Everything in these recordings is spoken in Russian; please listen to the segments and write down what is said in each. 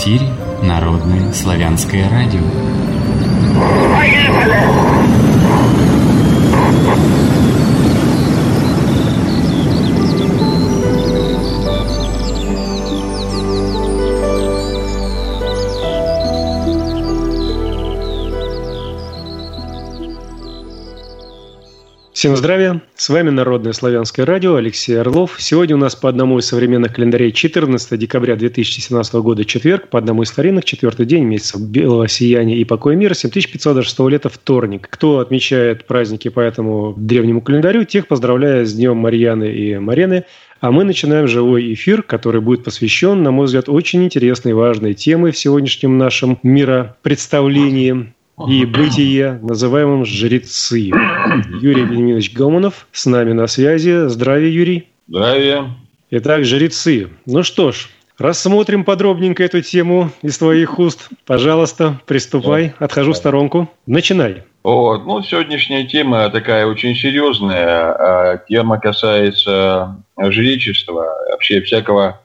эфире Народное славянское радио. Всем здравия! С вами Народное славянское радио, Алексей Орлов. Сегодня у нас по одному из современных календарей 14 декабря 2017 года четверг, по одному из старинных четвертый день месяца белого сияния и покоя мира 7526 лета вторник. Кто отмечает праздники по этому древнему календарю, тех поздравляю с Днем Марьяны и Марены. А мы начинаем живой эфир, который будет посвящен, на мой взгляд, очень интересной и важной теме в сегодняшнем нашем миропредставлении и бытие, называемым жрецы. Юрий Вениаминович Гомонов с нами на связи. Здравия, Юрий. Здравия. Итак, жрецы. Ну что ж, рассмотрим подробненько эту тему из твоих уст. Пожалуйста, приступай. Отхожу в сторонку. Начинай. Сегодняшняя тема такая очень серьезная. Тема касается жречества, вообще всякого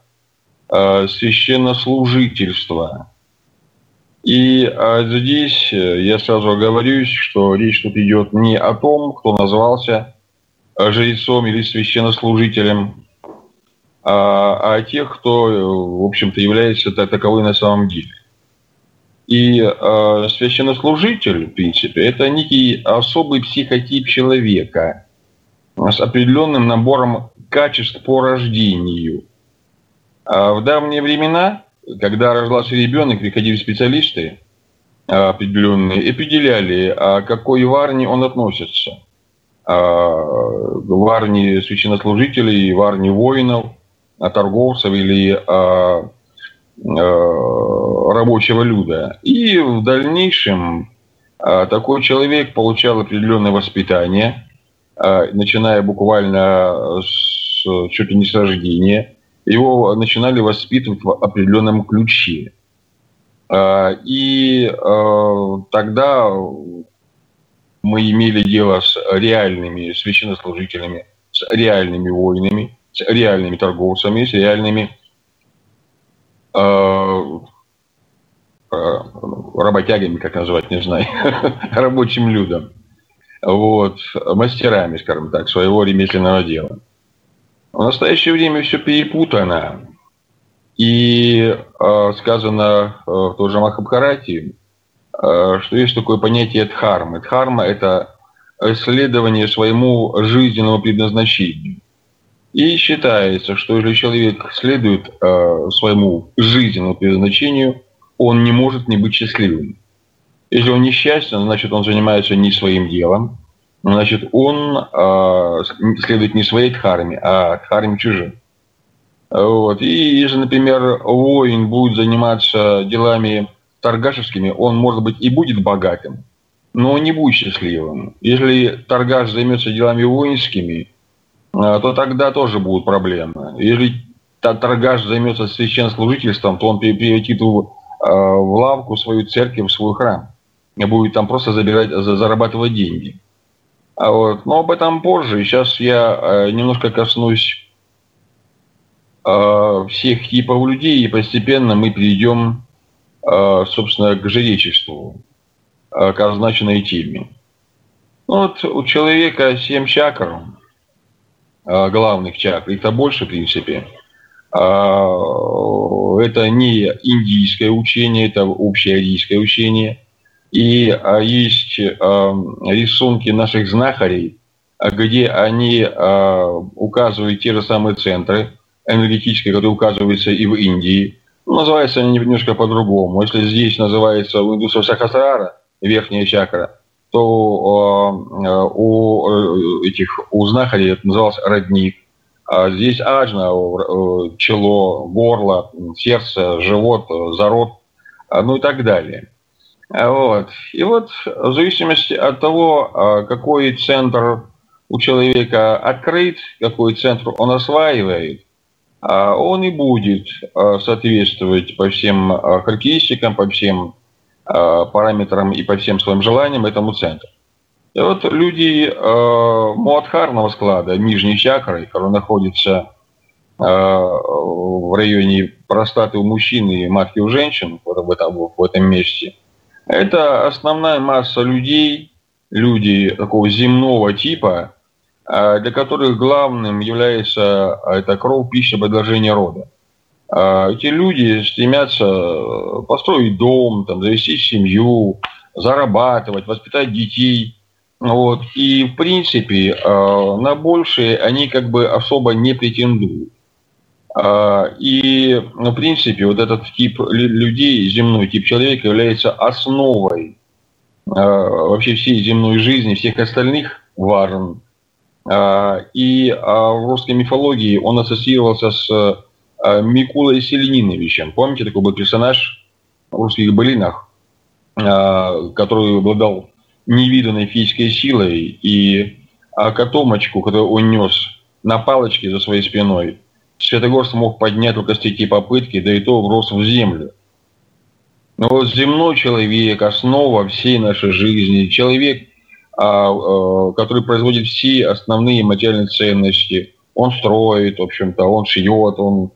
священнослужительства. И здесь я сразу оговорюсь, что речь тут идет не о том, кто назвался жрецом или священнослужителем, а о тех, кто, в общем-то, является таковой на самом деле. И священнослужитель, в принципе, это некий особый психотип человека с определенным набором качеств по рождению. В давние времена, когда рождался ребенок, приходили специалисты определенные и определяли, к какой варне он относится. Варне священнослужителей, варне воинов, торговцев или рабочего люда. И в дальнейшем такой человек получал определенное воспитание, начиная буквально чуть ли не с рождения. Его начинали воспитывать в определенном ключе. И тогда мы имели дело с реальными священнослужителями, с реальными воинами, с реальными торговцами, с реальными работягами, как назвать, не знаю, рабочим людом. Мастерами, скажем так, своего ремесленного дела. В настоящее время все перепутано. И сказано в той же Махабхарате, что есть такое понятие дхармы. Дхарма – это исследование своему жизненному предназначению. И считается, что если человек следует своему жизненному предназначению, он не может не быть счастливым. Если он несчастен, значит, он занимается не своим делом. Значит, он следует не своей дхарме, а дхарме чужим. И если, например, воин будет заниматься делами торгашескими, он, может быть, и будет богатым, но не будет счастливым. Если торгаш займется делами воинскими, то тогда тоже будут проблемы. Если торгаш займется священнослужительством, то он превратит в лавку свою церковь, в свой храм. И будет там просто зарабатывать деньги. Но об этом позже. Сейчас я немножко коснусь всех типов людей, и постепенно мы перейдем, собственно, к жречеству, к означенной теме. У человека 7 чакр, главных чакр, их-то больше, в принципе. Это не индийское учение, это общеарийское учение. И есть рисунки наших знахарей, где они указывают те же самые центры энергетические, которые указываются и в Индии. Называются они немножко по-другому. Если здесь называется у индусов Сахасрара, верхняя чакра, то у знахарей это называлось родник. А здесь аджна, чело, горло, сердце, живот, зарод, и так далее. И в зависимости от того, какой центр у человека открыт, какой центр он осваивает, он и будет соответствовать по всем характеристикам, по всем параметрам и по всем своим желаниям этому центру. И люди муладхарного склада, нижней чакры, которые находятся в районе простаты у мужчин и матки у женщин в этом месте. Это основная масса людей, люди такого земного типа, для которых главным является эта кровь, пища, продолжение рода. Эти люди стремятся построить дом, там, завести семью, зарабатывать, воспитать детей. Вот. И, в принципе, на большее они как бы особо не претендуют. И, в принципе, вот этот тип людей, земной тип человека, является основой вообще всей земной жизни, всех остальных варн. И в русской мифологии он ассоциировался с Микулой Селениновичем. Помните, такой был персонаж в русских былинах, который обладал невиданной физической силой, и котомочку, которую он нес на палочке за своей спиной, Святогор мог поднять только с 3 попытки, да и то врос в землю. Но вот земной человек, основа всей нашей жизни, человек, который производит все основные материальные ценности. Он строит, в общем-то, он шьет, он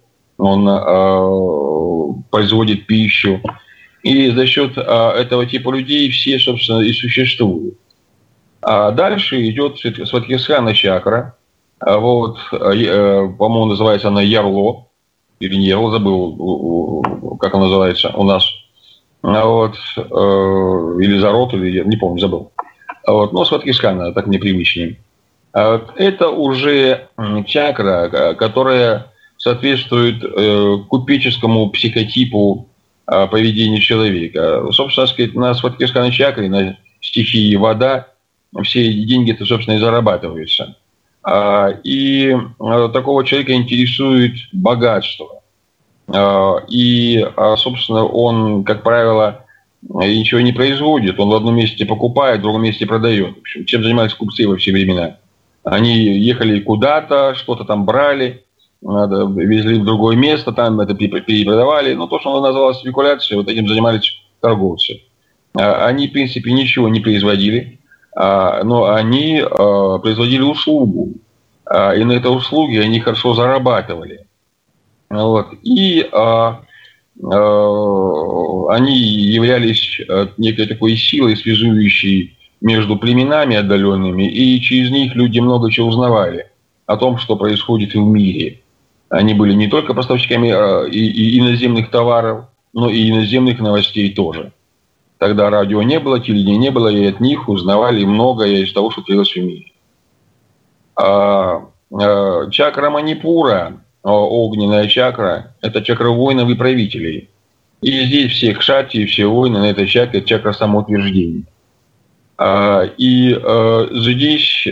производит пищу. И за счет этого типа людей все, собственно, и существуют. А дальше идет Сватхистхана чакра. Вот, по-моему, называется она Ярло. Или не Ярло, забыл, как она называется у нас. Вот, или Зарод, или не помню, забыл. Вот, но Сватхистхана, так мне привычнее. Это уже чакра, которая соответствует купеческому психотипу поведения человека. Собственно сказать, на Сватхистхана чакре, на стихии вода, все деньги-то, собственно, и зарабатываются. И такого человека интересует богатство. И, собственно, он, как правило, ничего не производит. Он в одном месте покупает, в другом месте продает. В общем, чем занимались купцы во все времена? Они ехали куда-то, что-то там брали, везли в другое место, там это перепродавали. Но то, что называлось спекуляцией, вот этим занимались торговцы. Они, в принципе, ничего не производили, но они производили услугу. И на этой услуге они хорошо зарабатывали. Вот. И они являлись некой такой силой, связующей между племенами отдаленными, и через них люди много чего узнавали о том, что происходит в мире. Они были не только поставщиками и иноземных товаров, но и иноземных новостей тоже. Тогда радио не было, телевидения не было, и от них узнавали многое из того, что творилось в мире. Чакра Манипура, огненная чакра, это чакра воинов и правителей. И здесь все кшатри, все воины на этой чакре, чакра самоутверждения. И здесь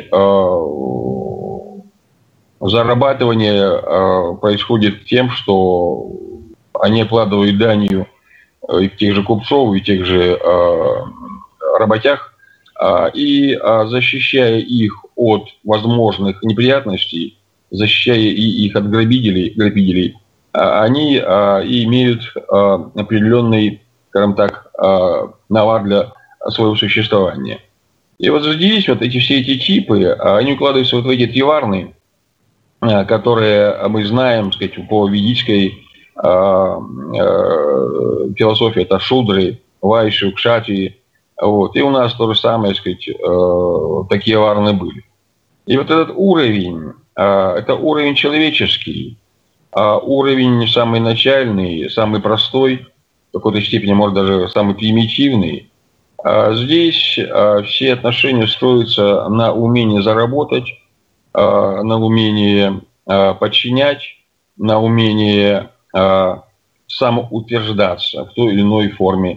зарабатывание происходит тем, что они обкладывают данью и тех же купцов, и тех же работяг, и защищая их от возможных неприятностей, защищая их от грабителей, они имеют определенный, скажем так, навар для своего существования. И вот здесь вот все эти типы, они укладываются вот в эти 3 варны, которые мы знаем, так сказать, по ведической философии, это шудры, вайши, кшатри. Вот. И у нас то же самое, так сказать, такие варны были. И вот этот уровень, это уровень человеческий, уровень самый начальный, самый простой, в какой-то степени, может, даже самый примитивный. Здесь все отношения строятся на умении заработать, на умении подчинять, на умении самоутверждаться в той или иной форме,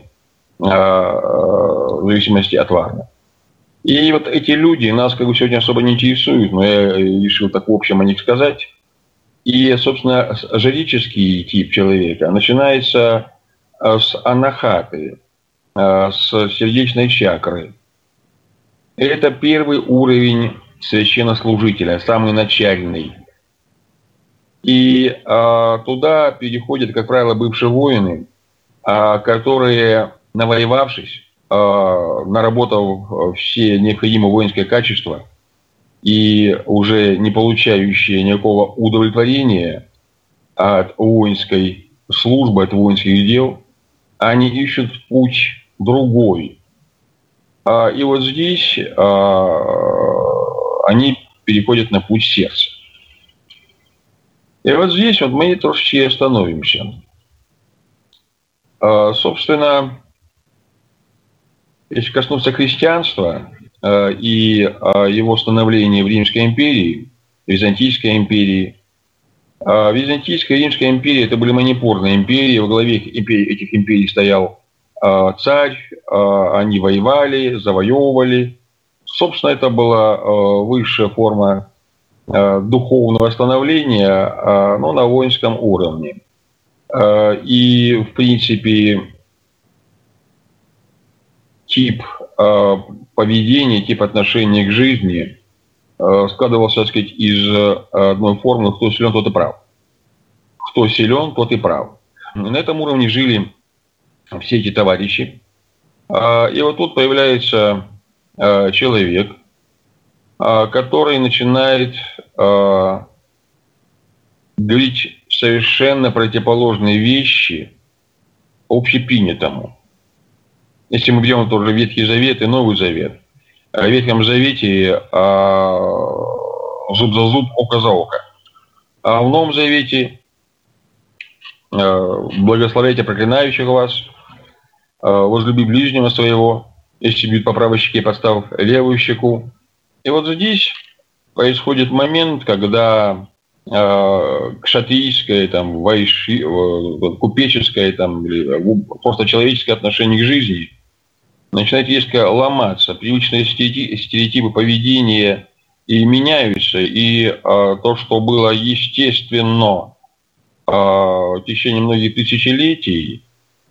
в зависимости от варны. И вот эти люди нас как бы сегодня особо не интересуют, но я решил так в общем о них сказать. И, собственно, жреческий тип человека начинается с анахаты, с сердечной чакры. Это первый уровень священнослужителя, самый начальный. И туда переходят, как правило, бывшие воины, которые, навоевавшись, наработав все необходимые воинские качества и уже не получающие никакого удовлетворения от воинской службы, от воинских дел, они ищут путь другой. И вот здесь они переходят на путь сердца. И вот здесь вот мы трошечки остановимся. Собственно, если коснуться христианства и его становления в Римской империи, Византийской империи, Византийская и Римская империя – это были манипурные империи. Во главе этих империй стоял царь, они воевали, завоевывали. Собственно, это была высшая форма духовного становления, но на воинском уровне. И, в принципе, тип поведения, тип отношения к жизни складывался, так сказать, из одной формулы: кто силен, тот и прав. Кто силен, тот и прав. На этом уровне жили все эти товарищи. И вот тут появляется человек, который начинает говорить совершенно противоположные вещи общепринятому. Если мы берем тоже Ветхий Завет и Новый Завет, в Ветхом Завете зуб за зуб, око за око. А в Новом Завете благословляйте проклинающих вас, возлюби ближнего своего, если бьют по правой щеке, поставь левую щеку. И вот здесь происходит момент, когда кшатрийское, там, купеческое, там, просто человеческое отношение к жизни начинает резко ломаться, привычные стереотипы поведения и меняются, и то, что было естественно в течение многих тысячелетий,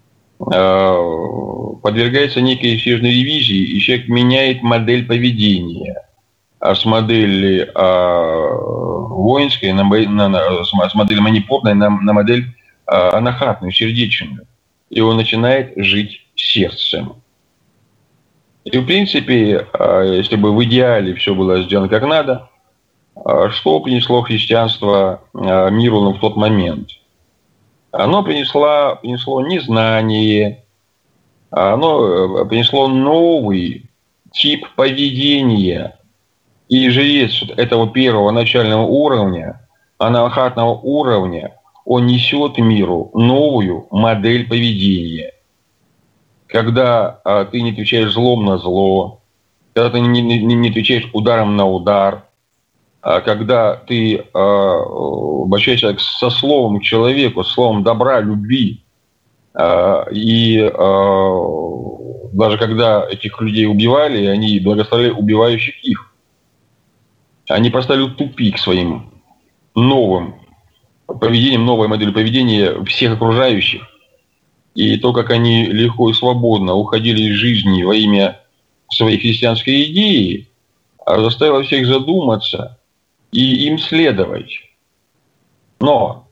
подвергается некой серьезной ревизии, и человек меняет модель поведения. С модели воинской, с модели манипурной на модель анахатную, сердечную. И он начинает жить сердцем. И, в принципе, если бы в идеале все было сделано как надо, что принесло христианство миру в тот момент? Оно принесло незнание, оно принесло новый тип поведения. И жрец этого первого начального уровня, анахатного уровня, он несет миру новую модель поведения. Когда ты не отвечаешь злом на зло, когда ты не отвечаешь ударом на удар, когда ты обращаешься со словом к человеку, словом добра, любви, и даже когда этих людей убивали, они благословляли убивающих их. Они поставили тупик своим новым поведением, новой моделью поведения всех окружающих. И то, как они легко и свободно уходили из жизни во имя своей христианской идеи, заставило всех задуматься и им следовать. Но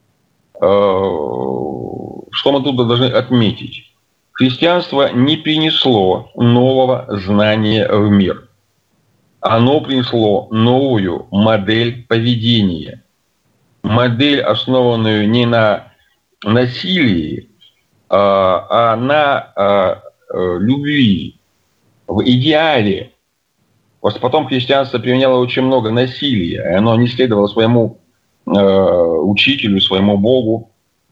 что мы тут должны отметить? Христианство не принесло нового знания в мир. Оно принесло новую модель поведения. Модель, основанную не на насилии, а на любви. В идеале. Потом христианство применяло очень много насилия. И оно не следовало своему учителю, своему Богу.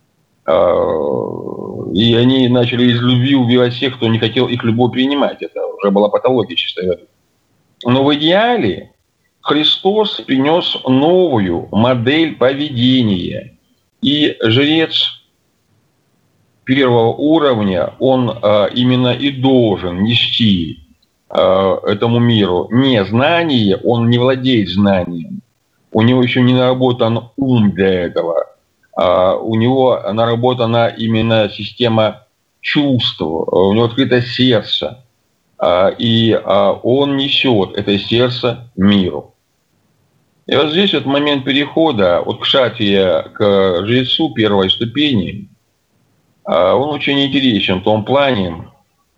И они начали из любви убивать всех, кто не хотел их любовь принимать. Это уже была патология чистой воды. Но в идеале Христос принес новую модель поведения. И жрец первого уровня, он именно и должен нести этому миру не знание, он не владеет знанием. У него еще не наработан ум для этого. У него наработана именно система чувств, у него открыто сердце. И он несет это сердце миру. И вот здесь вот момент перехода от кшатрия к жрецу первой ступени, он очень интересен в том плане,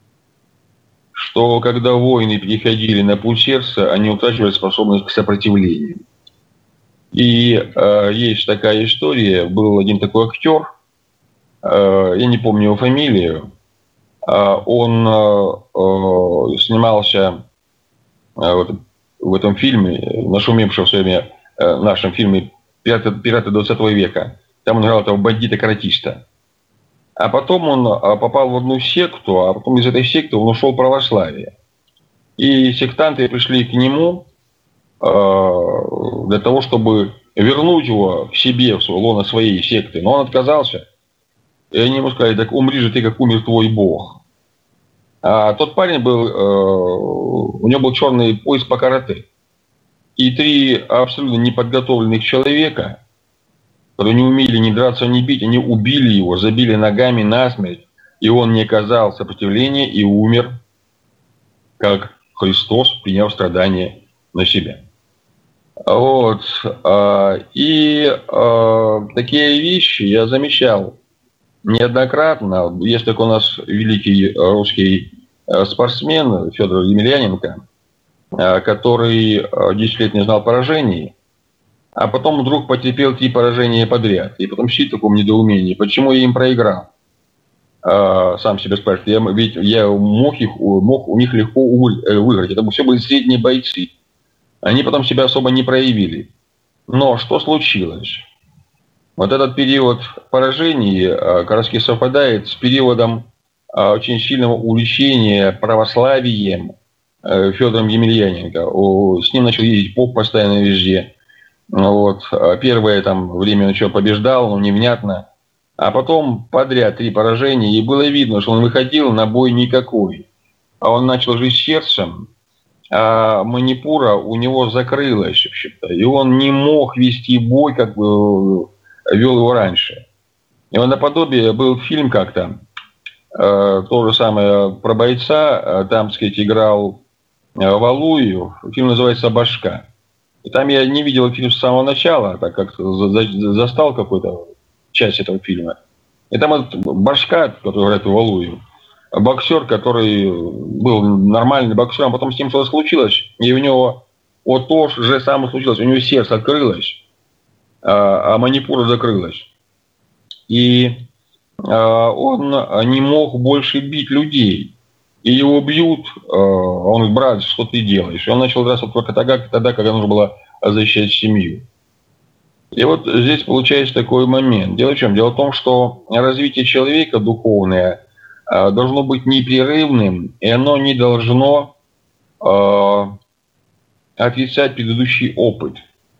что когда воины переходили на путь сердца, они утрачивали способность к сопротивлению. И есть такая история, был один такой актер, я не помню его фамилию, он снимался в этом фильме, нашумевшем в свое время, нашем фильме «Пираты 20 века». Там он играл этого бандита-каратиста. А потом он попал в одну секту, а потом из этой секты он ушел в православие. И сектанты пришли к нему для того, чтобы вернуть его к себе, в лоно своей секты. Но он отказался. И они ему сказали: так умри же ты, как умер твой Бог. А тот парень был, у него был черный пояс по карате. И 3 абсолютно неподготовленных человека, которые не умели ни драться, ни бить, они убили его, забили ногами насмерть. И он не оказал сопротивления и умер, как Христос, приняв страдания на себя. Вот. И такие вещи я замечал неоднократно. Есть такой у нас великий русский спортсмен Федор Емельяненко, который 10 лет не знал поражений, а потом вдруг потерпел 3 поражения подряд. И потом сидит в таком недоумении, почему я им проиграл. Сам себе спрашивает, ведь я мог у них легко выиграть. Это все были средние бойцы. Они потом себя особо не проявили. Но что случилось? Вот этот период поражений как раз совпадает с периодом очень сильного увлечения православием Федором Емельяненко. С ним начал ездить поп постоянно везде. Вот. Первое время он еще побеждал, но невнятно. А потом подряд 3 поражения, и было видно, что он выходил на бой никакой. А он начал жить сердцем, а манипура у него закрылась, в общем-то. И он не мог вести бой, как бы вел его раньше. И вот наподобие был фильм как-то, то же самое про бойца, там, так сказать, играл Валуев, фильм называется «Башка». И там я не видел фильм с самого начала, так как застал какую-то часть этого фильма. И там вот Башка, который играет Валуев, боксер, который был нормальный боксер, а потом с ним что-то случилось, и у него вот то же самое случилось, у него сердце открылось, а манипура закрылась. И он не мог больше бить людей. И его бьют, он говорит: брат, что ты делаешь? И он начал драться только тогда, когда нужно было защищать семью. И вот здесь получается такой момент. Дело в чем? Дело в том, что развитие человека духовное должно быть непрерывным, и оно не должно отрицать предыдущий опыт.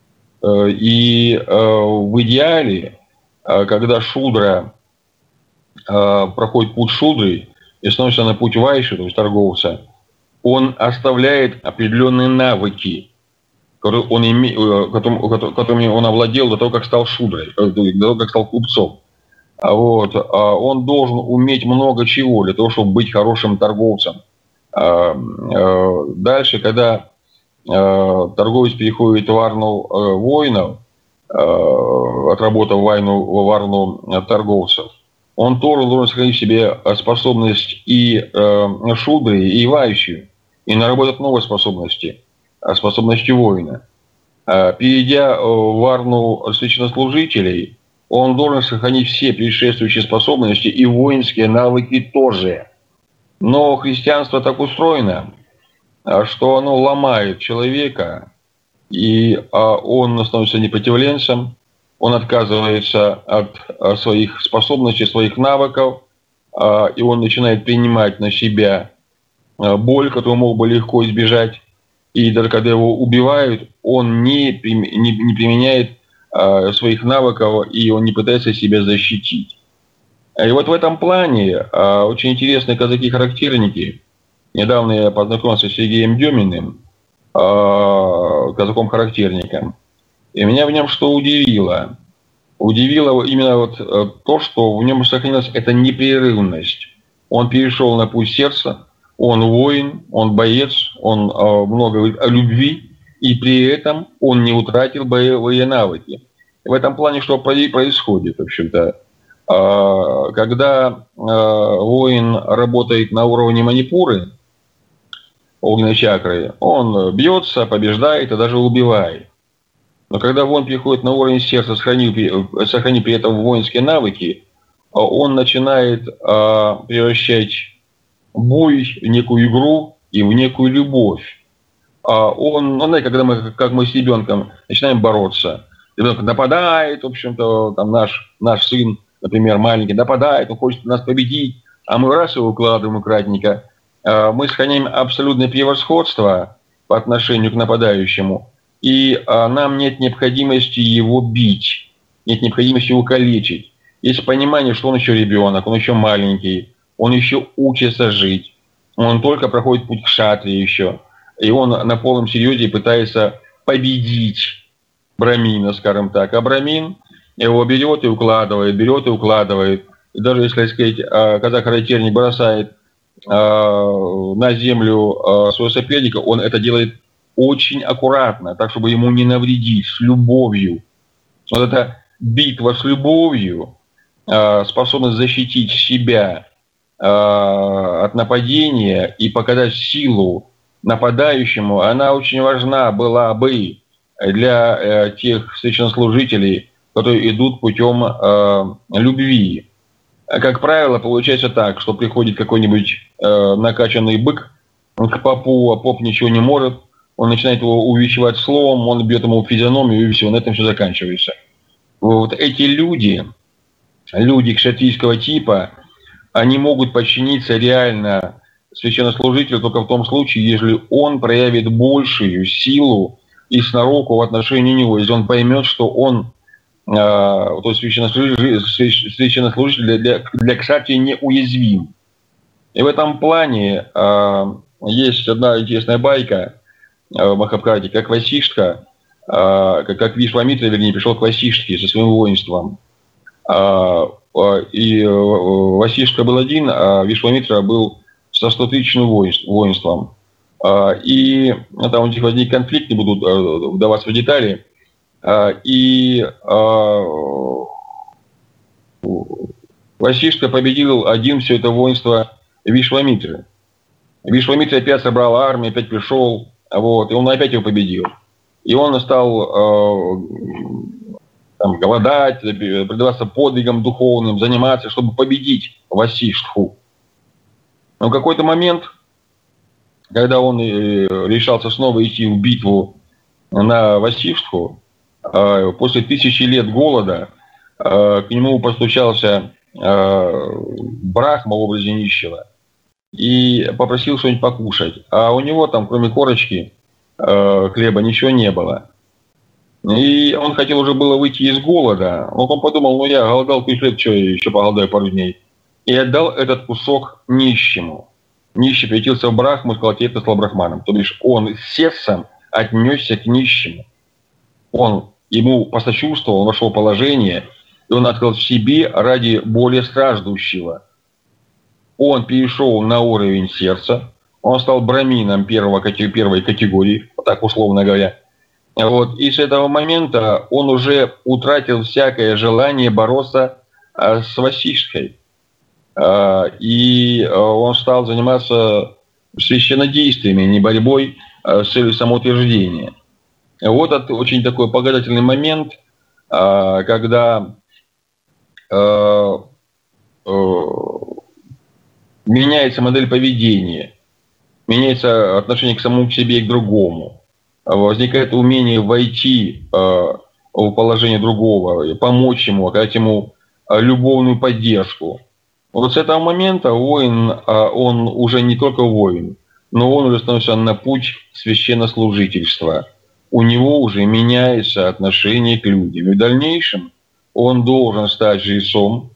И в идеале, когда шудра проходит путь шудры и становится на путь вайши, то есть торговца, он оставляет определенные навыки, которыми он овладел до того, как стал шудрой, до того, как стал купцом. Вот. Он должен уметь много чего для того, чтобы быть хорошим торговцем. Дальше, когда торговец переходит в варну воинов, отработав варну торговцев, он тоже должен сохранить в себе способность и шудры, и вайши, и наработать новые способности, способности воина. Перейдя в варну священнослужителей, он должен сохранить все предшествующие способности и воинские навыки тоже. Но христианство так устроено, что оно ломает человека, и он становится непротивленцем, он отказывается от своих способностей, своих навыков, и он начинает принимать на себя боль, которую мог бы легко избежать. И даже когда его убивают, он не применяет своих навыков, и он не пытается себя защитить. И вот в этом плане очень интересные казаки-характерники. Недавно я познакомился с Сергеем Деминым, казаком-характерником. И меня в нем что удивило? Удивило именно вот то, что в нем сохранилась эта непрерывность. Он перешел на путь сердца, он воин, он боец, он много говорит о любви, и при этом он не утратил боевые навыки. В этом плане что происходит, в общем-то? Когда воин работает на уровне манипуры, огненной чакры, он бьется, побеждает и даже убивает. Но когда воин переходит на уровень сердца, сохранив при этом воинские навыки, он начинает превращать бой в некую игру и в некую любовь. Знаете, когда мы с ребенком начинаем бороться, ребенок нападает, в общем-то, там наш сын, например, маленький, нападает, он хочет нас победить, а мы раз его укладываем аккуратненько. Мы сохраняем абсолютное превосходство по отношению к нападающему, и нам нет необходимости его бить, нет необходимости его калечить. Есть понимание, что он еще ребенок, он еще маленький, он еще учится жить, он только проходит путь к кшатри еще, и он на полном серьезе пытается победить брамина, скажем так. А брамин его берет и укладывает, и даже если, так сказать, казак-характерник бросает на землю своего соперника, он это делает очень аккуратно, так, чтобы ему не навредить, с любовью. Вот эта битва с любовью, способность защитить себя от нападения и показать силу нападающему, она очень важна была бы для тех священнослужителей, которые идут путем любви. Как правило, получается так, что приходит какой-нибудь накачанный бык к попу, а поп ничего не может, он начинает его увещевать словом, он бьет ему в физиономию, и все, на этом все заканчивается. Вот эти люди кшатрийского типа, они могут подчиниться реально священнослужителю только в том случае, если он проявит большую силу и сноровку в отношении него, если он поймет, что он, то есть священнослужитель для кшатрии неуязвим. И в этом плане есть одна интересная байка в Махабхарате, как Васиштха, как Вишвамитра, вернее, пришел к Васиштхе со своим воинством. И Васиштха был один, а Вишвамитра был со 100-тысячным воинством. И там у них возник конфликт, не буду вдаваться в детали. И Васиштха победил один все это воинство Вишвамитры. Вишвамитра опять собрал армию, опять пришел, вот, и он опять его победил. И он стал голодать, предаваться подвигам духовным, заниматься, чтобы победить Васиштху. Но в какой-то момент, когда он решался снова идти в битву на Васиштху, после 1000 лет голода к нему постучался Брахма в образе нищего и попросил что-нибудь покушать. А у него там, кроме корочки хлеба, ничего не было. И он хотел уже было выйти из голода. Но он подумал, я голодал 1000 лет, что я еще поголодаю пару дней. И отдал этот кусок нищему. Нищий превратился в Брахму и сказал, теперь ты стал брахманом. То бишь он сердцем отнесся к нищему. Он ему посочувствовал, он вошел в положение, и он открыл в себе ради более страждущего. Он перешел на уровень сердца, он стал брамином первой категории, вот так условно говоря. Вот. И с этого момента он уже утратил всякое желание бороться с Васиштхой. И он стал заниматься священнодействиями, не борьбой с целью самоутверждения. Вот это очень такой показательный момент, когда меняется модель поведения, меняется отношение к самому себе и к другому, возникает умение войти в положение другого, помочь ему, оказать ему любовную поддержку. Вот с этого момента воин, он уже не только воин, но он уже становится на путь священнослужительства. У него уже меняется отношение к людям. И в дальнейшем он должен стать жрецом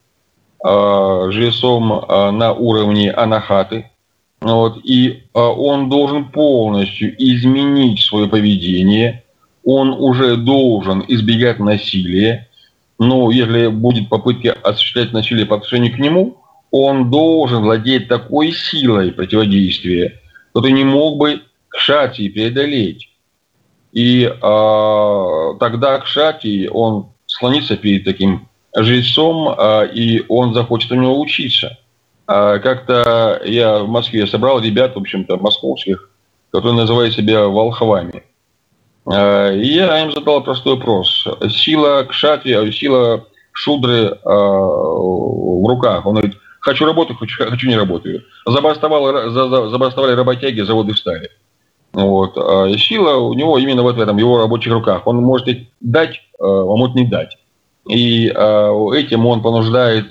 на уровне анахаты. Вот, и он должен полностью изменить свое поведение. Он уже должен избегать насилия. Но если будет попытка осуществлять насилие по отношению к нему, он должен владеть такой силой противодействия, который не мог бы кшатрии преодолеть. И тогда кшатрий, он склонится перед таким жрецом, и он захочет у него учиться. Как-то я в Москве собрал ребят, в общем-то, московских, которые называют себя волхвами. И я им задал простой вопрос. Сила кшатри, сила шудры в руках. Он говорит, хочу работать, хочу не работаю. Забастовали работяги, заводы встали. Вот. И сила у него именно вот в этом, его рабочих руках. Он может дать, а может не дать. И этим он понуждает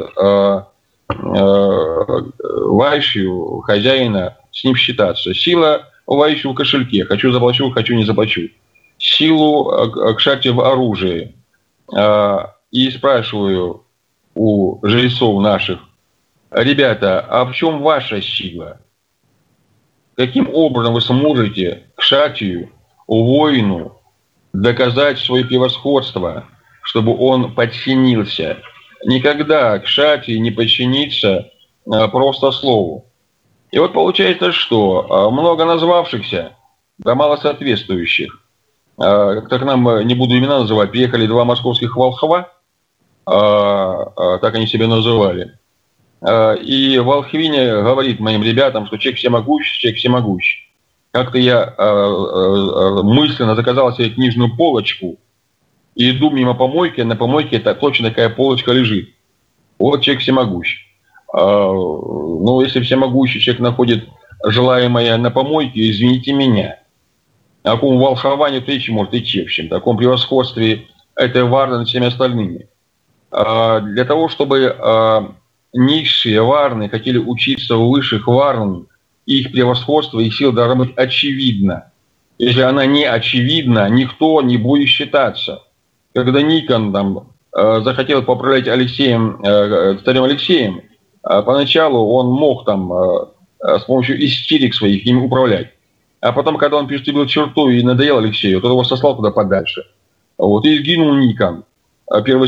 вайшью, хозяина, с ним считаться. Сила вайшью в кошельке. Хочу заплачу, хочу не заплачу. Силу кшати в оружии. И спрашиваю у жрецов наших, ребята, а в чем ваша сила? Каким образом вы сможете кшатию, воину, доказать свое превосходство, чтобы он подчинился? Никогда кшатии не подчинится просто слову. И вот получается, что много назвавшихся, да мало соответствующих. Так нам, не буду имена называть, приехали два московских волхва, так они себя называли. И волхвиня говорит моим ребятам, что человек всемогущий, человек всемогущий. Как-то я мысленно заказал себе книжную полочку и иду мимо помойки, на помойке точно такая полочка лежит. Вот человек всемогущий. Но если всемогущий человек находит желаемое на помойке, извините меня. О каком волховании речи может идти, в общем-то, о каком превосходстве этой варны над всеми остальными. Для того, чтобы низшие варны хотели учиться у высших варн, их превосходство, их сила должна быть очевидна. Если она не очевидна, никто не будет считаться. Когда Никон там захотел поправлять царем Алексеем, поначалу он мог там с помощью истерик своих им управлять. А потом, когда он переступил черту и надоел Алексею, то его сослал туда подальше. Вот, и сгинул Никон, первый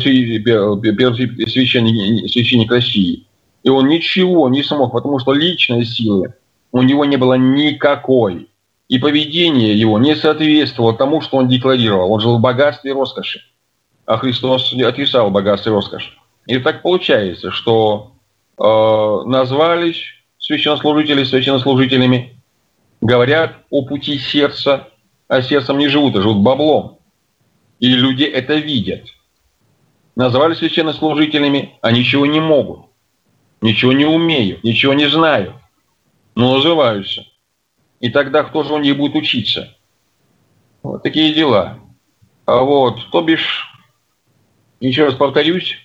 священник России. И он ничего не смог, потому что личной силы у него не было никакой. И поведение его не соответствовало тому, что он декларировал. Он жил в богатстве и роскоши. А Христос отрицал богатство и роскошь. И так получается, что назвались священнослужителями, говорят о пути сердца, а сердцем не живут, а живут баблом. И люди это видят. Назвались священнослужителями, а ничего не могут, ничего не умеют, ничего не знают, но называются. И тогда кто же у них будет учиться? Вот такие дела. То бишь, еще раз повторюсь,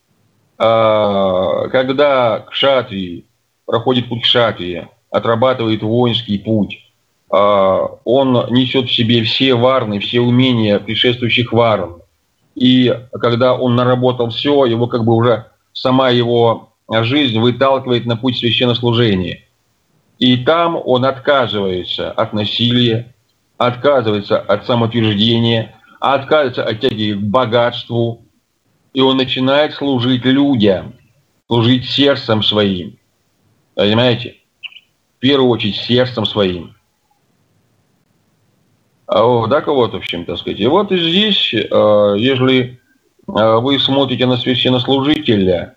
когда кшатрий проходит путь кшатрия, отрабатывает воинский путь, он несет в себе все варны, все умения предшествующих варн. И когда он наработал все, его как бы уже сама его жизнь выталкивает на путь священнослужения. И там он отказывается от насилия, отказывается от самоутверждения, отказывается от тяги к богатству. И он начинает служить людям, служить сердцем своим. Понимаете? В первую очередь сердцем своим. Так вот, в общем, так сказать. И вот и здесь, если вы смотрите на священнослужителя,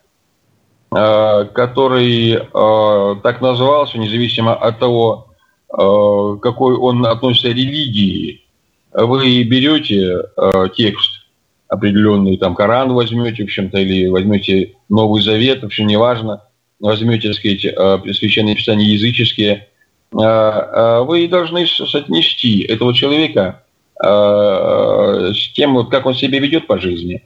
который так назывался, независимо от того, к какой он относится религии, вы берете текст определенный, там Коран возьмете, в общем-то, или возьмете Новый Завет, в общем, неважно, возьмете, так сказать, священные писания языческие, вы должны соотнести этого человека с тем, как он себя ведет по жизни,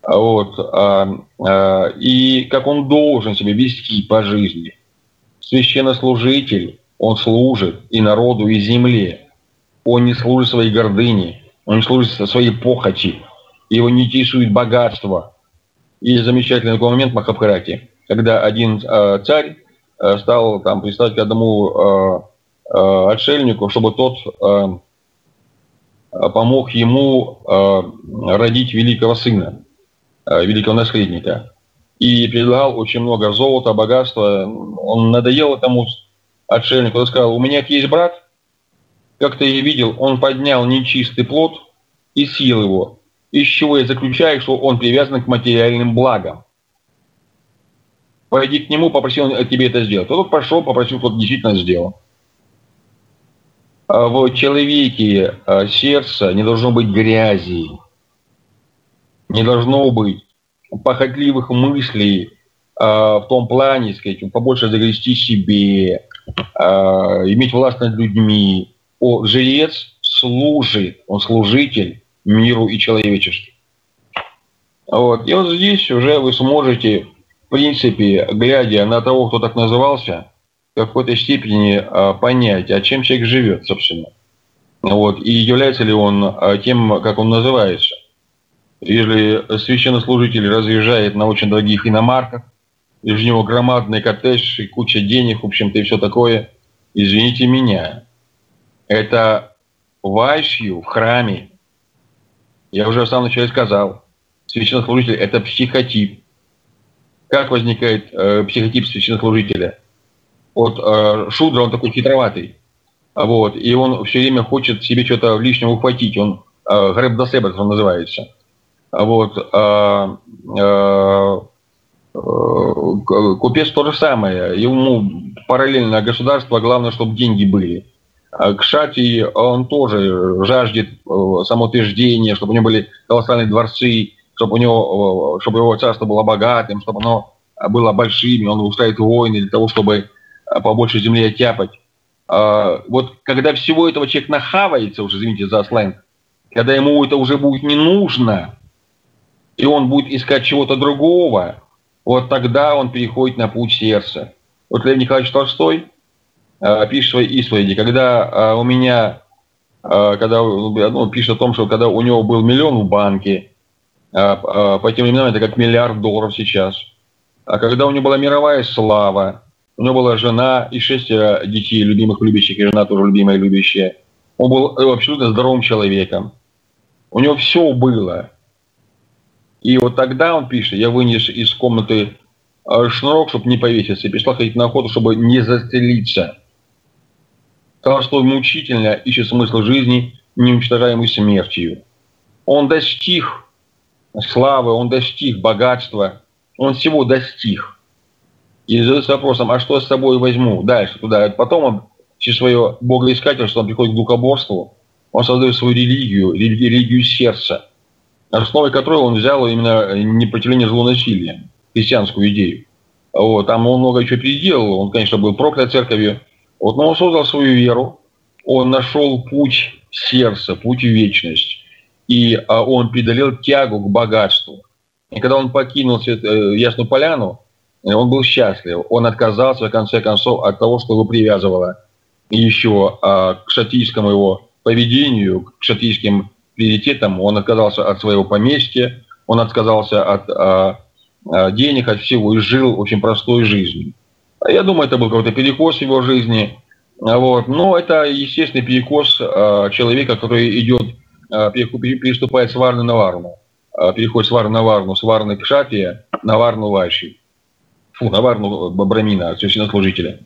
и как он должен себя вести по жизни. Священнослужитель, он служит и народу, и земле. Он не служит своей гордыне, он не служит своей похоти, его не интересует богатство. Есть замечательный такой момент в Махабхарате, когда один царь стал там пристать к одному отшельнику, чтобы тот помог ему родить великого сына, великого наследника. И предлагал очень много золота, богатства. Он надоел этому отшельнику. Он сказал: у меня есть брат, как ты и видел, он поднял нечистый плод и съел его. Из чего я заключаю, что он привязан к материальным благам. Пойди к нему, попроси он тебе это сделать. Тот пошел, попросил, тот действительно сделал. в человеке сердца не должно быть грязи, не должно быть похотливых мыслей в том плане, сказать, побольше загрести себе, иметь власть над людьми. Жрец служит, он служитель миру и человечеству. Вот. И вот здесь уже вы сможете, в принципе, глядя на того, кто так назывался, в какой-то степени понять, а чем человек живет, собственно. Вот. И является ли он тем, как он называется. Если священнослужитель разъезжает на очень дорогих иномарках, и у него громадный коттедж, и куча денег, в общем-то, и все такое, извините меня, это вайшью в храме. Я уже в самом начале сказал, священнослужитель – это психотип. Как возникает психотип священнослужителя? Вот Шудра, он такой хитроватый, вот, и он все время хочет себе что-то лишнего ухватить, он грэб да себет, он называется. Вот, купец то же самое, ему параллельно государство, главное, чтобы деньги были. Кшати, он тоже жаждет самоутверждения, чтобы у него были колоссальные дворцы, чтобы его царство было богатым, чтобы оно было большим, он устраивает войны для того, чтобы побольше земли оттяпать. Вот когда всего этого человек нахавается, уже извините за сленг, когда ему это уже будет не нужно, и он будет искать чего-то другого, вот тогда он переходит на путь сердца. Вот Лев Николаевич Толстой пишет в своей исповеди, когда у меня, пишет о том, что когда у него был миллион в банке, по тем временам это как $1 миллиард сейчас, а когда у него была мировая слава, у него была жена и 6 детей, любимых, любящих, и жена тоже любимая, любящая. Он был абсолютно здоровым человеком. У него все было. И вот тогда он пишет, я вынес из комнаты шнурок, чтобы не повеситься, и пришла ходить на охоту, чтобы не застрелиться. Толстой мучительно ищет смысл жизни, неуничтожаемый смертью. Он достиг славы, он достиг богатства, он всего достиг. И задается вопросом, а что я с собой возьму дальше туда? Потом он, через свое богоискательство, он приходит к духоборству, он создает свою религию сердца, основой которой он взял именно непротивление злонасилия, христианскую идею. Вот. Там он много чего переделал, он, конечно, был проклят церковью, вот, но он создал свою веру, он нашел путь сердца, путь в вечность, и он преодолел тягу к богатству. И когда он покинул Ясную Поляну, он был счастлив, он отказался, в конце концов, от того, что его привязывало еще к кшатрийскому его поведению, к кшатрийским приоритетам, он отказался от своего поместья, он отказался от денег, от всего, и жил очень простой жизнью. Я думаю, это был какой-то перекос в его жизни. Вот. Но это естественный перекос человека, который переступает с варны на варну. Переходит с варны на варну, с варны кшатрия на варну вайши. На варну брамина, священнослужителя.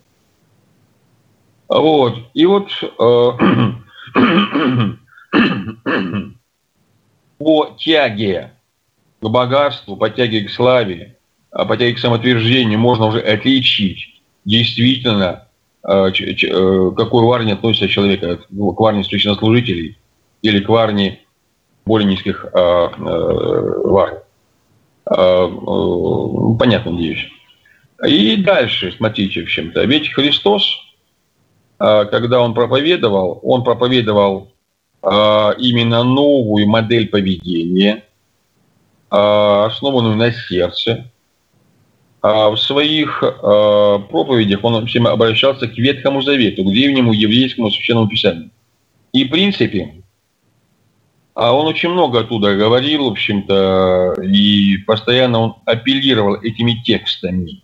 Вот. И вот по тяге к богатству, по тяге к славе, по тяге к самоотверждению можно уже отличить действительно, к какой варне относится человек, к варне священнослужителей или к варне более низких варн. Понятно, надеюсь. И дальше, смотрите, в чем-то. Ведь Христос, когда он проповедовал именно новую модель поведения, основанную на сердце. В своих проповедях он всем обращался к Ветхому Завету, к древнему еврейскому священному писанию. И, в принципе, он очень много оттуда говорил, в общем-то, и постоянно он апеллировал этими текстами.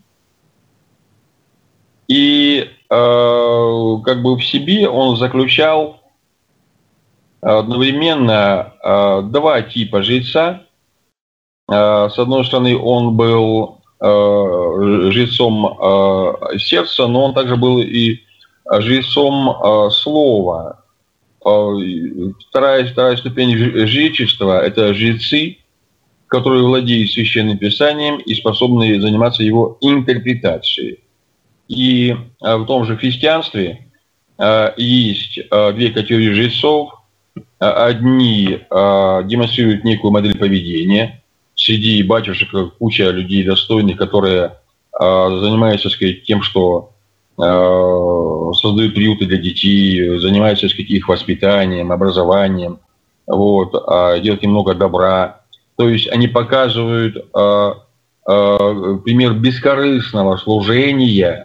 И как бы в себе он заключал одновременно два типа жреца. С одной стороны, он был жрецом сердца, но он также был и жрецом слова. Вторая ступень жречества – это жрецы, которые владеют священным писанием и способны заниматься его интерпретацией. И в том же христианстве есть две категории жрецов. Одни демонстрируют некую модель поведения. Среди батюшек куча людей достойных, которые занимаются, так сказать, тем, что создают приюты для детей, занимаются, так сказать, их воспитанием, образованием, вот, делают им много добра. То есть они показывают пример бескорыстного служения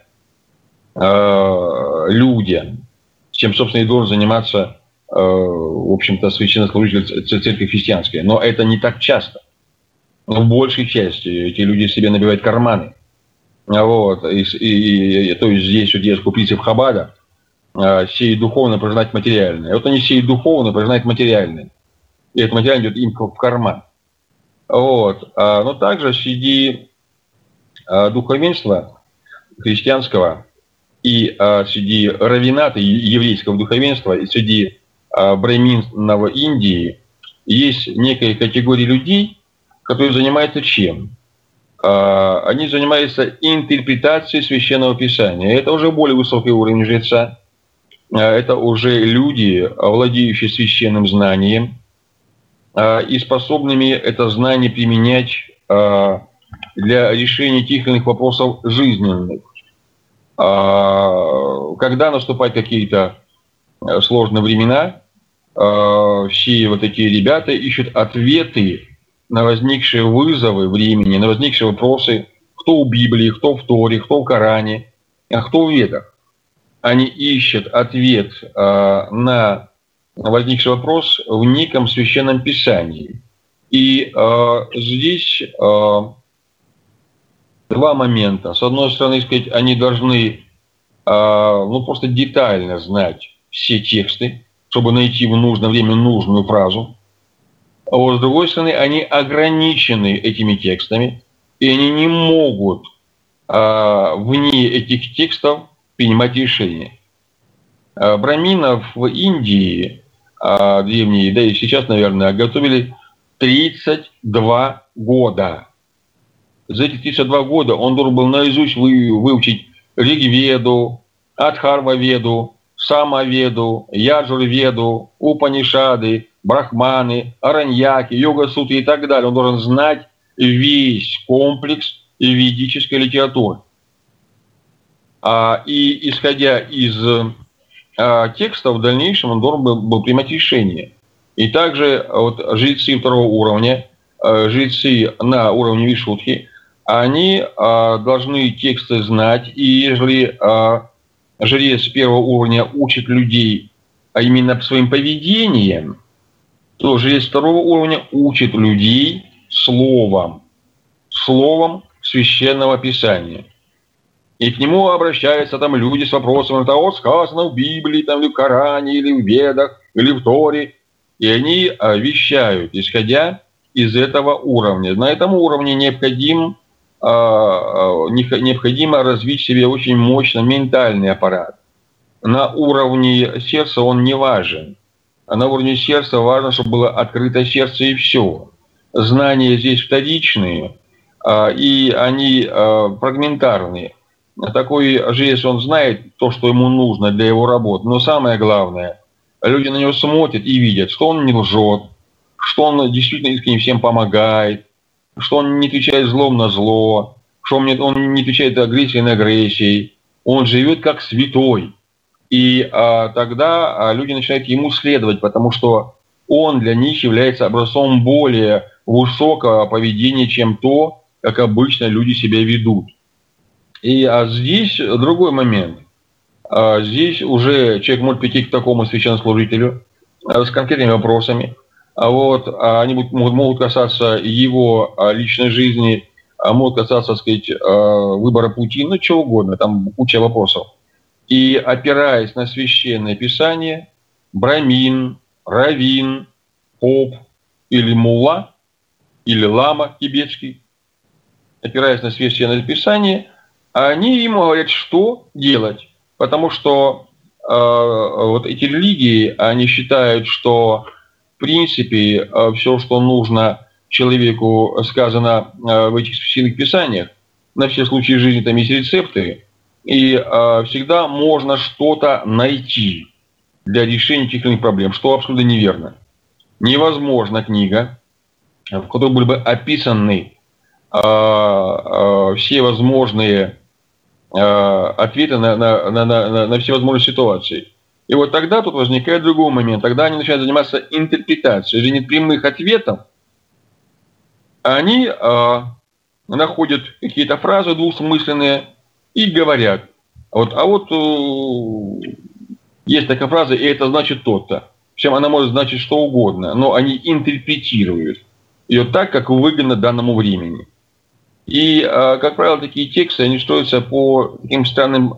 людям, чем, собственно, и должен заниматься, в общем-то, священнослужитель церкви христианской. Но это не так часто. Но в большей части эти люди себе набивают карманы. Вот. То есть здесь вот есть купицы в Хабада, сеют духовно, пожинать материальное. Вот они сеют духовно, пожинают материальное. И это материальное идет им в карман. Вот. Но также среди духовенства христианского и среди раввината еврейского духовенства и среди браминного Индии есть некая категория людей, которые занимаются чем? Они занимаются интерпретацией Священного Писания. Это уже более высокий уровень жреца. Это уже люди, владеющие священным знанием и способными это знание применять для решения тех или иных вопросов жизненных. Когда наступают какие-то сложные времена, все вот такие ребята ищут ответы на возникшие вызовы времени, на возникшие вопросы, кто в Библии, кто в Торе, кто в Коране, а кто в Ведах. Они ищут ответ на возникший вопрос в неком священном писании. И здесь два момента. С одной стороны, сказать, они должны просто детально знать все тексты, чтобы найти в нужное время нужную фразу. А вот с другой стороны, они ограничены этими текстами, и они не могут вне этих текстов принимать решения. Браминов в Индии древние, да и сейчас, наверное, готовили 32 года. За эти 32 года он должен был наизусть выучить Ригведу, Адхарваведу, Самаведу, Яджурведу, Упанишады, Брахманы, Араньяки, Йога-сутры и так далее. Он должен знать весь комплекс ведической литературы. И исходя из текстов, в дальнейшем он должен был принимать решения. И также вот жрецы второго уровня, жрецы на уровне Вишудхи, они должны тексты знать, и если жрец первого уровня учит людей, а именно своим поведением, то жрец второго уровня учит людей словом Священного Писания. И к нему обращаются там люди с вопросом, это вот сказано в Библии, там, или в Коране, или в Ведах, или в Торе. И они вещают, исходя из этого уровня. На этом уровне необходимо развить в себе очень мощный ментальный аппарат. На уровне сердца он не важен. А на уровне сердца важно, чтобы было открыто сердце и все. Знания здесь вторичные, и они фрагментарные. Такой жрец, он знает то, что ему нужно для его работы. Но самое главное, люди на него смотрят и видят, что он не лжет, что он действительно искренне всем помогает, что он не отвечает злом на зло, что он не отвечает агрессией на агрессией. Он живет как святой. И тогда люди начинают ему следовать, потому что он для них является образцом более высокого поведения, чем то, как обычно люди себя ведут. И здесь другой момент. Здесь уже человек может прийти к такому священнослужителю с конкретными вопросами. Они могут касаться его личной жизни, могут касаться, так сказать, выбора пути, чего угодно, там куча вопросов. И опираясь на Священное Писание, брамин, раввин, поп или мулла, или лама тибетский, опираясь на Священное Писание, они ему говорят, что делать. Потому что вот эти религии, они считают, что в принципе все, что нужно человеку, сказано в этих священных писаниях. На все случаи жизни там есть рецепты. и всегда можно что-то найти для решения тех или иных проблем, что абсолютно неверно. Невозможна книга, в которой были бы описаны все возможные ответы на все возможные ситуации. И вот тогда тут возникает другой момент. Тогда они начинают заниматься интерпретацией. Если нет прямых ответов, они находят какие-то фразы двусмысленные и говорят. Есть такая фраза, и это значит то-то. Причем она может значить что угодно, но они интерпретируют ее так, как выгодно данному времени. И, как правило, такие тексты, они строятся по таким странным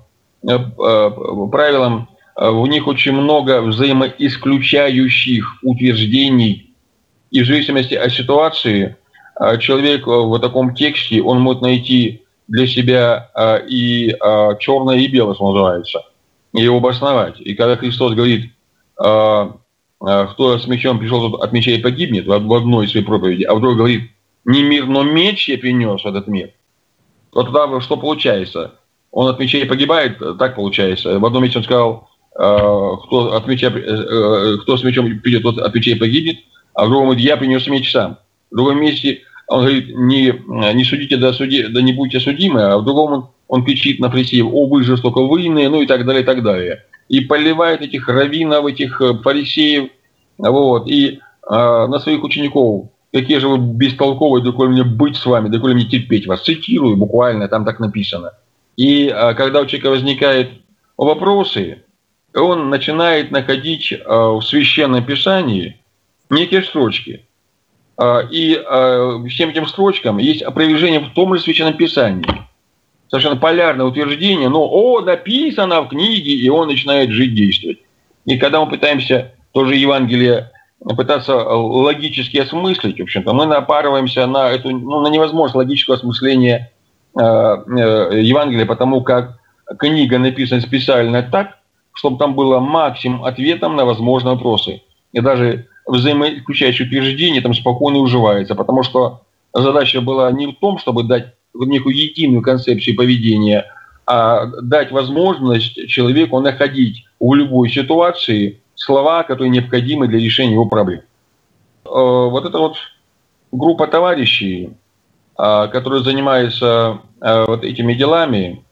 правилам. В них очень много взаимоисключающих утверждений. И в зависимости от ситуации человек в таком тексте, он может найти для себя и черное, и белое, что называется, и его обосновать. И когда Христос говорит, кто с мечом пришел, от меча и погибнет, в одной из своей проповеди, а вдруг говорит, не мир, но меч я принес в этот мир. Вот тогда что получается? Он от меча и погибает, так получается. В одном месте он сказал, кто с мечом придет, тот от меча и погибнет, а в другом говорит, я принес меч сам. В другом месте он говорит, не судите, да не будьте судимы, а в другом он кричит на фарисеев, о, вы жестоко выйные, ну и так далее, и так далее. И поливает этих раввинов, этих фарисеев, и на своих учеников, какие же вы бестолковые, доколе мне быть с вами, доколе мне терпеть вас. Цитирую буквально, там так написано. И когда у человека возникают вопросы, он начинает находить в Священном Писании некие строчки. И всем этим строчкам есть опровержение в том же Священном Писании. Совершенно полярное утверждение, но написано в книге, и он начинает жить, действовать. И когда мы пытаемся тоже Евангелие пытаться логически осмыслить, в общем-то, мы напарываемся на невозможность логического осмысления Евангелия, потому как книга написана специально так, чтобы там было максимум ответов на возможные вопросы. И даже взаимоисключающее утверждение там спокойно уживается, потому что задача была не в том, чтобы дать некую единую концепцию поведения, а дать возможность человеку находить в любой ситуации слова, которые необходимы для решения его проблем. Вот эта вот группа товарищей, которые занимаются этими делами,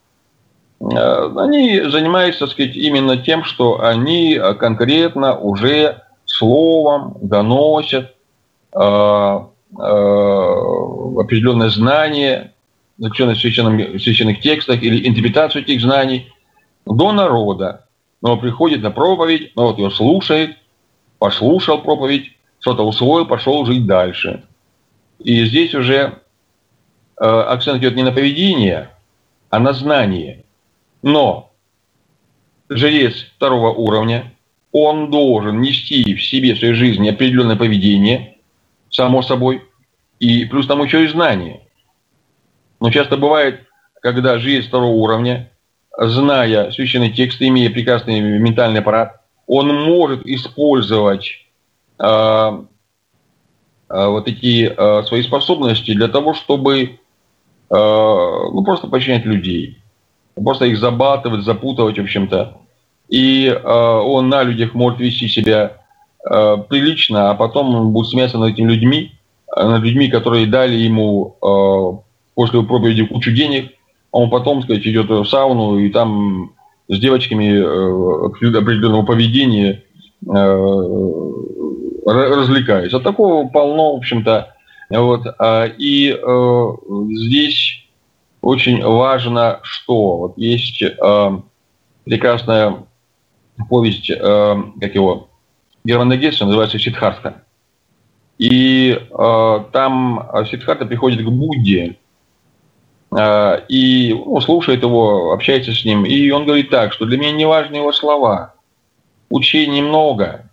они занимаются, так сказать, именно тем, что они конкретно уже словом доносят определенное знание, заключенное в священных текстах или интерпретацию этих знаний до народа. Но он приходит на проповедь, ее слушает, послушал проповедь, что-то усвоил, пошел жить дальше. И здесь уже акцент идет не на поведение, а на знание. Но жрец второго уровня, он должен нести в себе, в своей жизни определенное поведение, само собой, и плюс там еще и знание. Но часто бывает, когда жрец второго уровня, зная священный текст, имея прекрасный ментальный аппарат, он может использовать эти свои способности для того, чтобы просто подчинять людей. Просто их забатывать, запутывать, в общем-то. И он на людях может вести себя прилично, а потом он будет смеяться над этими людьми, которые дали ему после проповеди кучу денег. Он потом, так сказать, идет в сауну и там с девочками определенного поведения развлекается. Такого полно, в общем-то. И здесь очень важно, что есть прекрасная повесть, Германа Гесса, называется «Сиддхартха». И там Сиддхартха приходит к Будде и слушает его, общается с ним. И он говорит так, что для меня не важны его слова. Учений много.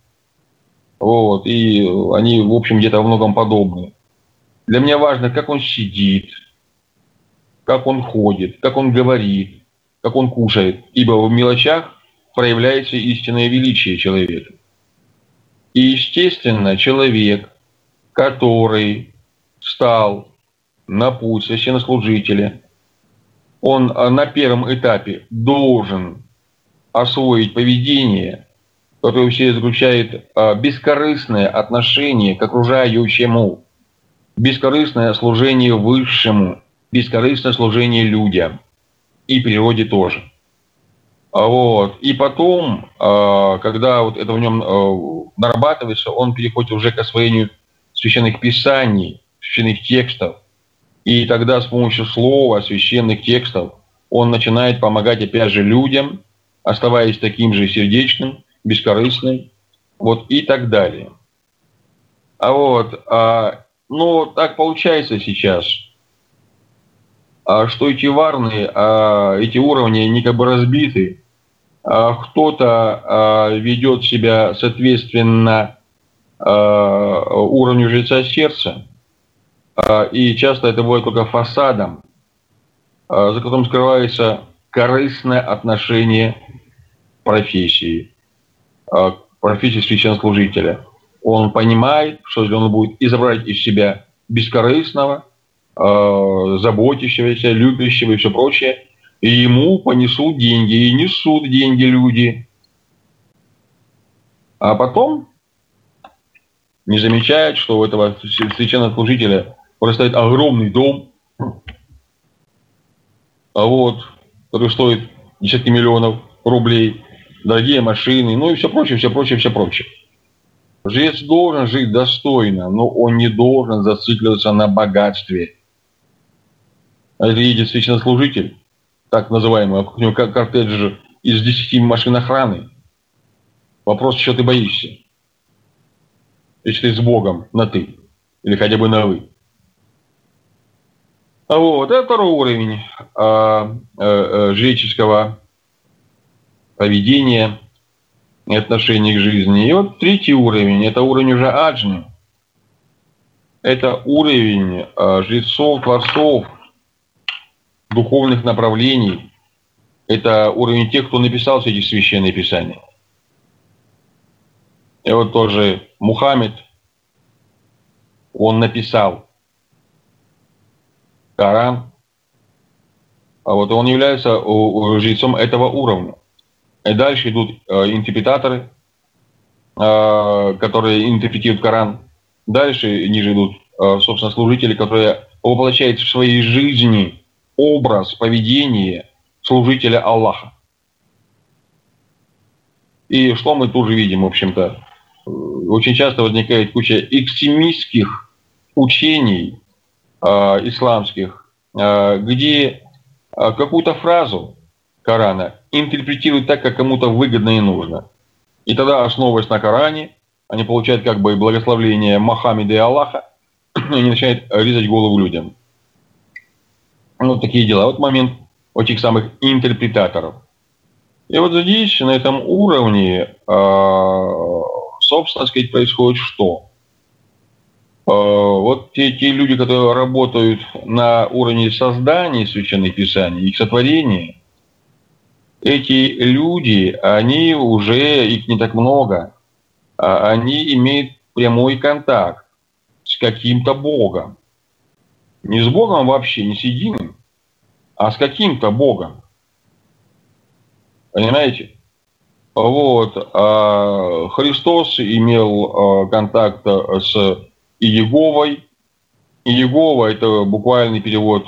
И они, в общем, где-то во многом подобны. Для меня важно, как он сидит, как он ходит, как он говорит, как он кушает. Ибо в мелочах проявляется истинное величие человека. И, естественно, человек, который встал на путь священнослужителя, Он на первом этапе должен освоить поведение, которое вообще заключает бескорыстное отношение к окружающему, бескорыстное служение высшему, бескорыстное служение людям и природе тоже. Вот. И потом, когда вот это в нем нарабатывается, он переходит уже к освоению священных писаний, священных текстов. И тогда с помощью слова, священных текстов, он начинает помогать опять же людям, оставаясь таким же сердечным, бескорыстным, вот, и так далее. Но так получается сейчас, что эти варны, эти уровни, они как бы разбиты. Кто-то ведет себя соответственно уровню жреца сердца, и часто это бывает только фасадом, за которым скрывается корыстное отношение профессии, профессии священнослужителя. Он понимает, что он будет изображать из себя бескорыстного, заботящегося, любящего и все прочее, и ему понесут деньги, и несут деньги люди. А потом не замечает, что у этого священнослужителя стоит огромный дом, который стоит десятки миллионов рублей, дорогие машины, ну и все прочее, все прочее, все прочее. Жрец должен жить достойно, но он не должен зацикливаться на богатстве. А если едет священнослужитель, так называемый, у него кортедж из 10 машин охраны, вопрос, что ты боишься? Если ты с Богом на «ты» или хотя бы на «вы». Это второй уровень жреческого поведения и отношения к жизни. И вот третий уровень, это уровень уже аджны. Это уровень жрецов, творцов, духовных направлений. Это уровень тех, кто написал все эти священные писания. И вот тоже Мухаммед, он написал Коран, он является жрецом этого уровня. И дальше идут интерпретаторы, которые интерпретируют Коран. Дальше ниже идут, собственно, служители, которые воплощают в своей жизни образ поведения служителя Аллаха. И что мы тоже видим, в общем-то? Очень часто возникает куча экстремистских учений исламских, где какую-то фразу Корана интерпретируют так, как кому-то выгодно и нужно. И тогда, основываясь на Коране, они получают как бы благословление Мухаммеда и Аллаха, и они начинают резать голову людям. Вот такие дела. Вот момент этих самых интерпретаторов. И вот здесь, на этом уровне, собственно сказать, происходит что? Вот те люди, которые работают на уровне создания священных писаний, их сотворения, эти люди, они уже, их не так много, они имеют прямой контакт с каким-то Богом. Не с Богом вообще, не с единым, а с каким-то Богом. Понимаете? Христос имел контакт с Иеговой. Иегова – это буквальный перевод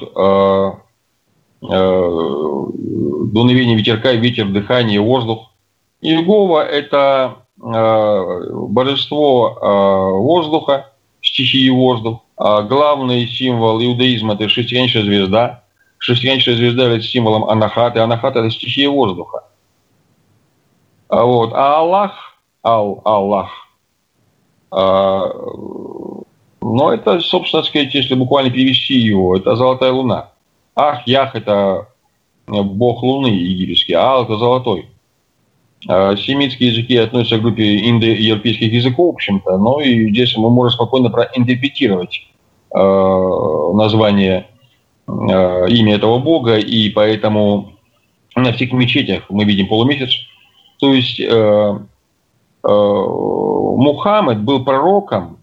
дуновение ветерка, ветер, дыхание, воздух. Иегова – это божество воздуха, стихии воздух. Главный символ иудаизма – это шестиконечная звезда. Шестиконечная звезда является символом Анахаты. Анахата – это стихия воздуха. А Аллах, это, собственно сказать, если буквально перевести его, это золотая луна. Ях – это бог луны египетский, а это золотой. Семитские языки относятся к группе индоевропейских языков, в общем-то, но и здесь мы можем спокойно проинтерпретировать название, имя этого бога, и поэтому на всех мечетях мы видим полумесяц. То есть Мухаммед был пророком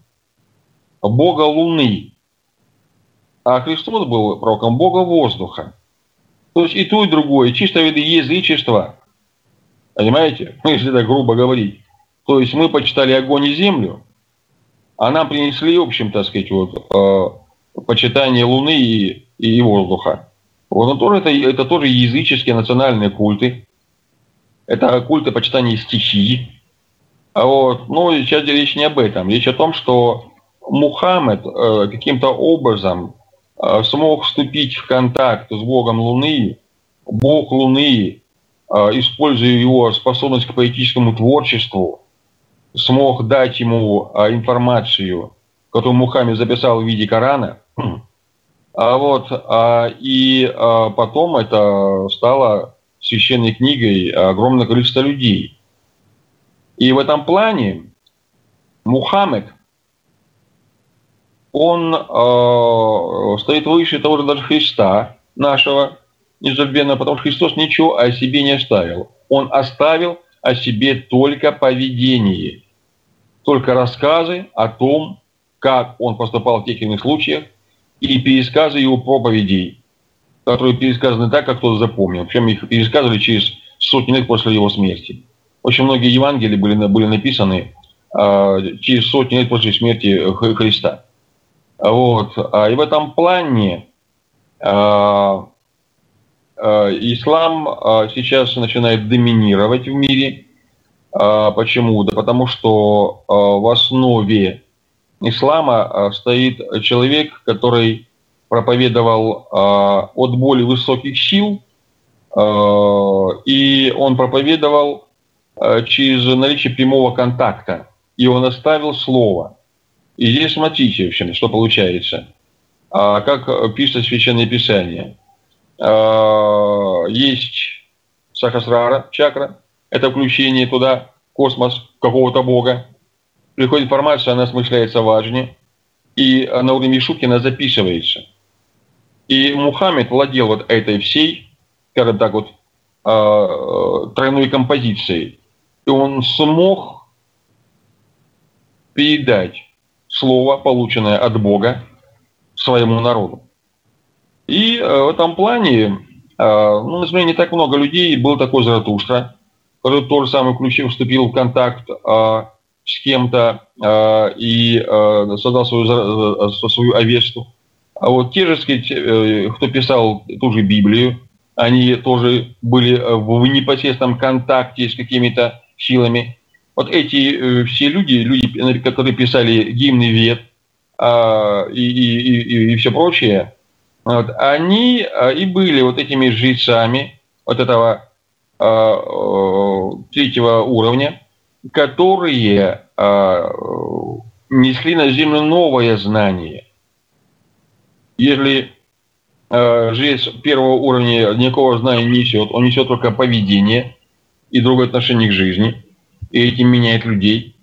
бога Луны, а Христос был пророком бога воздуха. То есть и то, и другое, чисто виды язычества. Понимаете? Ну, если так грубо говорить. То есть мы почитали огонь и землю, а нам принесли, в общем, так сказать, почитание Луны и воздуха. Вот это тоже языческие национальные культы. Это культы почитания стихий. Но сейчас речь не об этом. Речь о том, что Мухаммед каким-то образом смог вступить в контакт с Богом Луны. Бог Луны, используя его способность к поэтическому творчеству, смог дать ему информацию, которую Мухаммед записал в виде Корана. И потом это стало священной книгой огромное количество людей. И в этом плане Мухаммед, он стоит выше того же даже Христа нашего незабвенного, потому что Христос ничего о себе не оставил. Он оставил о себе только поведение, только рассказы о том, как он поступал в тех или иных случаях, и пересказы его проповедей, которые пересказаны так, как кто-то запомнил. Причем их пересказывали через сотни лет после его смерти. Очень многие Евангелия были написаны через сотни лет после смерти Христа. И в этом плане ислам сейчас начинает доминировать в мире. Почему? Да потому что в основе ислама стоит человек, который проповедовал от более высоких сил, и он проповедовал через наличие прямого контакта, и он оставил слово. И здесь смотрите, в общем, что получается. Как пишет Священное Писание. Есть сахасрара, чакра, это включение туда, космос какого-то бога. Приходит информация, она осмысляется важнее, и на уровне шутки она записывается. И Мухаммед владел вот этой всей, скажем так, тройной композицией. И он смог передать слово, полученное от Бога, своему народу. И в этом плане, на самом деле, не так много людей. Был такой Заратустра, который тоже самый ключе вступил в контакт с кем-то и создал свою Авесту. А вот те же, сказать, кто писал ту же Библию, они тоже были в непосредственном контакте с какими-то силами. Вот эти все люди, которые писали гимны Вед и все прочее, они и были вот этими жрецами вот этого третьего уровня, которые несли на землю новое знание. Если жрец первого уровня никакого знания не несет, он несет только поведение и другое отношение к жизни, и этим меняет людей.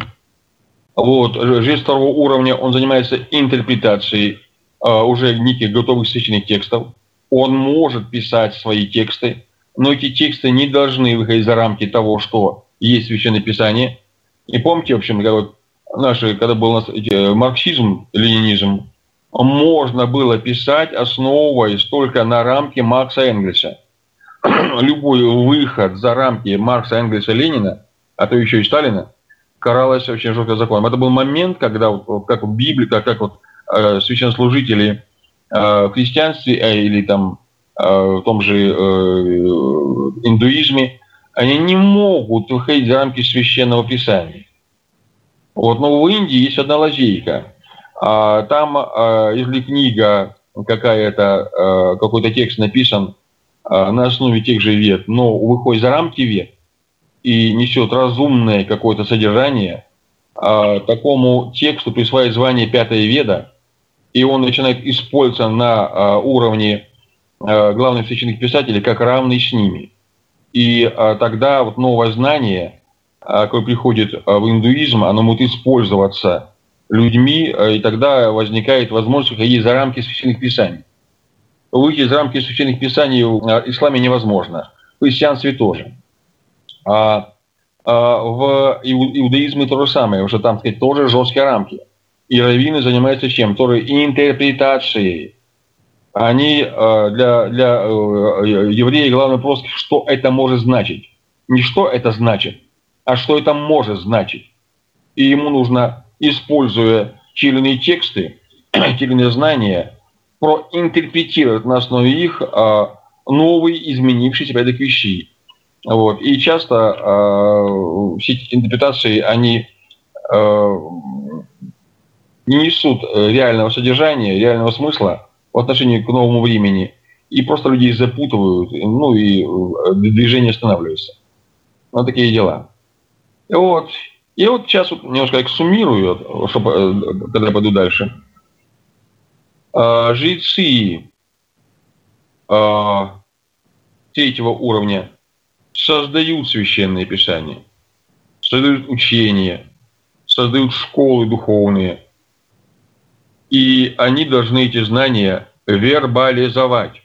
Жрец второго уровня, он занимается интерпретацией уже неких готовых священных текстов. Он может писать свои тексты, но эти тексты не должны выходить за рамки того, что есть Священное Писание. И помните, в общем, когда был марксизм, ленинизм, можно было писать, основываясь только на рамке Маркса Энгельса. Любой выход за рамки Маркса, Энгельса, Ленина, а то еще и Сталина, каралось очень жестко законом. Это был момент, когда, как в Библии, как священнослужители в христианстве или там в том же индуизме, они не могут выходить за рамки Священного Писания. Но в Индии есть одна лазейка. Там, если книга какая-то, какой-то текст написан на основе тех же Вед, но выходит за рамки Вед и несет разумное какое-то содержание, такому тексту присваивает звание Пятая Веда, и он начинает использоваться на уровне главных священных писателей как равный с ними. И тогда новое знание, которое приходит в индуизм, оно будет использоваться людьми, и тогда возникает возможность выходить за рамки священных писаний. Выйти за рамки священных писаний в исламе невозможно, в христианстве тоже. В иудаизме то же самое, уже там, сказать, тоже жесткие рамки. И раввины занимаются чем? Тоже интерпретацией. Они для еврея главный вопрос, что это может значить. Не что это значит, а что это может значить. И ему нужно, используя те или иные тексты, те или иные знания, проинтерпретировать на основе их новый, изменившийся порядок вещей. Вот. И часто все эти интерпретации, они не несут реального содержания, реального смысла в отношении к новому времени, и просто людей запутывают, ну и движение останавливается. Вот такие дела. И вот сейчас немножко так суммирую, чтобы, когда я пойду дальше. Жрецы третьего уровня создают священные писания, создают учения, создают школы духовные. И они должны эти знания вербализовать.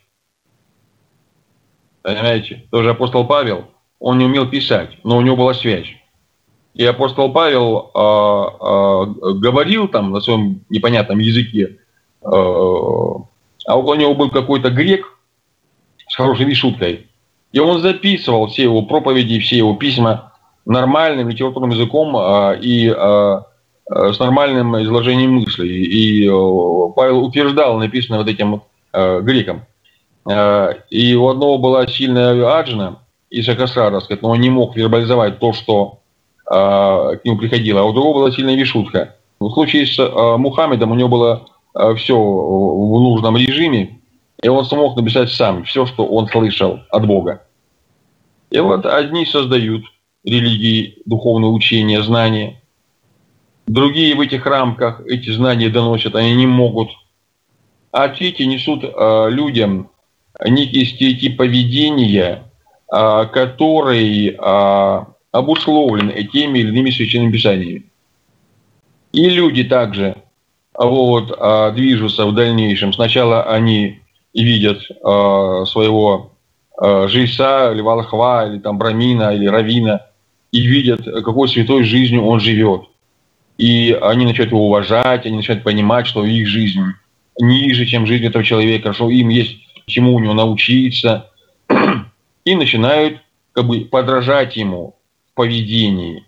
Понимаете? Тоже апостол Павел, он не умел писать, но у него была связь. И апостол Павел говорил там на своем непонятном языке, а около него был какой-то грек с хорошей вишуткой. И он записывал все его проповеди, все его письма нормальным литературным языком и с нормальным изложением мыслей. И Павел утверждал написанное вот этим греком. И у одного была сильная аджна и шакасара, но он не мог вербализовать то, что к нему приходило. А у другого была сильная вишутка. В случае с Мухаммедом у него было все в нужном режиме, и он смог написать сам все, что он слышал от Бога. И вот одни создают религии, духовные учения, знания. Другие в этих рамках эти знания доносят, они не могут. А третьи несут людям некий стереотип поведения, который обусловлен теми или иными священными писаниями. И люди также движутся в дальнейшем. Сначала они видят своего жреца, или волхва, или там брамина, или раввина, и видят, какой святой жизнью он живет. И они начинают его уважать, они начинают понимать, что их жизнь ниже, чем жизнь этого человека, что им есть чему у него научиться. И начинают как бы подражать ему в поведении.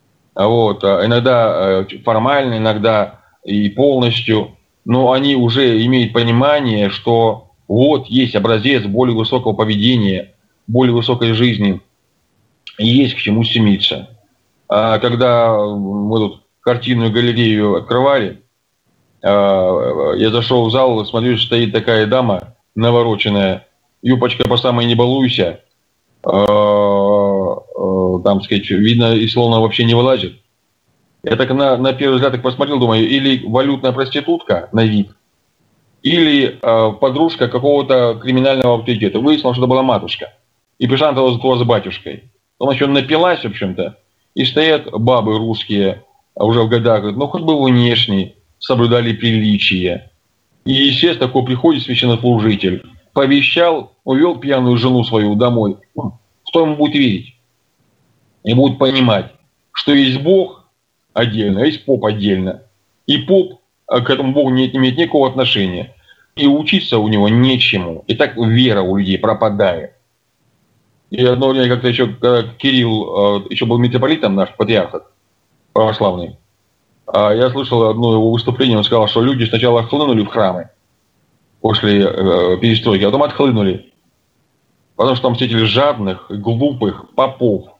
Иногда формально, иногда и полностью. Но они уже имеют понимание, что вот есть образец более высокого поведения, более высокой жизни. И есть к чему стремиться. А когда мы тут картинную галерею открывали, я зашел в зал, смотрю, стоит такая дама навороченная, юбочка по самой не балуйся, там, сказать, видно, и словно вообще не вылазит. Я так на первый взгляд так посмотрел, думаю, или валютная проститутка на вид, или подружка какого-то криминального авторитета. Выяснилось, что это была матушка. И пришла она с батюшкой. Она еще напилась, в общем-то, и стоят бабы русские, уже в годах, говорят, ну хоть бы внешне соблюдали приличия. И, естественно, такой приходит священнослужитель, повещал, увел пьяную жену свою домой. Кто ему будет верить? И будет понимать, что есть Бог отдельно, а есть поп отдельно. И поп к этому Богу не имеет никакого отношения. И учиться у него нечему. И так вера у людей пропадает. И одно время как-то еще, когда Кирилл еще был митрополитом, наш патриарх православный, я слышал одно его выступление, он сказал, что люди сначала хлынули в храмы после перестройки, а потом отхлынули. Потому что там встретили жадных, глупых попов.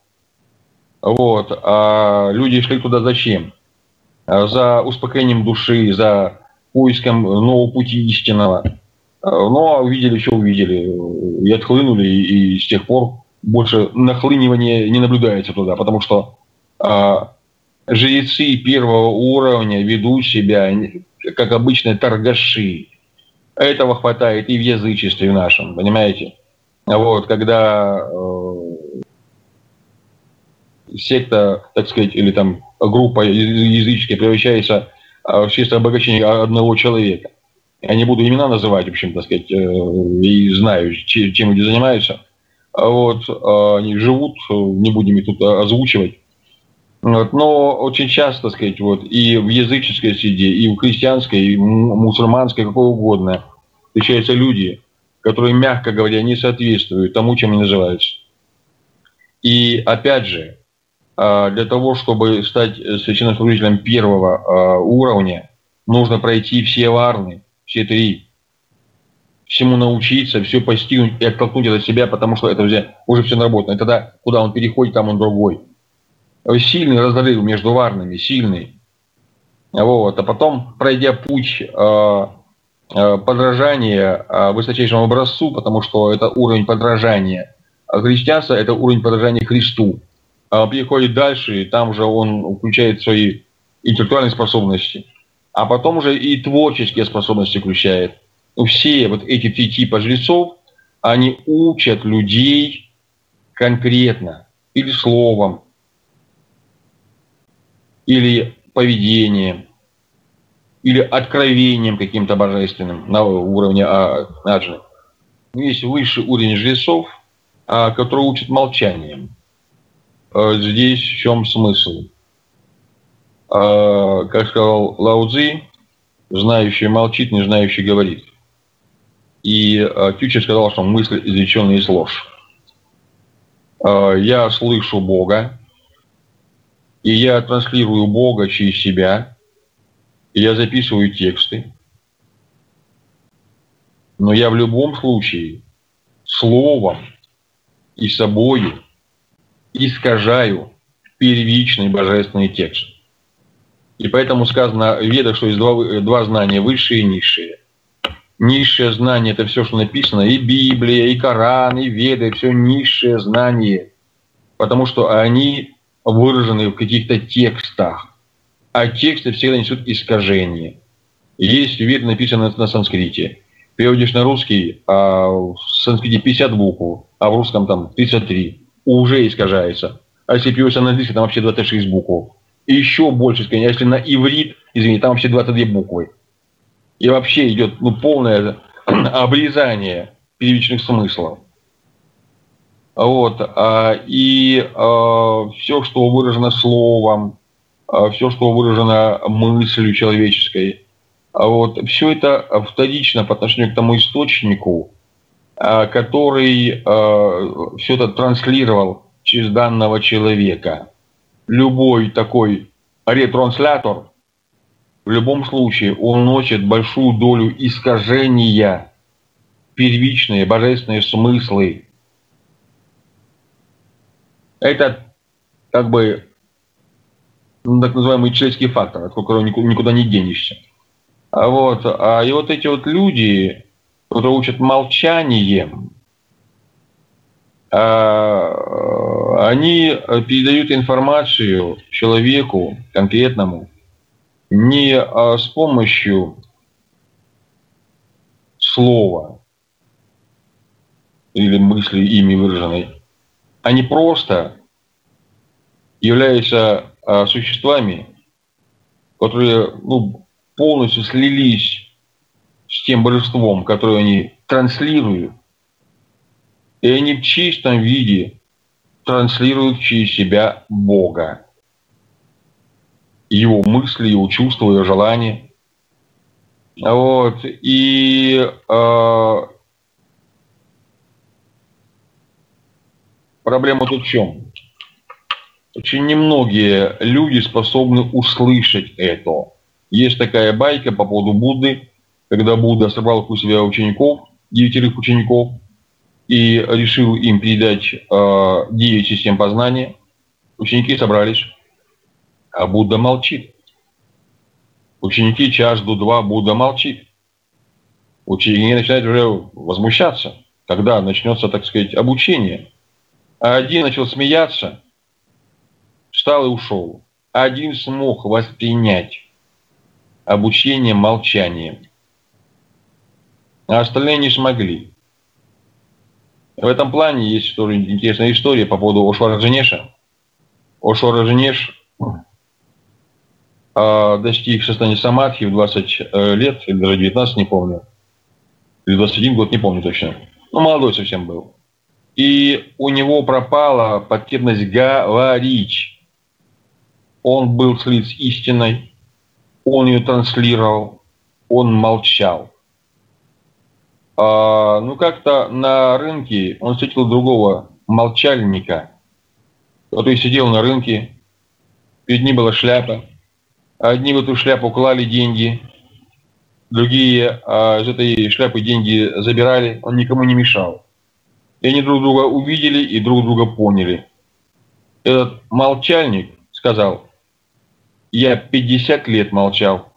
А люди шли туда зачем? За успокоением души, за поиском нового пути истинного. Но увидели, что увидели. И отхлынули, и с тех пор больше нахлынивания не наблюдается туда, потому что жрецы первого уровня ведут себя, как обычные торгаши. Этого хватает и в язычестве нашем, понимаете? Когда секта, так сказать, или там группа языческая превращается в чистое обогащение одного человека. Я не буду имена называть, в общем, так сказать, и знаю, чем люди занимаются. Они живут, не будем их тут озвучивать. Но очень часто, так сказать, и в языческой среде, и в христианской, и в мусульманской, какой угодно, встречаются люди, которые, мягко говоря, не соответствуют тому, чем они называются. И опять же, для того, чтобы стать священнослужителем первого уровня, нужно пройти все варны, все три. Всему научиться, все постигнуть и оттолкнуть от себя, потому что это уже все наработано. И тогда, куда он переходит, там он другой. Сильный разрыв между варнами, сильный. Вот. А потом, пройдя путь подражания высочайшему образцу, потому что это уровень подражания. А христианство – это уровень подражания Христу. Переходит дальше, и там же он включает свои интеллектуальные способности. А потом уже и творческие способности включает. Все вот эти три типа жрецов, они учат людей конкретно, или словом, или поведением, или откровением каким-то божественным на уровне аджны. Есть высший уровень жрецов, который учат молчанием. Здесь в чем смысл? Как сказал Лао Цзи, знающий молчит, не знающий говорит. И Тюче сказал, что мысль, изреченная из ложь. Я слышу Бога, и я транслирую Бога через себя, и я записываю тексты. Но я в любом случае словом и собою искажаю первичный божественный текст. И поэтому сказано в Ведах, что есть два знания, высшие и низшие. Низшее знание – это все, что написано, и Библия, и Коран, и Веды, все низшее знание, потому что они выражены в каких-то текстах, а тексты всегда несут искажение. Есть Веды, написаны на санскрите. Переводишь на русский, а в санскрите 50 букв, а в русском там 33. Уже искажается. А если переводишь на английский, там вообще 26 букв. И еще больше искажение. А если на иврит, извини, там вообще 22 буквы. И вообще идет полное обрезание первичных смыслов. Вот. И все, что выражено словом, все, что выражено мыслью человеческой, вот, все это вторично по отношению к тому источнику, который все это транслировал через данного человека. Любой такой ретранслятор в любом случае он носит большую долю искажения, первичные божественные смыслы. Это как бы так называемый человеческий фактор, от которого никуда не денешься. И вот эти вот люди, которые учат молчанием, они передают информацию человеку конкретному не с помощью слова или мысли ими выраженной. Они просто являются существами, которые полностью слились с тем божеством, которое они транслируют, и они в чистом виде транслируют через себя Бога. Его мысли, его чувства, его желания. Вот. И проблема тут в чем? Очень немногие люди способны услышать это. Есть такая байка по поводу Будды, когда Будда собрал у себя учеников, 9 учеников, и решил им передать 9 систем познания. Ученики собрались, а Будда молчит. Ученики час до 2, Будда молчит. Ученики начинают уже возмущаться, когда начнется, так сказать, обучение. А один начал смеяться, встал и ушел. Один смог воспринять обучение молчанием, а остальные не смогли. В этом плане есть тоже интересная история по поводу Ошвара Раджанеша. Ошвара Раджанеш достиг состояния самадхи в 20 лет, или даже 19, не помню, или 21 год, не помню точно. Молодой совсем был. И у него пропала потребность говорить. Он был слит с истиной, он ее транслировал, он молчал. как-то на рынке он встретил другого молчальника, который сидел на рынке, перед ним была шляпа. Одни в эту шляпу клали деньги, другие из этой шляпы деньги забирали, он никому не мешал. И они друг друга увидели и друг друга поняли. Этот молчальник сказал: я 50 лет молчал,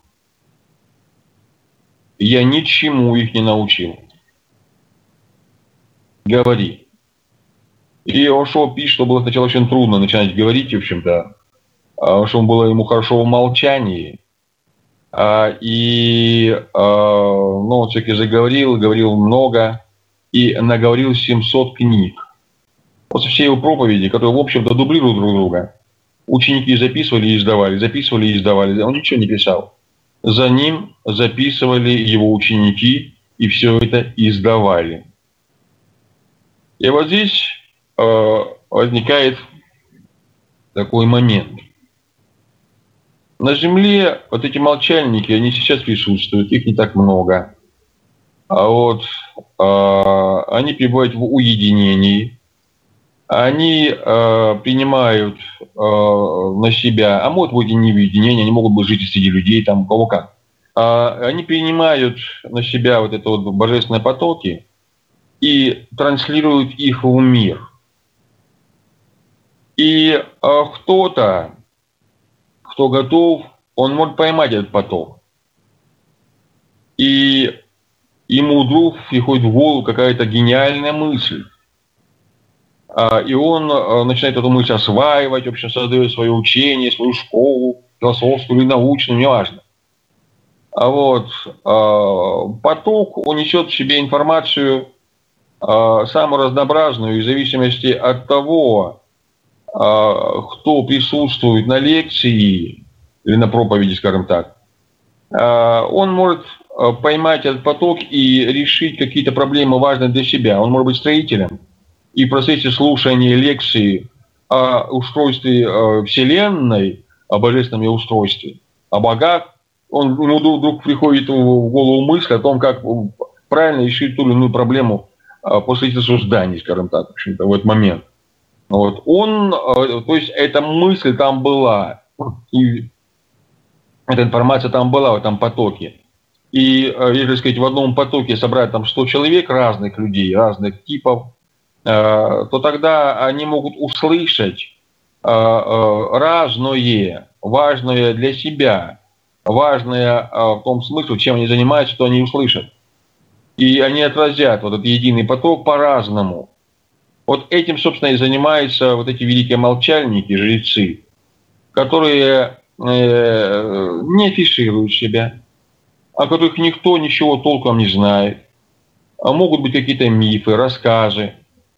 я ничему их не научил. Говори. И он шел пить, что было сначала очень трудно начинать говорить, в общем-то, что было ему хорошо в молчании. Он все-таки заговорил, говорил много и наговорил 700 книг. После всей его проповеди, которые, в общем-то, дублируют друг друга, ученики записывали и издавали. Он ничего не писал. За ним записывали его ученики и все это издавали. И вот здесь возникает такой момент. На Земле вот эти молчальники, они сейчас присутствуют, их не так много. Они пребывают в уединении, они принимают на себя, а может быть и не в уединении, они могут быть жить среди людей, там у кого как. Они принимают на себя вот это вот божественные потоки и транслируют их в мир. И кто-то, кто готов, он может поймать этот поток. И ему вдруг приходит в голову какая-то гениальная мысль. И он начинает эту мысль осваивать, в общем, создает свое учение, свою школу, философскую или научную, неважно. Поток, он несет в себе информацию самую разнообразную, и в зависимости от того, кто присутствует на лекции или на проповеди, скажем так, он может поймать этот поток и решить какие-то проблемы важные для себя. Он может быть строителем. И в процессе слушания лекции о устройстве Вселенной, о божественном ее устройстве, о богах, ему вдруг приходит в голову мысль о том, как правильно решить ту или иную проблему по строительству зданий, скажем так, в общем-то, в этот момент. То есть эта мысль там была, и эта информация там была в этом потоке. И, если сказать, в одном потоке собрать там 100 человек, разных людей, разных типов, то тогда они могут услышать разное, важное для себя, важное в том смысле, чем они занимаются, что они услышат. И они отразят вот этот единый поток по-разному. Вот этим, собственно, и занимаются вот эти великие молчальники, жрецы, которые не афишируют себя, о которых никто ничего толком не знает. Могут быть какие-то мифы, рассказы.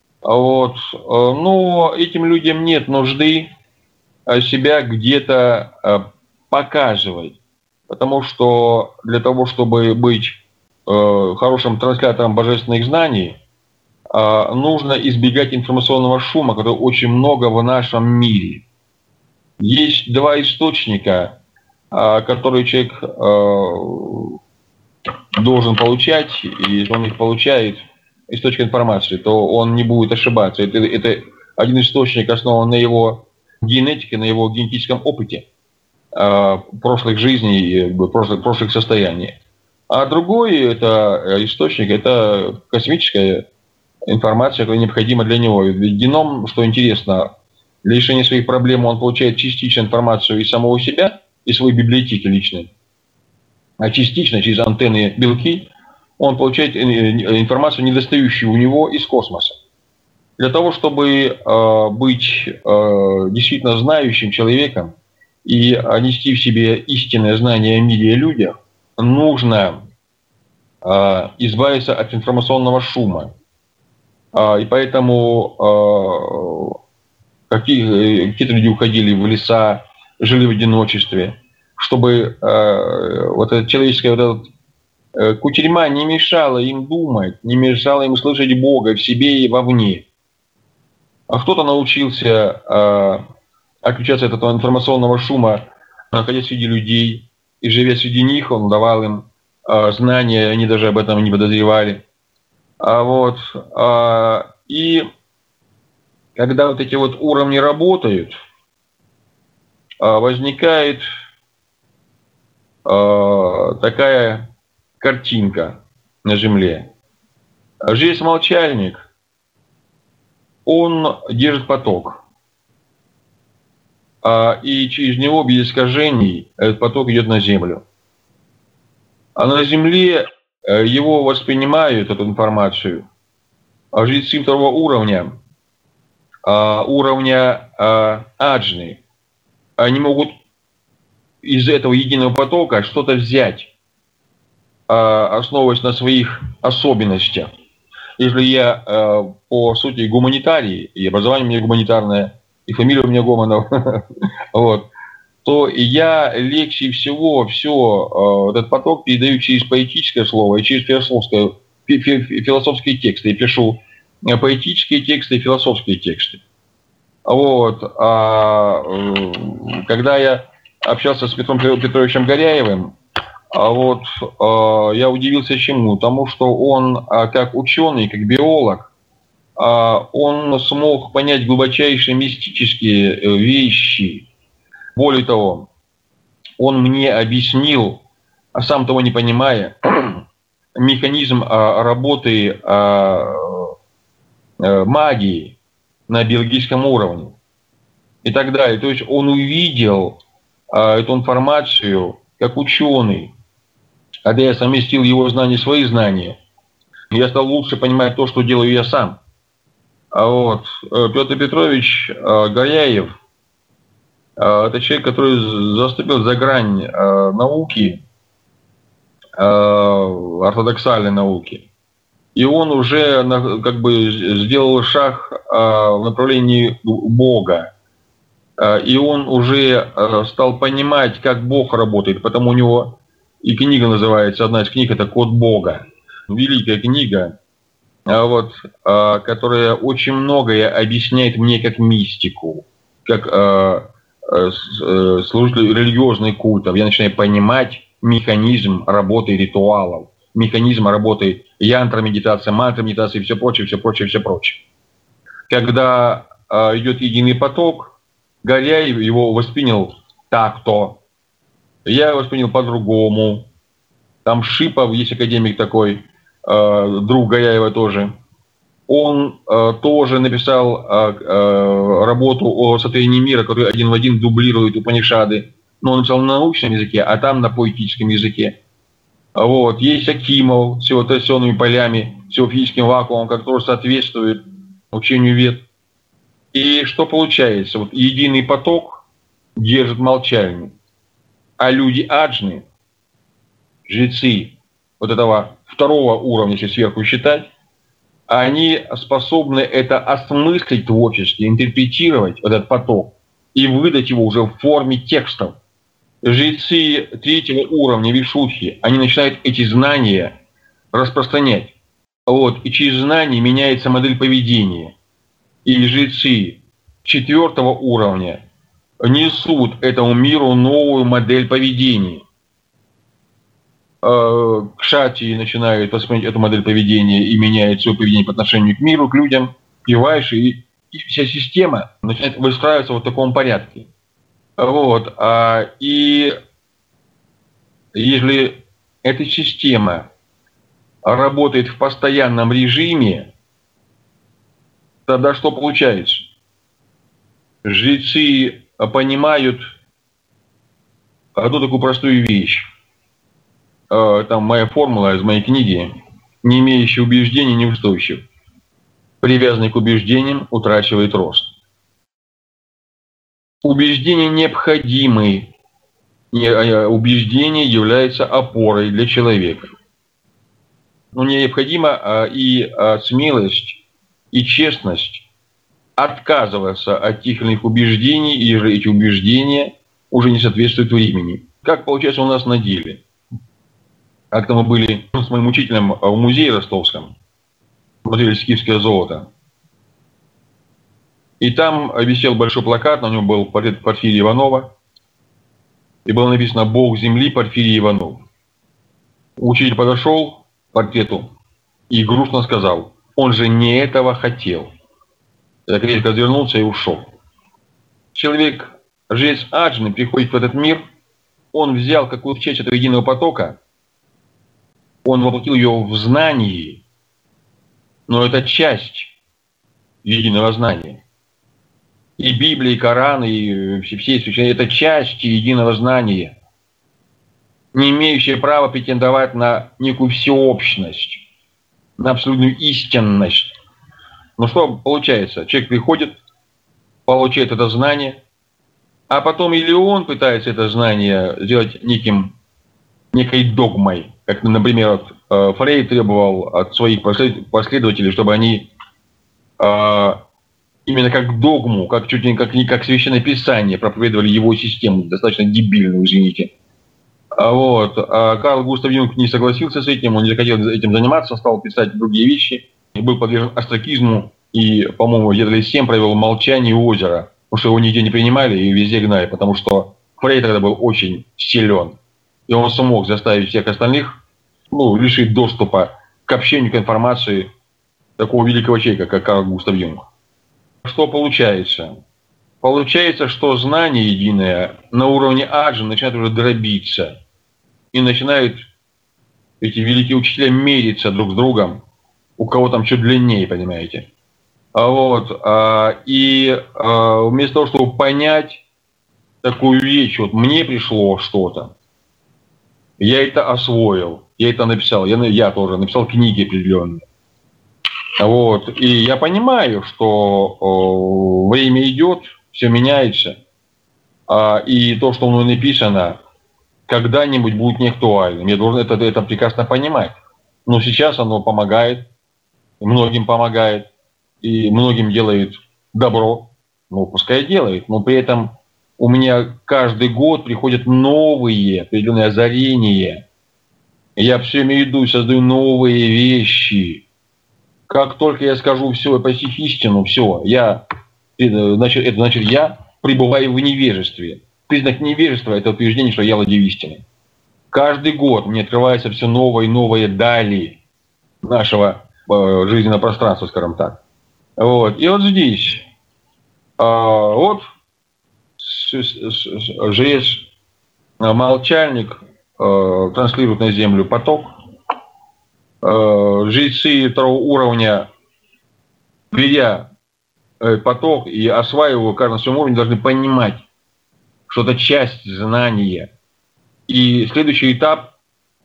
Но этим людям нет нужды себя где-то показывать. Потому что для того, чтобы быть хорошим транслятором божественных знаний, нужно избегать информационного шума, который очень много в нашем мире. Есть два источника, которые человек должен получать, и если он их получает, источник информации, то он не будет ошибаться. Это один источник, основан на его генетике, на его генетическом опыте прошлых жизней, прошлых состояний. А другой источник – это космическая информация, которая необходима для него. Ведь геном, что интересно, для решения своих проблем он получает частично информацию из самого себя, из своей библиотеки личной, а частично через антенны белки он получает информацию, недостающую у него, из космоса. Для того, чтобы быть действительно знающим человеком и нести в себе истинное знание о мире и людях, нужно избавиться от информационного шума. И поэтому какие-то люди уходили в леса, жили в одиночестве, чтобы вот эта человеческая кутерьма не мешала им думать, не мешала им слышать Бога в себе и вовне. А кто-то научился отключаться от этого информационного шума, находясь среди людей, и живя среди них, он давал им знания, они даже об этом не подозревали. И когда вот эти вот уровни работают, возникает такая картинка на Земле. Жрец-молчальник, он держит поток. И через него без искажений этот поток идет на Землю. А на Земле его воспринимают, эту информацию, жрецы второго уровня, аджны. Они могут из этого единого потока что-то взять, основываясь на своих особенностях. Если я, по сути, гуманитарий, и образование у меня гуманитарное, и фамилия у меня Гомонов, то я легче всего этот поток передаю через поэтическое слово и через философские тексты. Я пишу поэтические тексты и философские тексты. Когда я общался с Петром Петровичем Горяевым, я удивился чему? Тому, что он, как ученый, как биолог, он смог понять глубочайшие мистические вещи. Более того, он мне объяснил, сам того не понимая, механизм работы магии на биологическом уровне и так далее. То есть он увидел эту информацию как ученый. Когда я совместил его знания и свои знания, я стал лучше понимать то, что делаю я сам. Петр Петрович Горяев – это человек, который заступил за грань науки, ортодоксальной науки. И он уже сделал шаг в направлении Бога. И он уже стал понимать, как Бог работает, потому у него и книга называется, одна из книг – это «Код Бога». Великая книга, которая очень многое объясняет мне как мистику, как служитель религиозных культов. Я начинаю понимать механизм работы ритуалов, механизм работы янтра-медитации, мантра-медитации и все прочее. Когда идет единый поток, Горяев его воспринял так-то, я воспринял по-другому. Там Шипов, есть академик такой, друг Горяева тоже. Он тоже написал работу о сотворении мира, который один в один дублирует Упанишады. Но он написал на научном языке, а там на поэтическом языке. Есть Акимов с его торсионными полями, с его физическим вакуумом, который соответствует учению Вед. И что получается? Единый поток держит молчальник. А люди аджны, жрецы этого второго уровня, если сверху считать, они способны это осмыслить творчески, интерпретировать этот поток и выдать его уже в форме текстов. Жрецы третьего уровня, вишудхи, они начинают эти знания распространять. И через знания меняется модель поведения. И жрецы четвертого уровня несут этому миру новую модель поведения. Кшати начинают воспринимать эту модель поведения и меняют свое поведение по отношению к миру, к людям, и вайши, и вся система начинает выстраиваться в таком порядке. И если эта система работает в постоянном режиме, тогда что получается? Жрецы понимают одну такую простую вещь. Там моя формула из моей книги: не имеющий убеждений неустойчив. Привязанный к убеждениям утрачивает рост. Убеждения необходимы. Убеждение является опорой для человека. Но необходима и смелость, и честность отказываться от тех или иных убеждений, и же эти убеждения уже не соответствуют времени. Как получается у нас на деле? Как-то мы были с моим учителем в музее ростовском, смотрели скифское золото. И там висел большой плакат, на нем был портрет Порфирия Иванова, и было написано «Бог земли Порфирий Иванов». Учитель подошел к портрету и грустно сказал: он же не этого хотел. Так резко развернулся и ушел. Человек, жрец Аджны, приходит в этот мир, он взял какую-то часть этого единого потока, он воплотил ее в знании, но это часть единого знания. И Библия, и Коран, и все священные – это части единого знания, не имеющие права претендовать на некую всеобщность, на абсолютную истинность. Но что получается? Человек приходит, получает это знание, а потом или он пытается это знание сделать некой догмой, как, например, Фрейд требовал от своих последователей, чтобы они именно как догму, как чуть ли как священное писание проповедовали его систему, достаточно дебильную, извините. Вот. А Карл Густав Юнг не согласился с этим, он не захотел этим заниматься, стал писать другие вещи, и был подвержен остракизму, и, по-моему, где-то лет 7 провел молчание у озера, потому что его нигде не принимали и везде гнали, потому что Фрейд тогда был очень силен, и он смог заставить всех остальных, лишить доступа к общению, к информации такого великого человека, как Карл Густав Юнг. Что получается? Получается, что знание единое на уровне Аджны начинает уже дробиться. И начинают эти великие учителя мериться друг с другом. У кого там что длиннее, понимаете? И вместо того, чтобы понять такую вещь, вот мне пришло что-то, я это освоил, я это написал, я тоже написал книги определенные. Вот. И я понимаю, что время идет, все меняется, и то, что мной написано, когда-нибудь будет неактуальным. Я должен это прекрасно понимать. Но сейчас оно помогает, многим помогает, и многим делает добро. Пускай делает, но при этом у меня каждый год приходят новые определенные озарения. Я все время иду и создаю новые вещи. Как только я скажу все, я постиг истину, все, это значит, я пребываю в невежестве. Признак невежества – это утверждение, что я владею истиной. Каждый год мне открывается все новые и новые дали нашего жизненного пространства, скажем так. Вот. И вот здесь, жрец молчальник транслирует на землю поток. Жрецы второго уровня, ведя поток и осваивая его каждый на своем уровне, должны понимать, что это часть знания. И следующий этап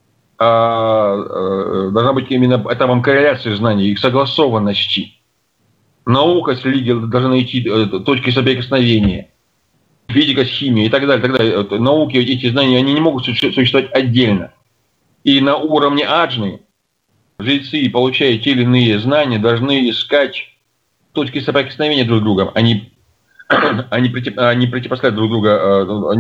должна быть именно этапом корреляции знаний, их согласованности. Наука с религией должна найти точки соприкосновения. Физика с химией и так далее, так далее. Науки, эти знания, они не могут существовать отдельно. И на уровне аджны жрецы, получая те или иные знания, должны искать точки соприкосновения друг с другом. Они противопоставлять друг друга,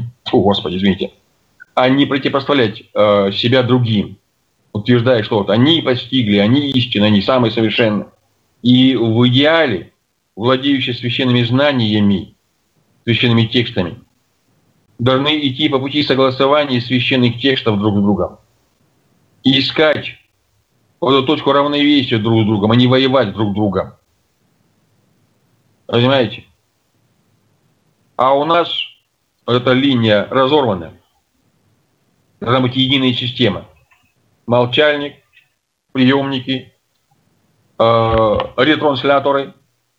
они противопоставлять себя другим, утверждая, что вот они постигли, они истинны, они самые совершенные. И в идеале, владеющие священными знаниями, священными текстами, должны идти по пути согласования священных текстов друг с другом. И искать вот эту точку равновесия друг с другом, а не воевать друг с другом. Понимаете? А у нас эта линия разорвана. Должна быть единая система. Молчальник, приемники, ретрансляторы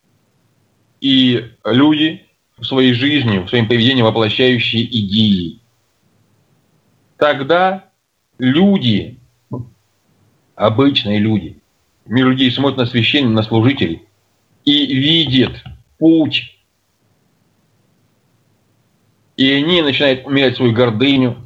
и люди в своей жизни, в своем поведении воплощающие идеи. Тогда люди, обычные люди, мир людей смотрит на священников, на служителей и видит путь. И они начинают умерять свою гордыню,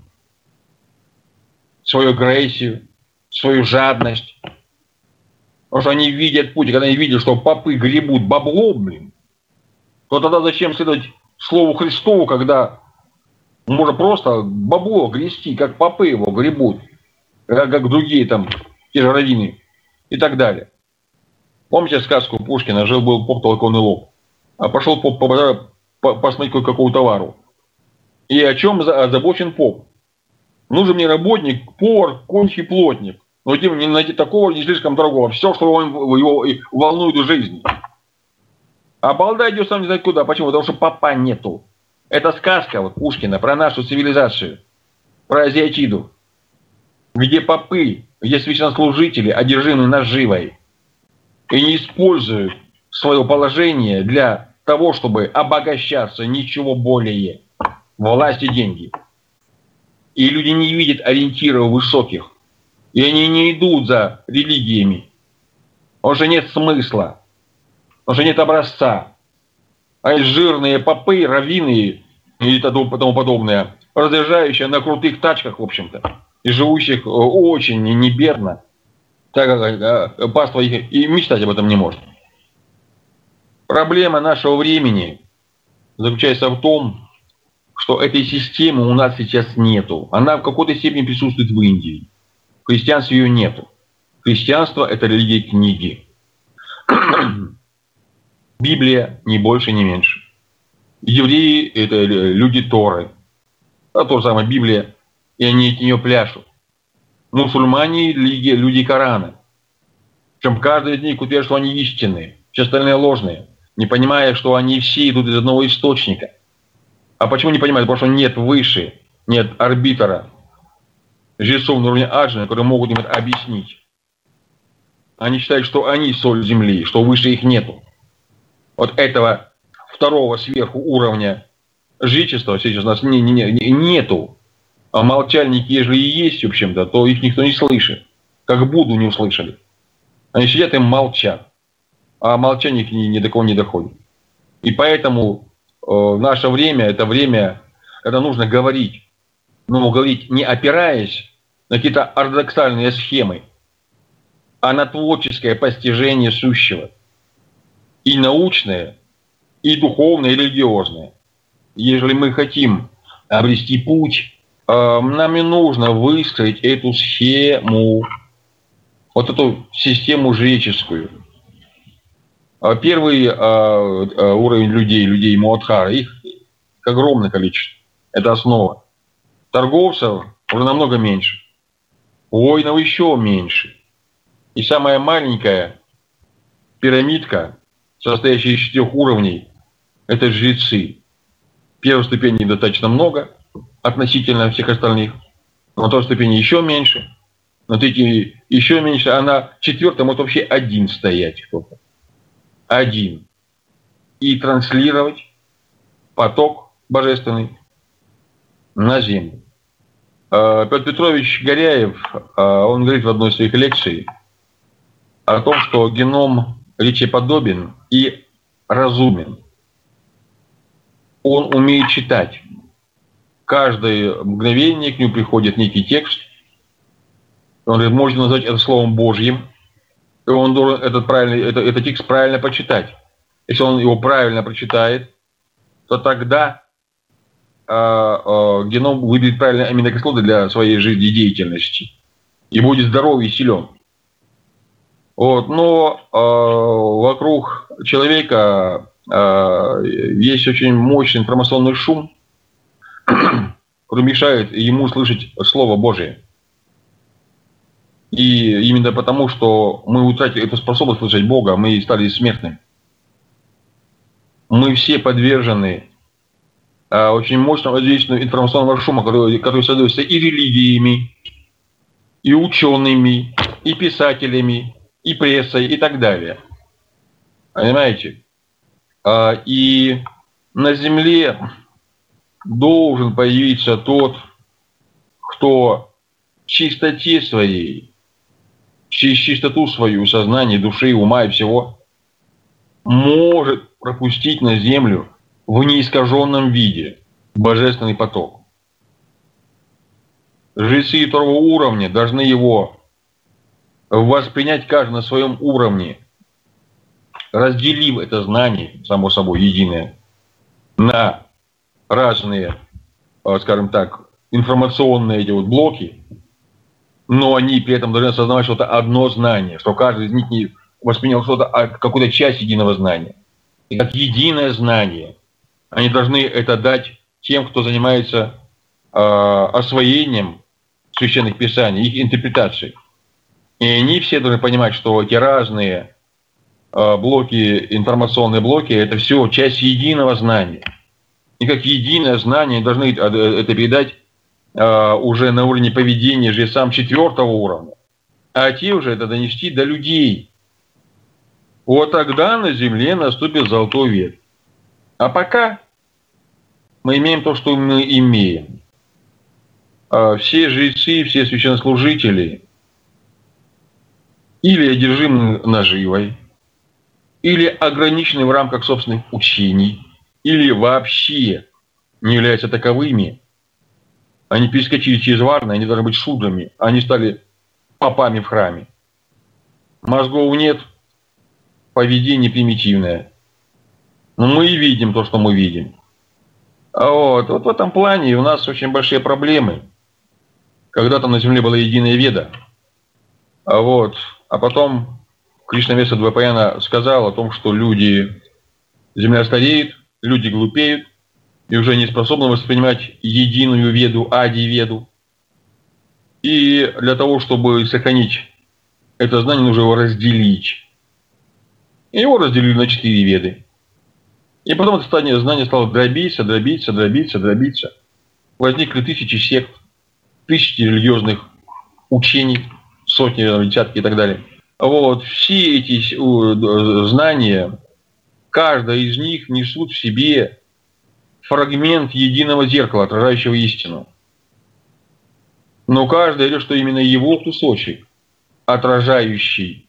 свою агрессию, свою жадность. Потому что они видят путь, и когда они видят, что попы гребут баблом, то тогда зачем следовать Слову Христову, когда можно просто бабло грести, как попы его гребут, как другие там, те же раввины и так далее. Помните сказку Пушкина «Жил-был поп, толконный лоб», а пошел поп по базару посмотреть кое-какого товару. И о чем озабочен поп? Нужен мне работник, повар, кончий плотник. но тем не найти такого, не слишком дорогого. Все, что его волнует в жизни. А балда идет сам не знает куда. Почему? Потому что папа нету. Это сказка вот, Пушкина про нашу цивилизацию, про азиатиду, где попы, где священнослужители одержимы наживой и не используют свое положение для того, чтобы обогащаться, ничего более. Власть и деньги. И люди не видят ориентиров высоких. И они не идут за религиями. Потому что нет смысла. Потому что нет образца. А есть жирные попы, раввины и тому подобное, разъезжающие на крутых тачках, в общем-то, и живущих очень небедно, так как паства их и мечтать об этом не может. Проблема нашего времени заключается в том, что этой системы у нас сейчас нету. Она в какой-то степени присутствует в Индии. В христианстве ее нету. Христианство – это религия книги. Библия ни больше, ни меньше. Евреи – это люди Торы. А то же самое Библия, и они от нее пляшут. Мусульмане – люди Корана. Причем каждый из них утверждает, что они истинные, все остальные ложные, не понимая, что они все идут из одного источника. А почему не понимают? Потому что нет выше, нет арбитра, жрецов на уровне Аджина, которые могут им это объяснить. Они считают, что они соль земли, что выше их нету. Вот этого второго сверху уровня жречества сейчас у нас нету. А молчальники, если и есть, в общем-то, то их никто не слышит. Как Будду не услышали. Они сидят и молчат. А молчание их ни до кого не доходит. И поэтому наше время, это время, когда нужно говорить. Но говорить не опираясь на какие-то ортодоксальные схемы, а на творческое постижение сущего. И научное, и духовное, и религиозное. Если мы хотим обрести путь, нам и нужно выстроить эту схему, вот эту систему жреческую. Первый уровень людей Муадхара, их огромное количество. Это основа. Торговцев уже намного меньше. Воинов еще меньше. И самая маленькая пирамидка, состоящая из 4 уровней, это жрецы. Первой ступени достаточно много относительно всех остальных. На второй ступени еще меньше. На третьей еще меньше. А на 4 может вообще один стоять кто-то. Один. И транслировать поток божественный на землю. Петр Петрович Горяев, он говорит в одной из своих лекций о том, что геном речеподобен и разумен. Он умеет читать. Каждое мгновение к нему приходит некий текст. Он говорит, можно назвать это словом Божьим. И он должен этот текст правильно прочитать. Если он его правильно прочитает, то тогда геном выберет правильные аминокислоты для своей жизнедеятельности и будет здоров и силен. Вот. Но вокруг человека есть очень мощный информационный шум, который мешает ему слышать Слово Божие. И именно потому, что мы утратили эту способность слышать Бога, мы стали смертными. Мы все подвержены очень мощному воздействию информационного шума, который создается и религиями, и учеными, и писателями, и прессой, и так далее. Понимаете? И на Земле должен появиться тот, кто в чистоте своей, через чистоту свою сознания, души, ума и всего может пропустить на Землю в неискаженном виде божественный поток. Жрецы второго уровня должны его воспринять каждый на своем уровне, разделив это знание, само собой, единое, на разные, скажем так, информационные эти вот блоки, но они при этом должны осознавать что-то одно знание, что каждый из них не воспринял что-то, какую-то часть единого знания. И как единое знание они должны это дать тем, кто занимается освоением священных писаний, их интерпретацией. И они все должны понимать, что эти разные блоки, информационные блоки, это все часть единого знания. И как единое знание должны это передать уже на уровне поведения жрецам 4-го уровня. А те уже это донести до людей. Вот тогда на Земле наступит золотой век. А пока мы имеем то, что мы имеем. Все жрецы, все священнослужители или одержимы наживой, или ограничены в рамках собственных учений, или вообще не являются таковыми. Они перескочили через Варну, они должны быть шудрами, они стали попами в храме. Мозгов нет, поведение примитивное. Но мы и видим то, что мы видим. Вот в этом плане у нас очень большие проблемы. Когда-то на Земле была единая Веда. А потом Кришнавеса Двапаяна сказал о том, что Земля стареет, люди глупеют и уже не способны воспринимать единую Веду, Ади-Веду. И для того, чтобы сохранить это знание, нужно его разделить. И его разделили на 4 Веды. И потом это знание стало дробиться. Возникли тысячи сект, тысячи религиозных учений, сотни, десятки и так далее. Все эти знания, каждая из них несут в себе фрагмент единого зеркала, отражающего истину. Но каждый говорит, что именно его кусочек, отражающий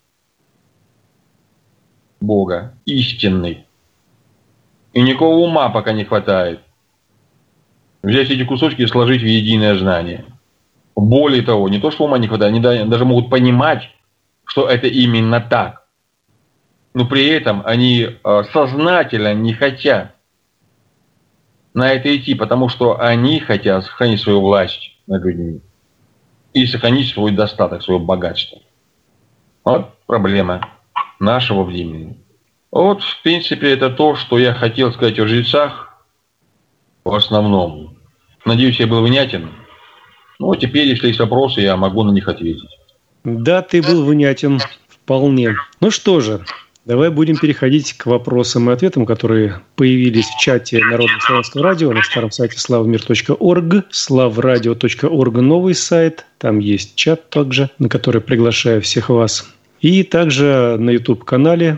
Бога, истинный. И никакого ума пока не хватает взять эти кусочки и сложить в единое знание. Более того, не то, что ума не хватает, они даже могут понимать, что это именно так. Но при этом они сознательно не хотят на это идти, потому что они хотят сохранить свою власть над людьми и сохранить свой достаток, свое богатство. Вот проблема нашего времени. В принципе, это то, что я хотел сказать о жрецах в основном. Надеюсь, я был внятен. Теперь, если есть вопросы, я могу на них ответить. Да, ты был внятен вполне. Ну что же, давай будем переходить к вопросам и ответам, которые появились в чате Народного славянского радио на старом сайте slavmir.org, slavradio.org новый сайт. Там есть чат также, на который приглашаю всех вас. И также на YouTube-канале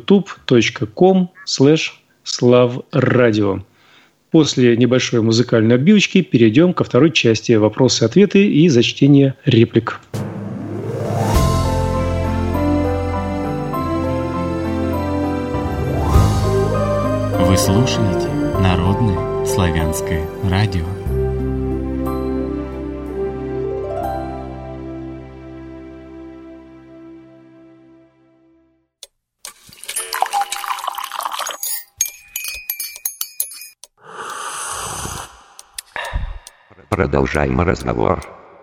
youtube.com/slavradio. После небольшой музыкальной отбивочки перейдем ко второй части «Вопросы-ответы» и зачтения реплик. Вы слушаете Народное славянское радио. Продолжаем разговор.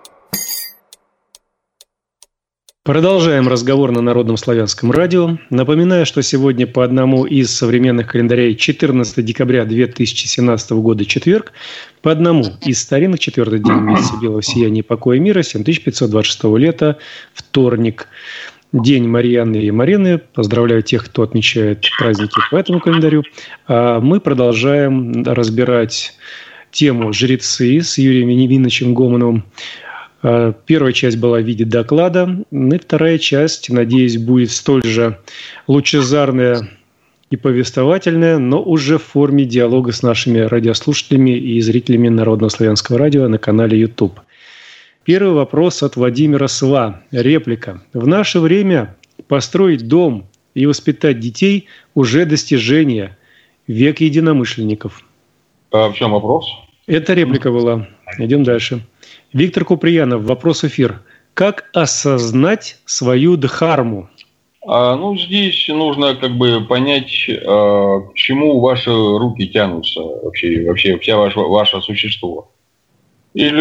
Продолжаем разговор на Народном славянском радио. Напоминаю, что сегодня по одному из современных календарей 14 декабря 2017 года четверг, по одному из старинных четвертый день месяца белого сияния и покоя мира 7526 лета вторник. День Марьяны и Марины. Поздравляю тех, кто отмечает праздники по этому календарю. А мы продолжаем разбирать тему «Жрецы» с Юрием Вениаминовичем Гомоновым. Первая часть была в виде доклада, и вторая часть, надеюсь, будет столь же лучезарная и повествовательная, но уже в форме диалога с нашими радиослушателями и зрителями Народного славянского радио на канале YouTube. Первый вопрос от Владимира Сва. Реплика. В наше время построить дом и воспитать детей уже достижение. Век единомышленников. А в чем вопрос? Это реплика была. Идем дальше. Виктор Куприянов. Вопрос эфир. Как осознать свою дхарму? Здесь нужно понять, к чему ваши руки тянутся, вообще вся ваше существо. Или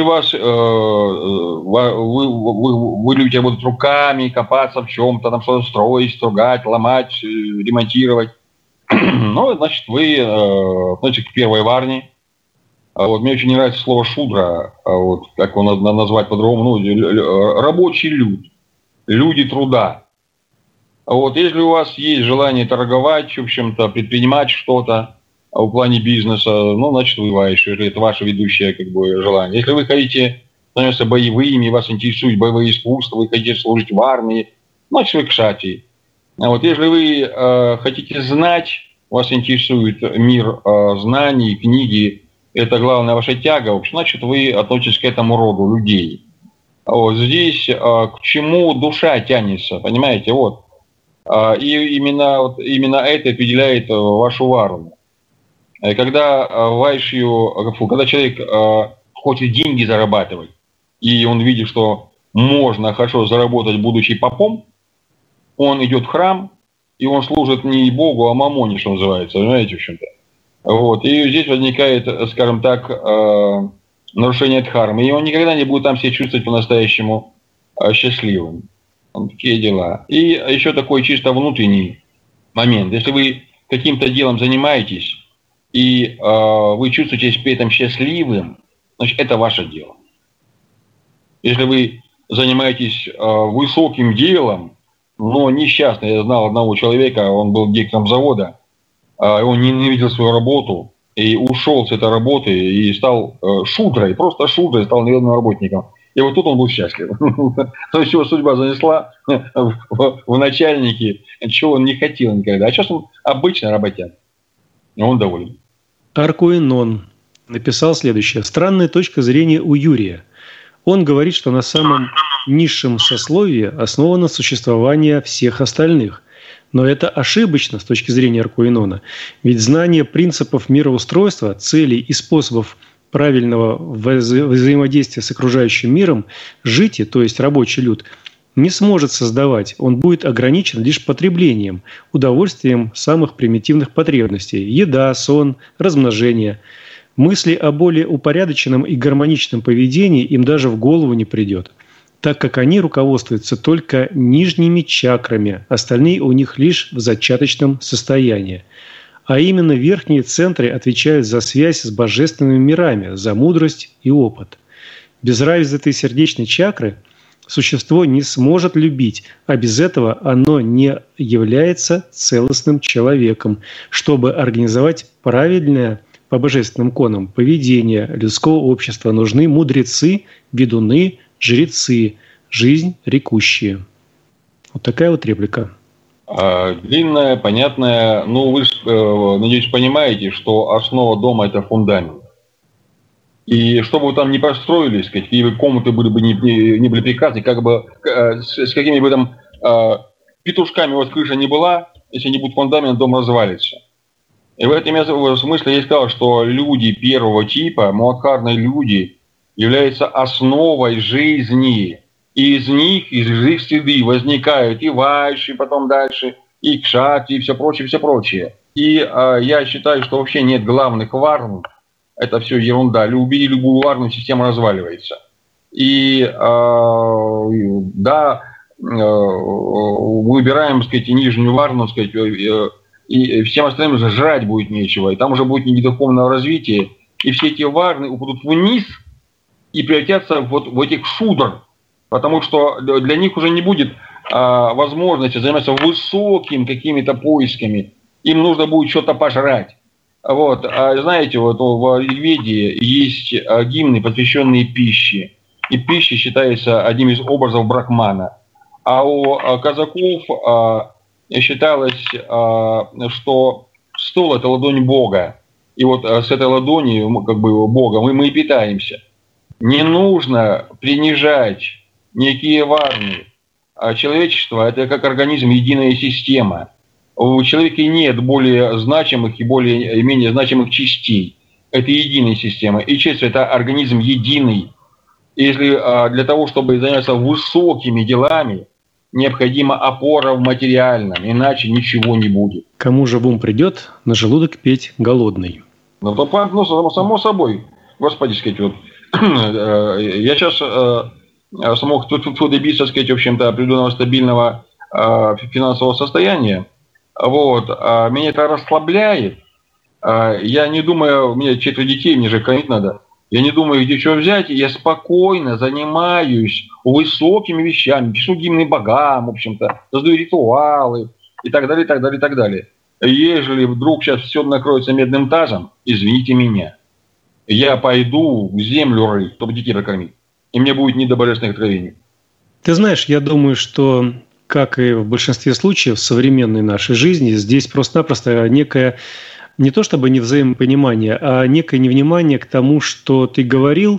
вы любите работать руками, копаться в чем-то, там что-то строить, стругать, ломать, ремонтировать. Значит, вы относитесь к первой варне. Мне очень не нравится слово «шудра», как его надо назвать по-другому, рабочий люд. люди труда. Вот, если у вас есть желание торговать, в общем-то, предпринимать что-то в плане бизнеса, ну, значит, вы вайши, или это ваше ведущее, как бы, желание. Если вы хотите заняться боевыми, вас интересует боевое искусство, вы хотите служить в армии, значит, вы кшати. Вот, если вы хотите знать, вас интересует мир знаний, книги, это главная ваша тяга, в общем, значит, вы относитесь к этому роду людей. Вот здесь к чему душа тянется, понимаете, вот. И именно это определяет вашу варну. Когда когда человек хочет деньги зарабатывать, и он видит, что можно хорошо заработать, будучи попом, он идет в храм, и он служит не Богу, а мамоне, что называется, понимаете, в общем-то. Вот. И здесь возникает, скажем так, нарушение дхармы. И он никогда не будет там себя чувствовать по-настоящему счастливым. Такие дела. И еще такой чисто внутренний момент. Если вы каким-то делом занимаетесь, и вы чувствуете при этом счастливым, значит, это ваше дело. Если вы занимаетесь высоким делом, но несчастный, я знал одного человека, он был директором завода, он ненавидел свою работу и ушел с этой работы и стал шудрой, просто шудрой, стал наверное работником. И вот тут он был счастлив. То есть его судьба занесла в начальники, чего он не хотел никогда. А сейчас он обычный работяг. И он доволен. Аркуинон написал следующее. Странная точка зрения у Юрия. Он говорит, что на самом низшем сословии основано существование всех остальных. Но это ошибочно с точки зрения Аркуинона. Ведь знание принципов мироустройства, целей и способов правильного взаимодействия с окружающим миром жити, то есть рабочий люд, не сможет создавать. Он будет ограничен лишь потреблением, удовольствием самых примитивных потребностей – еда, сон, размножение. Мысли о более упорядоченном и гармоничном поведении им даже в голову не придет, так как они руководствуются только нижними чакрами, остальные у них лишь в зачаточном состоянии. А именно верхние центры отвечают за связь с божественными мирами, за мудрость и опыт. Без развитой сердечной чакры существо не сможет любить, а без этого оно не является целостным человеком. Чтобы организовать правильное по божественным конам поведение людского общества, нужны мудрецы, ведуны, жрецы, жизнь рекущие. Вот такая вот реплика. Длинная, понятная. Ну, вы, надеюсь, понимаете, что основа дома – это фундамент. И что бы вы там ни построились, какие бы комнаты были бы не были прекрасны, как бы с какими бы там петушками у вас крыша не была, если не будет фундамента, дом развалится. И в этом смысле я сказал, что люди первого типа, муадхарные люди, являются основой жизни. И из них, из их среды возникают и вайши, потом дальше, и кшати, и все прочее, все прочее. И я считаю, что вообще нет главных варн. Это все ерунда. Убери любую варну, система разваливается. И да, выбираем, так сказать, нижнюю варну, так сказать, и всем остальным жрать будет нечего. И там уже будет не духовного развития. И все эти варны упадут вниз и превратятся вот в этих шудр. Потому что для них уже не будет возможности заниматься высокими какими-то поисками. Им нужно будет что-то пожрать. Вот. А знаете, вот в Ригведе есть гимны, посвященные пище. И пища считается одним из образов брахмана. А у казаков считалось, что стол – это ладонь Бога. И вот с этой ладони, как бы, Бога мы и питаемся. Не нужно принижать некие варны. Человечество – это как организм, единая система. У человека нет более значимых и более менее значимых частей. Это единая система. И человечество – это организм единый. Если для того, чтобы заняться высокими делами, необходима опора в материальном, иначе ничего не будет. Кому же в ум придет на желудок петь голодный? Ну, само собой. Господи, сказать, вот я сейчас смог добиться, сказать, в общем-то, определенного стабильного финансового состояния. Вот. Меня это расслабляет. Я не думаю, у меня 4 детей, мне же кормить надо. Я не думаю, где что взять, и я спокойно занимаюсь высокими вещами, пишу гимны богам, в общем-то, создаю ритуалы и так далее, и так далее, и так далее. Ежели вдруг сейчас все накроется медным тазом, извините меня, я пойду в землю рыть, чтобы детей прокормить, и мне будет не до божественных откровений. Ты знаешь, я думаю, что, как и в большинстве случаев в современной нашей жизни, здесь просто-напросто некое, не то чтобы невзаимопонимание, а некое невнимание к тому, что ты говорил,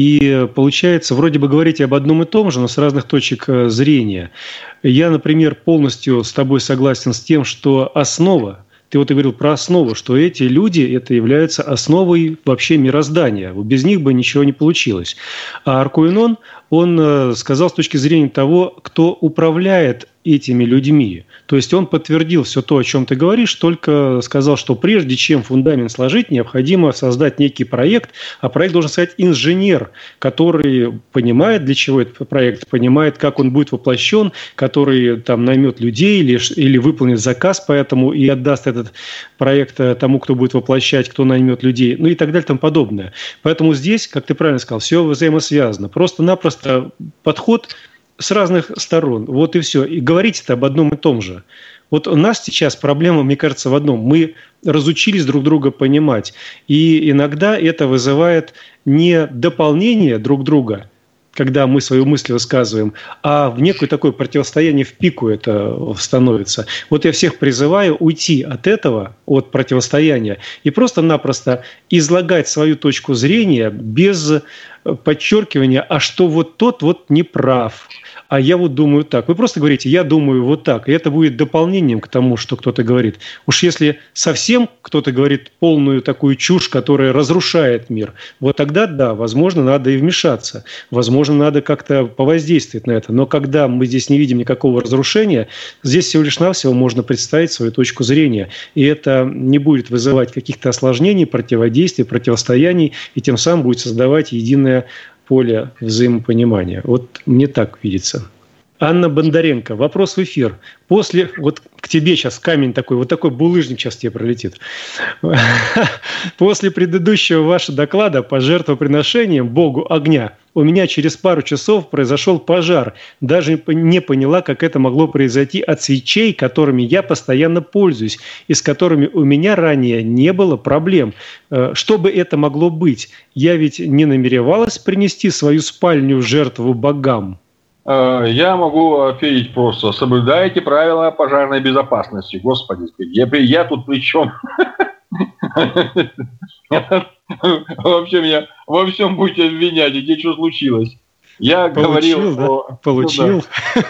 и получается, вроде бы говорите об одном и том же, но с разных точек зрения. Я, например, полностью с тобой согласен с тем, что основа, ты вот и говорил про основу, что эти люди, это являются основой вообще мироздания. Без них бы ничего не получилось. А Аркуинон, он сказал с точки зрения того, кто управляет этими людьми. То есть он подтвердил все то, о чем ты говоришь, только сказал, что прежде чем фундамент сложить, необходимо создать некий проект, а проект должен создать инженер, который понимает, для чего этот проект, понимает, как он будет воплощен, который там наймет людей или выполнит заказ, поэтому и отдаст этот проект тому, кто будет воплощать, кто наймет людей, ну и так далее и тому подобное. Поэтому здесь, как ты правильно сказал, все взаимосвязано. Просто-напросто подход с разных сторон. Вот и все. И говорить-то об одном и том же. Вот у нас сейчас проблема, мне кажется, в одном. Мы разучились друг друга понимать. И иногда это вызывает не дополнение друг друга, когда мы свою мысль высказываем, а в некое такое противостояние в пику это становится. Вот я всех призываю уйти от этого, от противостояния, и просто-напросто излагать свою точку зрения без подчеркивания, а что вот тот вот не прав, а я вот думаю так. Вы просто говорите, я думаю вот так, и это будет дополнением к тому, что кто-то говорит. Уж если совсем кто-то говорит полную такую чушь, которая разрушает мир, вот тогда, да, возможно, надо и вмешаться, возможно, надо как-то повоздействовать на это. Но когда мы здесь не видим никакого разрушения, здесь всего лишь навсего можно представить свою точку зрения, и это не будет вызывать каких-то осложнений, противодействий, противостояний, и тем самым будет создавать единое поле взаимопонимания. Вот мне так видится. Анна Бондаренко, вопрос в эфир. После, вот к тебе сейчас камень такой, вот такой булыжник сейчас тебе пролетит. После предыдущего вашего доклада по жертвоприношениям Богу огня у меня через пару часов произошел пожар. Даже не поняла, как это могло произойти от свечей, которыми я постоянно пользуюсь, и с которыми у меня ранее не было проблем. Что бы это могло быть? Я ведь не намеревалась принести свою спальню в жертву богам. Я могу ответить просто. Соблюдайте правила пожарной безопасности. Господи, я тут при чем? Вообще меня во всем будете обвинять, где что случилось. Я говорил... Да? Получил.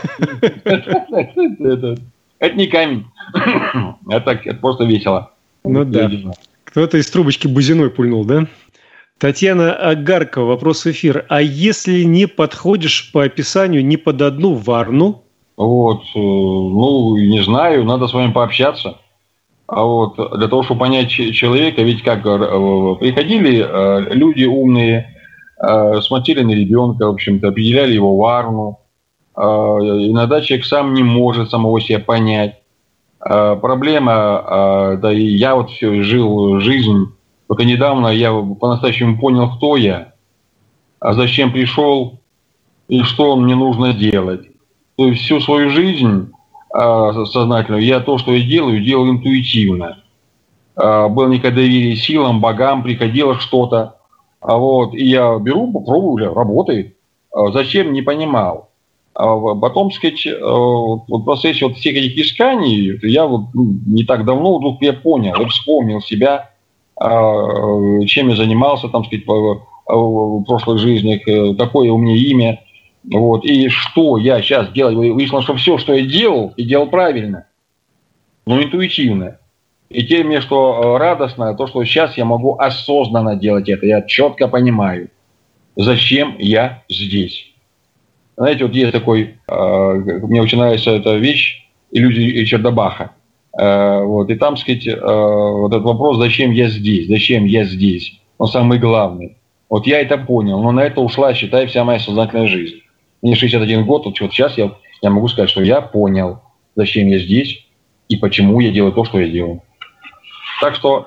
Это не камень. Это просто весело. Ну да. Кто-то из трубочки бузиной пульнул, да? Татьяна Агаркова, вопрос в эфир. А если не подходишь по описанию ни под одну варну? Вот, ну, не знаю, надо с вами пообщаться. А вот для того, чтобы понять человека, ведь как приходили люди умные, смотрели на ребенка, в общем-то, определяли его варну. Иногда человек сам не может самого себя понять. Проблема, да и я вот все жил жизнь. Только недавно я по-настоящему понял, кто я, а зачем пришел и что мне нужно делать. То есть всю свою жизнь сознательную я то, что я делаю интуитивно. Было некое доверие силам, богам, приходило что-то. Вот, и я беру, попробую, работает. Зачем, не понимал. Потом, сказать, в процессе вот всех этих исканий, я вот не так давно вдруг я понял, я вспомнил себя, чем я занимался, там, сказать, в прошлых жизнях, какое у меня имя, вот, и что я сейчас делаю. Выяснилось, что все, что я делал правильно, но интуитивно. И теперь мне что радостно, то, что сейчас я могу осознанно делать это. Я четко понимаю, зачем я здесь. Знаете, вот есть такой, мне очень нравится эта вещь, «Иллюзия Ричарда Баха». Вот, и там, сказать, вот этот вопрос, зачем я здесь, он самый главный. Вот я это понял, но на это ушла, считай, вся моя сознательная жизнь. Мне 61 год, вот сейчас я могу сказать, что я понял, зачем я здесь и почему я делаю то, что я делаю. Так что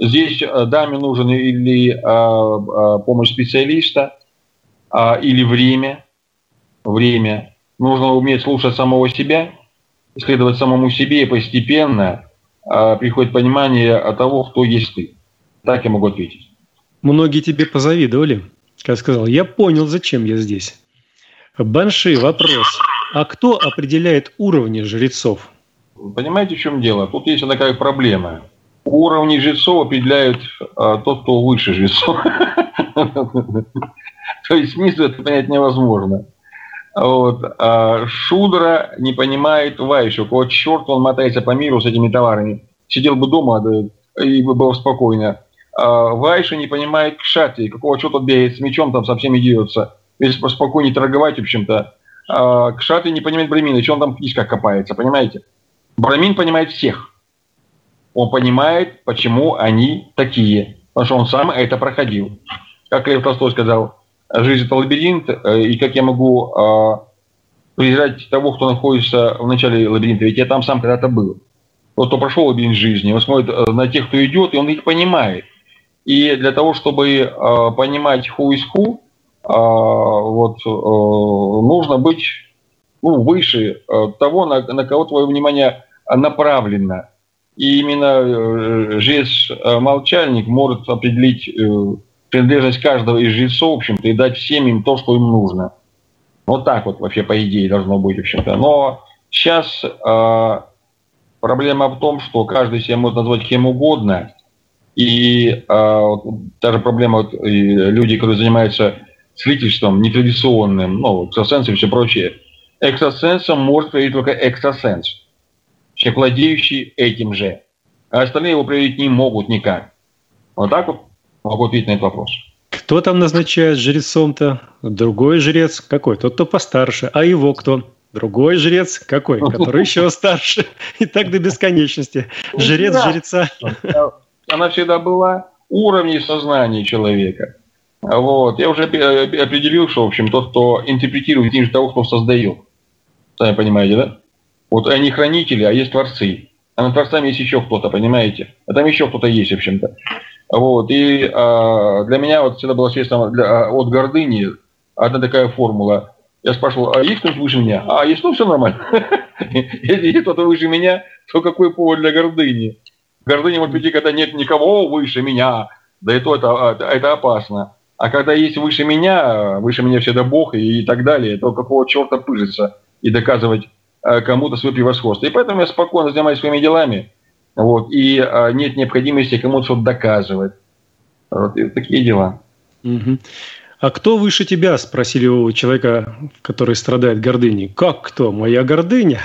Здесь даме нужен или помощь специалиста, или время. Время. Нужно уметь слушать самого себя, следовать самому себе, и постепенно приходит понимание того, кто есть ты. Так я могу ответить. Многие тебе позавидовали. Как сказал, я понял, зачем я здесь. Банши, вопрос. А кто определяет уровни жрецов? Понимаете, в чем дело? Тут есть такая проблема. Уровни жрецов определяет тот, кто выше жрецов. То есть снизу это понять невозможно. Шудра не понимает вайшу. Вот черт, он мотается по миру с этими товарами. Сидел бы дома и было спокойно. Вайша не понимает кшатри. Какого черта бегает с мечом, там со всеми дерется. Если спокойнее торговать, в общем-то. Кшатри не понимает брамина. Что он там в книжках копается, понимаете? Брамин понимает всех. Он понимает, почему они такие. Потому что он сам это проходил. Как Лев Толстой сказал, жизнь – это лабиринт, и как я могу презирать того, кто находится в начале лабиринта, ведь я там сам когда-то был. Вот кто прошел лабиринт жизни, он смотрит на тех, кто идет, и он их понимает. И для того, чтобы понимать who is who, нужно быть выше того, на кого твое внимание направлено. И именно жрец-молчальник может определить принадлежность каждого из жрецов, в общем-то, и дать всем им то, что им нужно. Вот так вот вообще, по идее, должно быть, в общем-то. Но сейчас проблема в том, что каждый себя может назвать кем угодно. И даже проблема, люди, которые занимаются целительством нетрадиционным, экстрасенсы и все прочее. Экстрасенсом может проявить только экстрасенс, человек, владеющий этим же. А остальные его проявить не могут никак. Вот так вот могу ответить на этот вопрос. Кто там назначает жрецом-то? Другой жрец? Какой? Тот, кто постарше. А его кто? Другой жрец? Какой? Который еще старше. И так до бесконечности. Жрец жреца. Она всегда была уровней сознания человека. Вот. Я уже определил, что, в общем, тот, кто интерпретирует, ниже того, кто создает. Сами понимаете, да? Вот они хранители, а есть творцы. А над творцами есть еще кто-то, понимаете? А там еще кто-то есть, в общем-то. Вот. И для меня вот всегда было средством от гордыни одна такая формула. Я спрашивал, а есть кто-нибудь выше меня? А есть, все нормально. Если есть кто-то выше меня, то какой повод для гордыни? Гордыня может прийти, когда нет никого выше меня. Да и то это опасно. А когда есть выше меня всегда Бог и так далее, то какого черта пыжиться и доказывать кому-то свое превосходство. И поэтому я спокойно занимаюсь своими делами. Вот, и нет необходимости кому-то что-то доказывать. Вот, и такие дела. Угу. А кто выше тебя? Спросили у человека, который страдает гордыней. Как кто? Моя гордыня?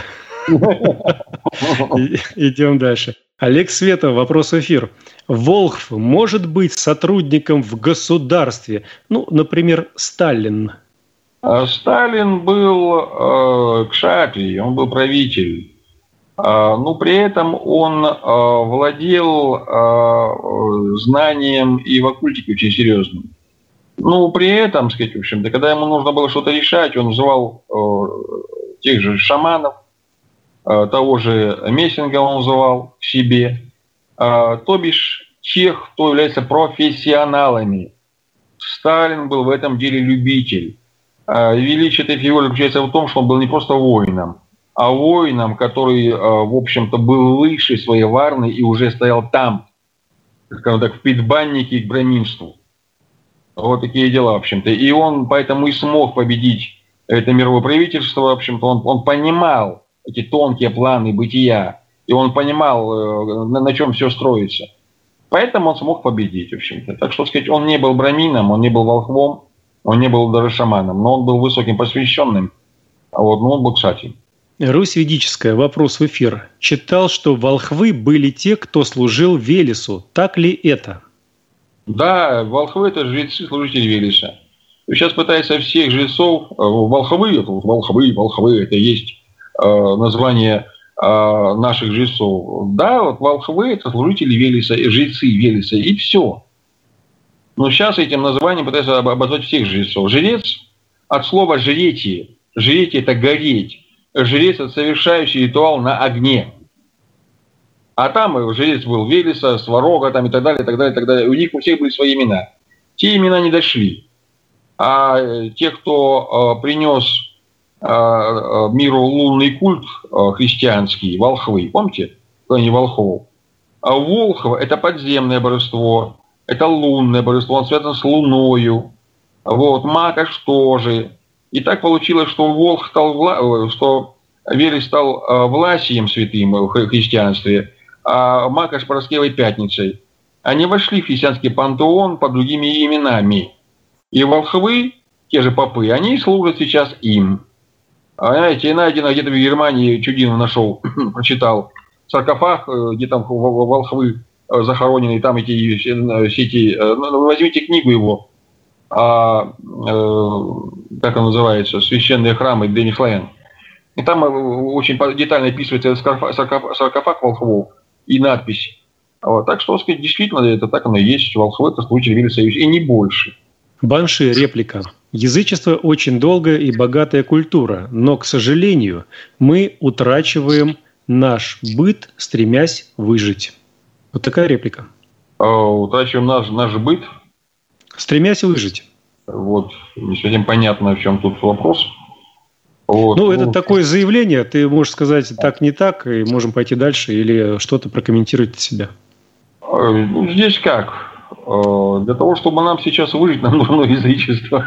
Идем дальше. Олег Светов, вопрос в эфир. Волхв может быть сотрудником в государстве? Например, Сталин. Сталин был кшатри, он был правитель. Но при этом он владел знанием и в оккультике очень серьезным. При этом, сказать, в общем-то, когда ему нужно было что-то решать, он вызывал тех же шаманов, того же Мессинга он вызывал к себе, то бишь тех, кто является профессионалами. Сталин был в этом деле любитель. Величие этой фигуры заключается в том, что он был не просто воином, а воином, который, в общем-то, был выше своей варны и уже стоял там, скажем так, в предбаннике к браминству. Вот такие дела, в общем-то. И он поэтому и смог победить это мировое правительство, в общем-то. Он понимал эти тонкие планы бытия, и он понимал, на чем все строится. Поэтому он смог победить, в общем-то. Так что, сказать, он не был брамином, он не был волхвом, он не был даже шаманом, но он был высоким посвященным, но он был кшатри. Русь ведическая. Вопрос в эфир. Читал, что волхвы были те, кто служил Велесу. Так ли это? Да, волхвы – это жрецы, служители Велеса. Сейчас пытаются всех жрецов, волхвы, это есть название наших жрецов. Да, вот волхвы – это служители Велеса, жрецы Велеса, и все. Но сейчас этим названием пытаются обозвать всех жрецов. Жрец от слова «жретие». Жретие – это гореть. Жрец – это совершающий ритуал на огне. А там жрец был Велеса, Сварога там, и так далее, и так далее, и так далее. У них у всех были свои имена. Те имена не дошли. А те, кто принес миру лунный культ христианский, волхвы, помните, кто они волхвов? А Волхв – это подземное божество, это лунное божество, он связан с луною. Вот, Макаш тоже. И так получилось, что Волхв стал, что Велес стал Власием святым в христианстве, а Макаш – Параскевой Пятницей. Они вошли в христианский пантеон под другими именами. И волхвы, те же попы, они служат сейчас им. Знаете, найдено где-то в Германии, Чудинов нашел, прочитал, саркофаг, где там волхвы захоронены, там эти все эти... Возьмите книгу его, как он называется, «Священные храмы» Древних славян. И там очень детально описывается саркофаг волхвов и надпись. Вот. Так что, сказать, действительно, это так оно и есть. Волхвы – это случай Велеса, и не больше. Банши, реплика. Язычество очень долгая и богатая культура, но, к сожалению, мы утрачиваем наш быт, стремясь выжить. Вот такая реплика. Утрачиваем наш быт? Стремясь выжить. Вот, не совсем понятно, в чем тут вопрос. Вот. Это такое заявление, ты можешь сказать так, не так, и можем пойти дальше, или что-то прокомментировать от себя. Здесь как? Для того, чтобы нам сейчас выжить, нам нужно язычество.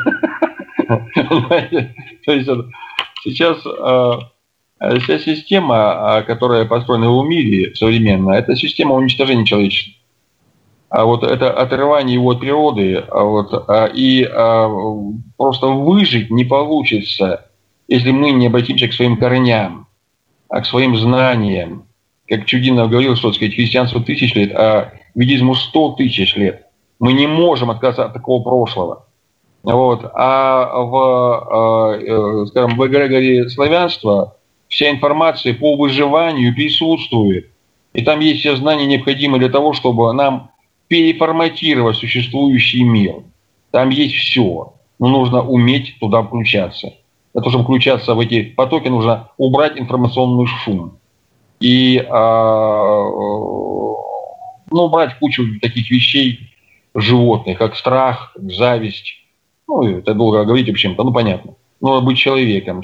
То есть сейчас вся система, которая построена в мире современная, это система уничтожения человечества. А вот это отрывание его от природы, и просто выжить не получится, если мы не обратимся к своим корням, к своим знаниям. Как Чудинов говорил, что, сказать, христианству 1000 лет, а ведизму 100 тысяч лет. Мы не можем отказаться от такого прошлого. Вот. А в эгрегоре славянства вся информация по выживанию присутствует. И там есть все знания, необходимые для того, чтобы нам переформатировать существующий мир. Там есть все. Но нужно уметь туда включаться. Для того, чтобы включаться в эти потоки, нужно убрать информационный шум. И убрать кучу таких вещей животных, как страх, зависть. Это долго говорить, в общем-то, понятно. Нужно быть человеком,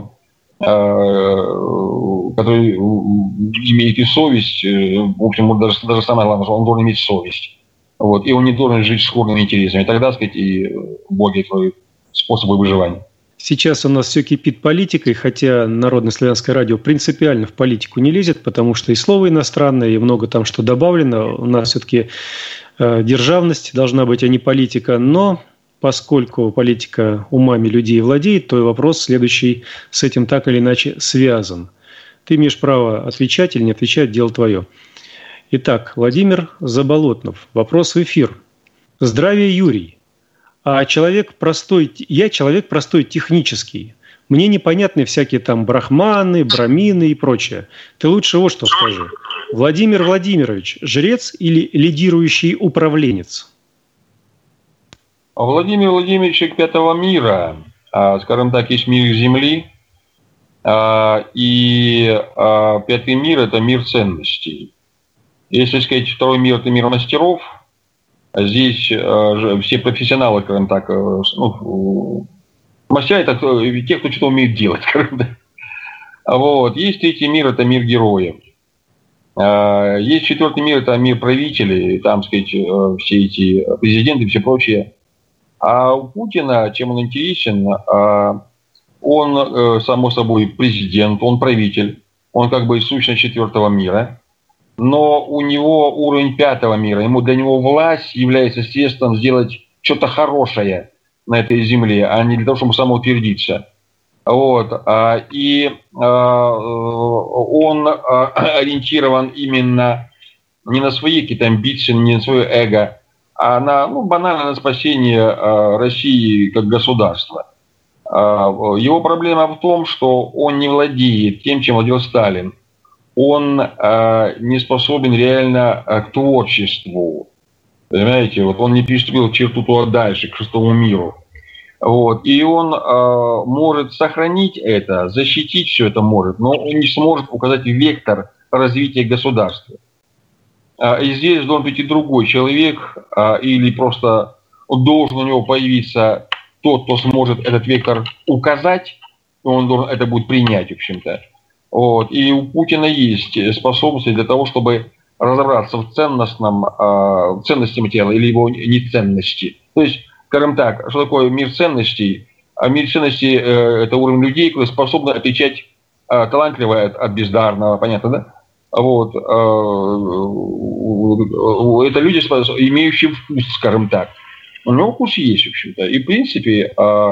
который имеет и совесть, в общем, даже самое главное, что он должен иметь совесть. Вот. И он не должен жить с хорными интересами. Тогда, сказать, и боги твои способы выживания. Сейчас у нас все кипит политикой, хотя Народное славянское радио принципиально в политику не лезет, потому что и слово иностранное, и много там что добавлено. У нас все-таки державность должна быть, а не политика. Но поскольку политика умами людей владеет, то и вопрос следующий с этим так или иначе связан. Ты имеешь право отвечать или не отвечать, дело твое. Итак, Владимир Заболотнов. Вопрос в эфир. Здравия, Юрий. Я человек простой технический. Мне непонятны всякие там брахманы, брамины и прочее. Ты лучше вот что скажи. Владимир Владимирович, жрец или лидирующий управленец? Владимир Владимирович человек пятого мира. Скажем так, есть мир Земли. И пятый мир – это мир ценностей. Если сказать, второй мир – это мир мастеров. Здесь все профессионалы, скажем так, мастера – это те, кто что-то умеет делать, скажем так. Вот. Есть третий мир – это мир героев. Есть четвертый мир – это мир правителей, там, сказать, все эти президенты и все прочее. А у Путина, чем он интересен, он, само собой, президент, он правитель, он как бы сущность четвертого мира. Но у него уровень пятого мира. Для него власть является средством сделать что-то хорошее на этой земле, а не для того, чтобы самоутвердиться. Вот. И он ориентирован именно не на свои какие-то амбиции, не на свое эго, а банально на спасение России как государства. Его проблема в том, что он не владеет тем, чем владел Сталин. Он не способен реально к творчеству. Понимаете, вот он не переступил черту туда дальше, к шестому миру. Вот. И он может сохранить это, защитить все это может, но он не сможет указать вектор развития государства. и здесь должен прийти другой человек, или просто должен у него появиться тот, кто сможет этот вектор указать, он должен это будет принять, в общем-то. Вот. И у Путина есть способности для того, чтобы разобраться в ценности материала или его неценности. То есть, скажем так, что такое мир ценностей? Мир ценностей – это уровень людей, которые способны отличать талантливое от бездарного, понятно, да? Вот. Это люди, имеющие вкус, скажем так. У него вкус есть, в общем-то. И, в принципе,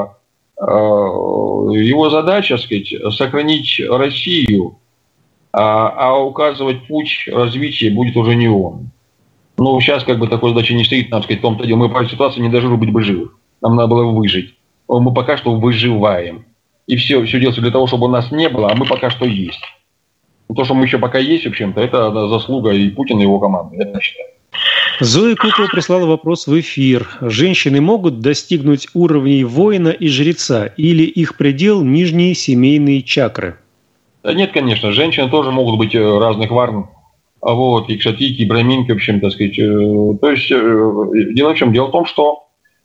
его задача, сказать, сохранить Россию, а указывать путь развития будет уже не он. Ну, сейчас как бы такой задачи не стоит, нам сказать, в том-то деле. Мы по ситуации не дожили быть бы живы. Нам надо было выжить. Мы пока что выживаем. И все делается для того, чтобы у нас не было, а мы пока что есть. То, что мы еще пока есть, в общем-то, это заслуга и Путина, и его команды, я считаю. Зоя Кукла прислала вопрос в эфир. Женщины могут достигнуть уровней воина и жреца, или их предел – нижние семейные чакры? Да нет, конечно, женщины тоже могут быть разных варн. Вот, и кшатики, и браминки, в общем, так сказать. То есть, дело в чем? Дело в том, что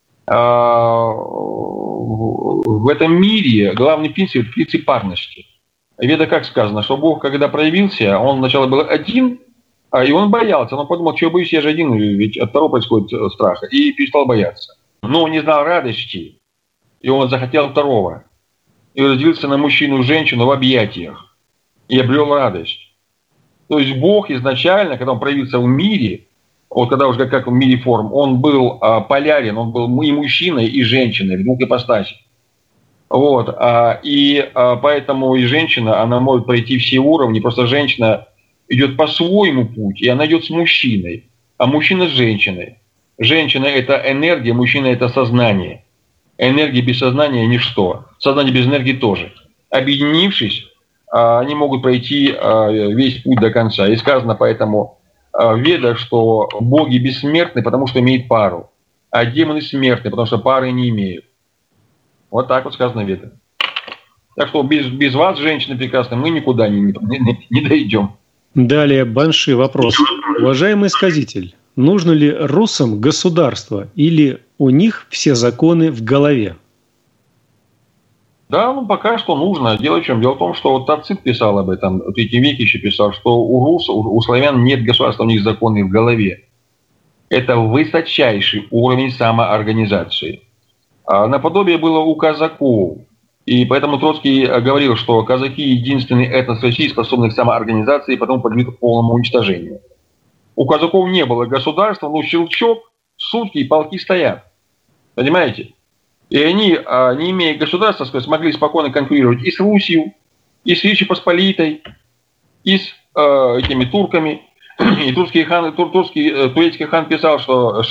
в этом мире главный принцип – принцип парности. В Ведах как сказано, что Бог, когда проявился, он сначала был один, и он боялся. Он подумал, что я боюсь, я же один, ведь от второго происходит страх. И перестал бояться. Но он не знал радости, и он захотел второго. И разделился на мужчину и женщину в объятиях. И обрел радость. То есть Бог изначально, когда он проявился в мире, вот когда уже как в мире форм, он был полярен, он был и мужчиной, и женщиной, в двух ипостасях. Вот. И поэтому и женщина, она может пройти все уровни, просто женщина идет по своему пути, и она идет с мужчиной, а мужчина с женщиной. Женщина – это энергия, мужчина – это сознание. Энергия без сознания – ничто. Сознание без энергии тоже. Объединившись, они могут пройти весь путь до конца. И сказано поэтому в Ведах, что боги бессмертны, потому что имеют пару, а демоны смертны, потому что пары не имеют. Вот так вот сказано в Ведах. Так что без вас, женщины прекрасные, мы никуда не дойдем. Далее Банши вопрос. Уважаемый сказитель, нужно ли русам государство или у них все законы в голове? Да, пока что нужно. Дело в чем? Дело в том, что вот Тацит писал об этом, в III веке еще писал, что у славян нет государства, у них законы в голове. Это высочайший уровень самоорганизации. Наподобие было у казаков. И поэтому Троцкий говорил, что казаки единственный этнос России, способный к самоорганизации, и потом подлежит полному уничтожению. У казаков не было государства, но щелчок, сутки и полки стоят. Понимаете? И они, не имея государства, смогли спокойно конкурировать и с Русью, и с Речью Посполитой, и с этими турками. И турецкий хан писал, что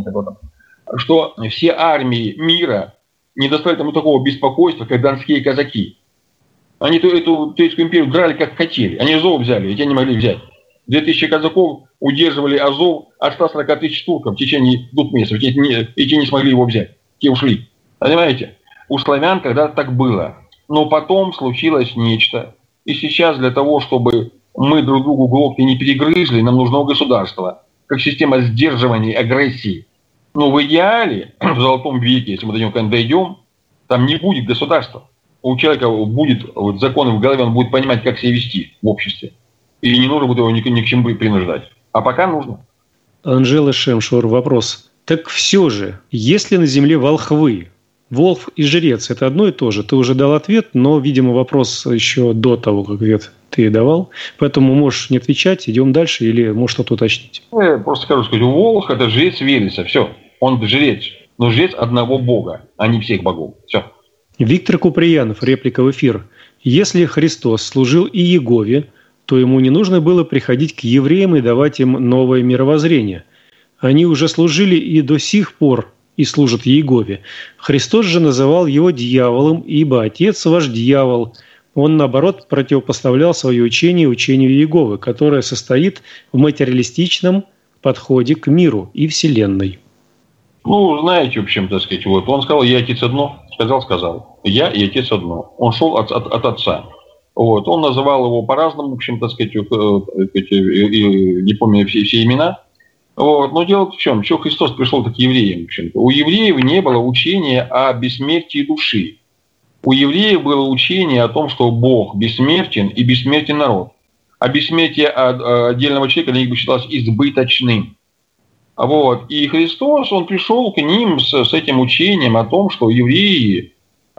что все армии мира не доставили ему такого беспокойства, как донские казаки. Они эту Турецкую империю драли как хотели. Они Азов взяли, ведь они не могли взять. 2000 казаков удерживали Азов от 140 тысяч турков в течение 2 месяцев. И те не смогли его взять. Те ушли. Понимаете? У славян когда-то так было. Но потом случилось нечто. И сейчас для того, чтобы мы друг другу глотки не перегрызли, нам нужно государство. Как система сдерживания агрессии. Но в идеале, в Золотом веке, если мы до него когда-нибудь дойдем, там не будет государства. У человека будет законы в голове, он будет понимать, как себя вести в обществе. И не нужно будет его ни к чему принуждать. А пока нужно. Анжела Шемшур, вопрос. Так все же, если на земле волхвы, волхв и жрец – это одно и то же? Ты уже дал ответ, но, видимо, вопрос еще до того, как ответ ты давал. Поэтому можешь не отвечать, идем дальше или можешь что-то уточнить. Я просто скажу, волхв – это жрец Велеса, все. Он жрец, но жрец одного бога, а не всех богов. Все. Виктор Куприянов, реплика в эфир. Если Христос служил и Иегове, то ему не нужно было приходить к евреям и давать им новое мировоззрение. Они уже служили и до сих пор и служат Иегове. Христос же называл его дьяволом, ибо Отец ваш дьявол. Он, наоборот, противопоставлял свое учение учению Иеговы, которое состоит в материалистичном подходе к миру и Вселенной. Знаете, в общем, так сказать, он сказал, я Отец одно, сказал, я и Отец одно. Он шел от Отца. Вот. Он называл его по-разному, в общем, так сказать, не помню все имена. Вот. Но дело в чем? Чего Христос пришел к евреям? В общем-то? У евреев не было учения о бессмертии души. У евреев было учение о том, что Бог бессмертен и бессмертен народ. А бессмертие отдельного человека для них бы считалось избыточным. Вот. И Христос, он пришел к ним с этим учением о том, что евреи,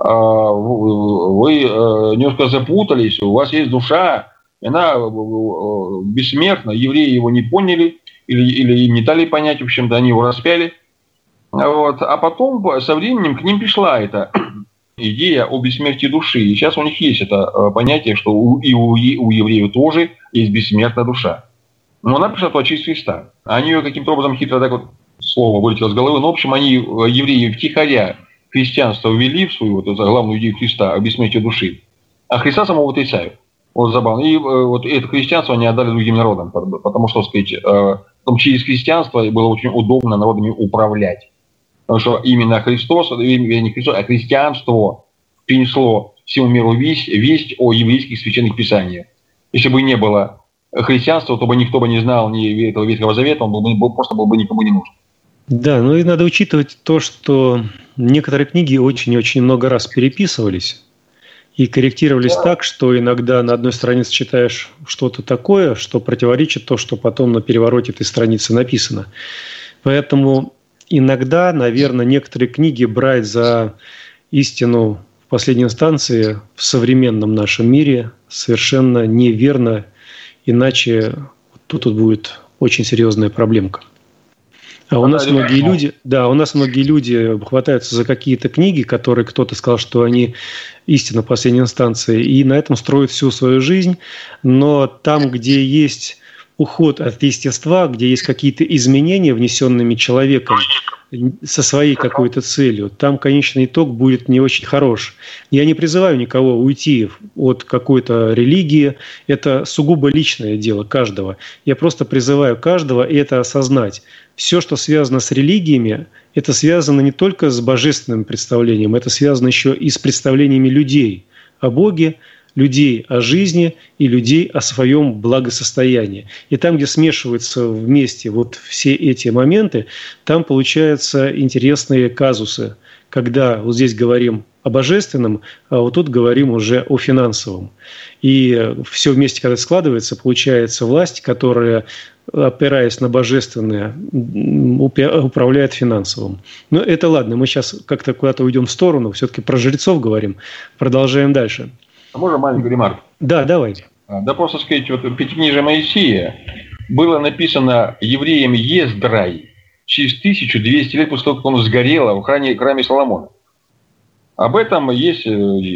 вы немножко запутались, у вас есть душа, она бессмертна, евреи его не поняли или им не дали понять, в общем-то, они его распяли. Вот. А потом со временем к ним пришла эта идея о бессмертии души. И сейчас у них есть это понятие, что у евреев тоже есть бессмертная душа. Но она пришла от через Христа. Они ее каким-то образом хитро так вот слово вылетело с головы. Но, в общем, они, евреи, втихаря христианство ввели в свою вот, главную идею Христа о бессмертии души. А Христа самого отрицают. Вот забавно. И вот это христианство они отдали другим народам. Потому что, сказать, через христианство было очень удобно народами управлять. Потому что именно Христос, не Христос, а христианство принесло всему миру весть о еврейских священных писаниях. Если бы не было христианства, то бы никто бы не знал ни этого Ветхого Завета, он просто был бы никому не нужен. Да, ну и надо учитывать то, что некоторые книги очень-очень много раз переписывались и корректировались так, что иногда на одной странице читаешь что-то такое, что противоречит то, что потом на перевороте этой страницы написано. Поэтому иногда, наверное, некоторые книги брать за истину в последней инстанции в современном нашем мире совершенно неверно, иначе тут будет очень серьезная проблемка. А у нас многие люди хватаются за какие-то книги, которые кто-то сказал, что они истина в последней инстанции, и на этом строят всю свою жизнь. Но там, где есть уход от естества, где есть какие-то изменения, внесенными человеком со своей какой-то целью, там конечный итог будет не очень хорош. Я не призываю никого уйти от какой-то религии, это сугубо личное дело каждого. Я просто призываю каждого это осознать. Все, что связано с религиями, это связано не только с божественным представлением, это связано еще и с представлениями людей о Боге, людей о жизни и людей о своем благосостоянии. И там, где смешиваются вместе вот все эти моменты, там получаются интересные казусы, когда вот здесь говорим о божественном, а вот тут говорим уже о финансовом. И все вместе, когда складывается, получается власть, которая, опираясь на божественное, управляет финансовым. Но это ладно, мы сейчас как-то куда-то уйдем в сторону, все-таки про жрецов говорим. Продолжаем дальше. А можно маленькую ремарку? Да, давай. Да просто сказать, вот в Пятикнижие Моисея было написано евреем Ездрай через 1200 лет после того, как он сгорел в храме Соломона. Об этом есть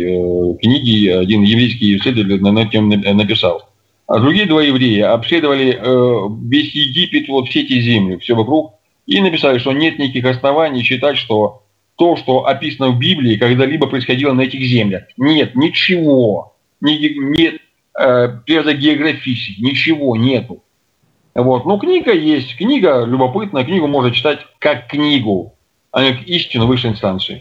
книги, один еврейский исследователь на эту тему написал. А другие два еврея обследовали весь Египет, вот все эти земли, все вокруг, и написали, что нет никаких оснований считать, что то, что описано в Библии, когда-либо происходило на этих землях. Нет, ничего. Нет природа географически, ничего нету. Вот. Но книга есть, книга любопытная, книгу можно читать как книгу, а не как истину высшей инстанции.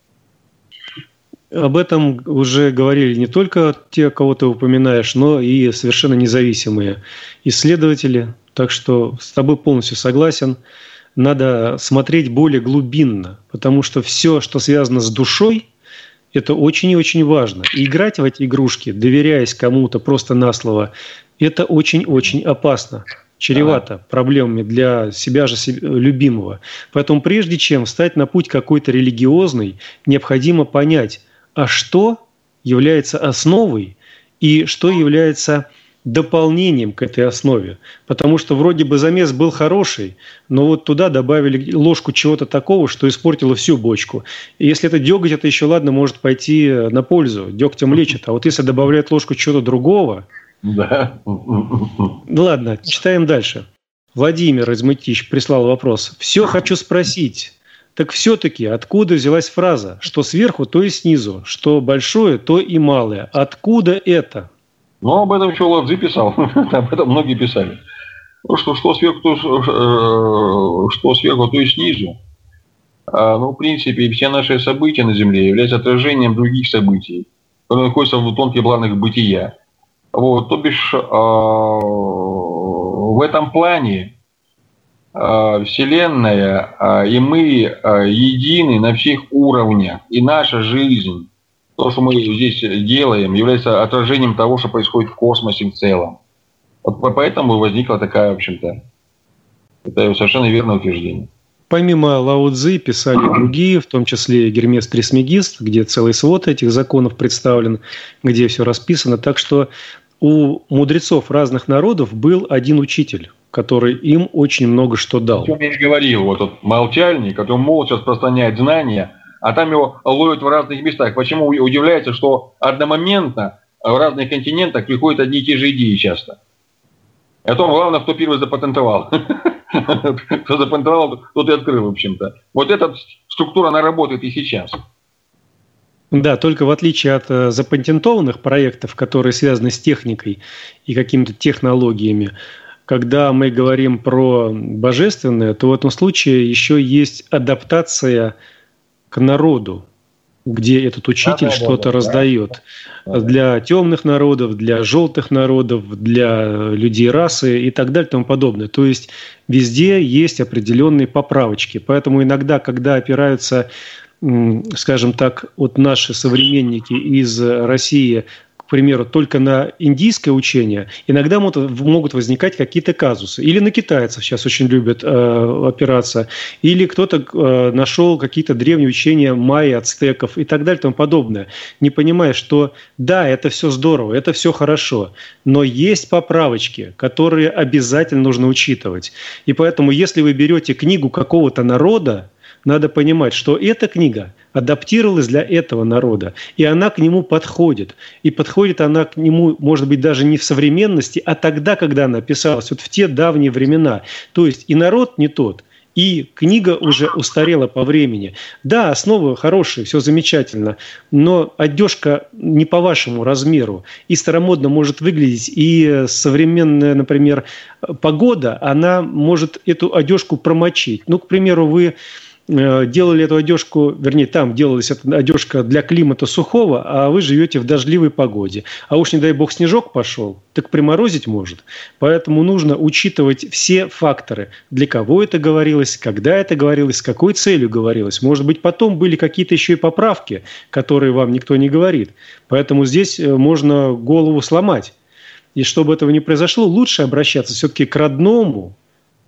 Об этом уже говорили не только те, кого ты упоминаешь, но и совершенно независимые исследователи. Так что с тобой полностью согласен. Надо смотреть более глубинно, потому что все, что связано с душой, это очень и очень важно. И играть в эти игрушки, доверяясь кому-то просто на слово, это очень-очень опасно, чревато проблемами для себя же любимого. Поэтому прежде чем встать на путь какой-то религиозный, необходимо понять, а что является основой и что является дополнением к этой основе. Потому что вроде бы замес был хороший, но вот туда добавили ложку чего-то такого, что испортило всю бочку. И если это деготь, это еще ладно, может пойти на пользу, дегтем лечит. А вот если добавляют ложку чего-то другого... Да. Ладно, читаем дальше. Владимир из Мытищ прислал вопрос. «Все хочу спросить. Так все-таки откуда взялась фраза, что сверху, то и снизу, что большое, то и малое? Откуда это?» Ну, об этом еще Ладжи писал, об этом многие писали. Что сверху, то и снизу. Ну, в принципе, все наши события на Земле являются отражением других событий. которые находятся в тонких планах бытия. Вот, то бишь, в этом плане Вселенная и мы едины на всех уровнях. И наша жизнь, то, что мы здесь делаем, является отражением того, что происходит в космосе в целом. Вот поэтому возникла такая, в общем-то, это совершенно верное утверждение. Помимо Лао Цзы писали другие, в том числе Гермес Трисмегист, где целый свод этих законов представлен, где все расписано. Так что у мудрецов разных народов был один учитель, который им очень много что дал. О чем я и говорил, вот тот молчальник, который молча распространяет знания, а там его ловят в разных местах. Почему удивляется, что одномоментно в разных континентах приходят одни и те же идеи часто. И о том, главное, кто первый запатентовал. Кто запатентовал, тот и открыл, в общем-то. Вот эта структура, она работает и сейчас. Да, только в отличие от запатентованных проектов, которые связаны с техникой и какими-то технологиями, когда мы говорим про божественное, то в этом случае еще есть адаптация к народу, где этот учитель что-то раздает. Для темных народов, для желтых народов, для людей расы и так далее и тому подобное. То есть везде есть определенные поправочки. Поэтому иногда, когда опираются, скажем так, вот наши современники из России, к примеру, только на индийское учение, иногда могут возникать какие-то казусы. Или на китайцев сейчас очень любят опираться, или кто-то нашел какие-то древние учения майя, ацтеков и так далее и тому подобное, не понимая, что да, это все здорово, это все хорошо, но есть поправочки, которые обязательно нужно учитывать. И поэтому, если вы берете книгу какого-то народа, надо понимать, что эта книга адаптировалась для этого народа, и она к нему подходит. И подходит она к нему, может быть, даже не в современности, а тогда, когда она писалась, вот в те давние времена. То есть и народ не тот, и книга уже устарела по времени. Да, основы хорошие, все замечательно, но одежка не по вашему размеру. И старомодно может выглядеть, и современная, например, погода, она может эту одежку промочить. Ну, к примеру, вы делали эту одежку, вернее, там делалась эта одежка для климата сухого, а вы живете в дождливой погоде. А уж, не дай бог, снежок пошел, так приморозить может. Поэтому нужно учитывать все факторы. Для кого это говорилось, когда это говорилось, с какой целью говорилось. Может быть, потом были какие-то еще и поправки, которые вам никто не говорит. Поэтому здесь можно голову сломать. И чтобы этого не произошло, лучше обращаться все-таки к родному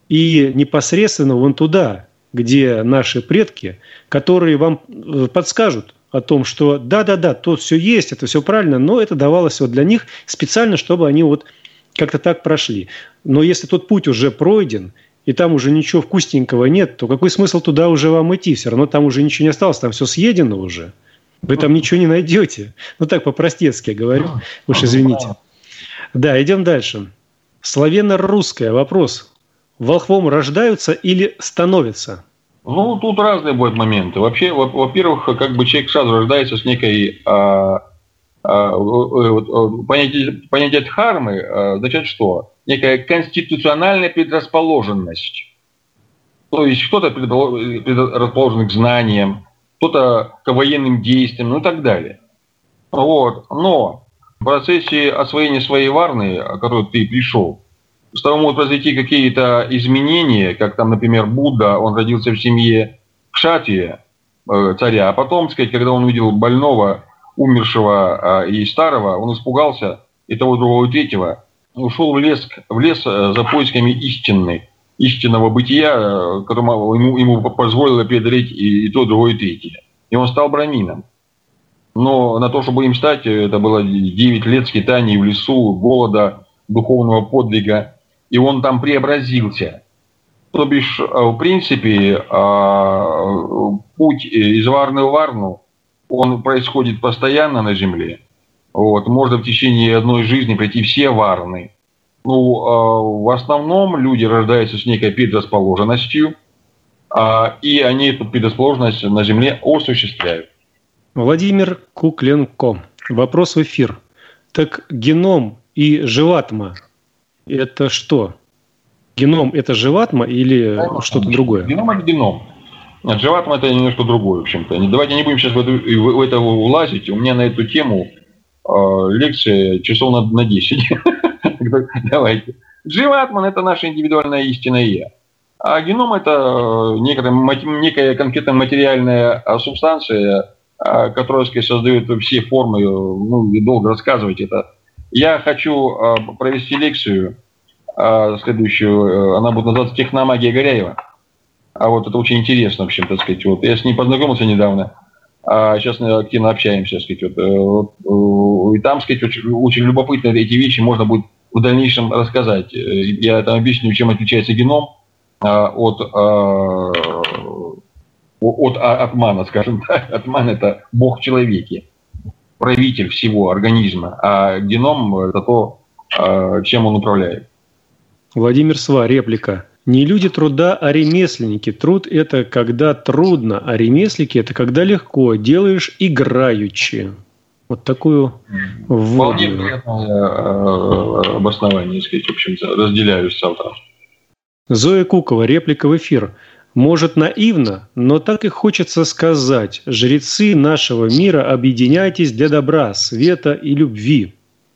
и непосредственно вон туда, где наши предки, которые вам подскажут о том, что да-да-да, тут все есть, это все правильно, но это давалось вот для них специально, чтобы они вот как-то так прошли. Но если тот путь уже пройден, и там уже ничего вкусненького нет, то какой смысл туда уже вам идти? Все равно там уже ничего не осталось, там все съедено уже. Вы там ничего не найдете. Ну так по-простецки я говорю, уж извините. Да, идем дальше. Славяно-русское. Вопрос. Волхвом рождаются или становятся? Ну, тут разные будут моменты. Вообще, во-первых, как бы человек сразу рождается с некой понятие дхармы, означает что? Некая конституциональная предрасположенность. То есть кто-то предрасположен к знаниям, кто-то к военным действиям, ну и так далее. Вот. Но в процессе освоения своей варны, о которой ты пришел, с того могут произойти какие-то изменения, как там, например, Будда, он родился в семье кшатрия, царя, а потом, сказать, когда он увидел больного, умершего и старого, он испугался и того, другого, и третьего, ушел в лес за поисками истинного бытия, которому ему позволило преодолеть и то, другое, и третье. И он стал брамином. Но на то, чтобы им стать, это было 9 лет скитаний в лесу, голода, духовного подвига, и он там преобразился. То бишь, в принципе, путь из варны в варну, он происходит постоянно на Земле. Вот. Можно в течение одной жизни пройти все варны. Ну, в основном люди рождаются с некой предрасположенностью, и они эту предрасположенность на Земле осуществляют. Владимир Кукленко. Вопрос в эфир. Так геном и живатма – это что? Геном – это живатма или что-то другое? Геном – это геном. Дживатма – это немножко другое, в общем-то. Давайте не будем сейчас в это влазить. У меня на эту тему лекция часов на 10. Давайте. Дживатман – это наша индивидуальная истинное «я». А геном – это некая конкретная материальная субстанция, которая, так сказать, создает все формы, долго рассказывать это. Я хочу провести лекцию следующую, она будет называться «Техномагия Горяева». А вот это очень интересно, в общем, так сказать. Вот. Я с ней познакомился недавно, а сейчас активно общаемся, так сказать. И там, так сказать, очень любопытно эти вещи можно будет в дальнейшем рассказать. Я там объясню, чем отличается геном от атмана, скажем так. Атман – это бог в человеке, правитель всего организма, а геном – это то, чем он управляет. Владимир Сва, реплика. Не люди труда, а ремесленники. Труд – это когда трудно, а ремесленники – это когда легко, делаешь играючи. Вот такую вполне приятное обоснование, сказать, в общем-то, разделяюсь с автором. Зоя Кукова, реплика в эфир. Может, наивно, но так и хочется сказать. Жрецы нашего мира, объединяйтесь для добра, света и любви.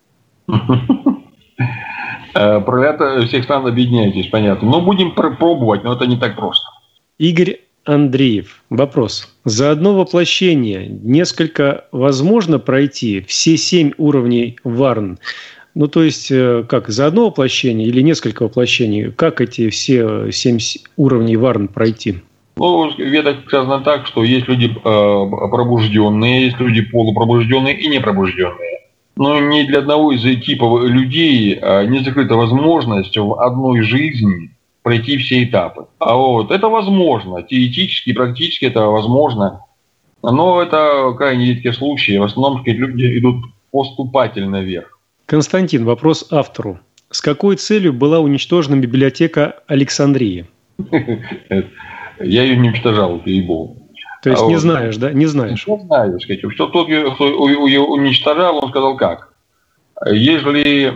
Пролято всех стран объединяйтесь, понятно. Но будем пробовать, но это не так просто. Игорь Андреев. Вопрос. За одно воплощение несколько возможно пройти все 7 уровней Варн? Ну, то есть, как, за одно воплощение или несколько воплощений? Как эти все 7 уровней Варн пройти? Ну, в Ведах сказано так, что есть люди пробужденные, есть люди полупробужденные и непробужденные. Но ни для одного из типов людей не закрыта возможность в одной жизни пройти все этапы. А вот это возможно. Теоретически, практически это возможно. Но это крайне редкие случаи. В основном люди идут поступательно вверх. Константин, вопрос автору. С какой целью была уничтожена библиотека Александрии? Я ее не уничтожал, перебол. То есть не знаешь, да? Не знаешь. Не знаю, сказать. Что тот, кто ее уничтожал, он сказал как. Если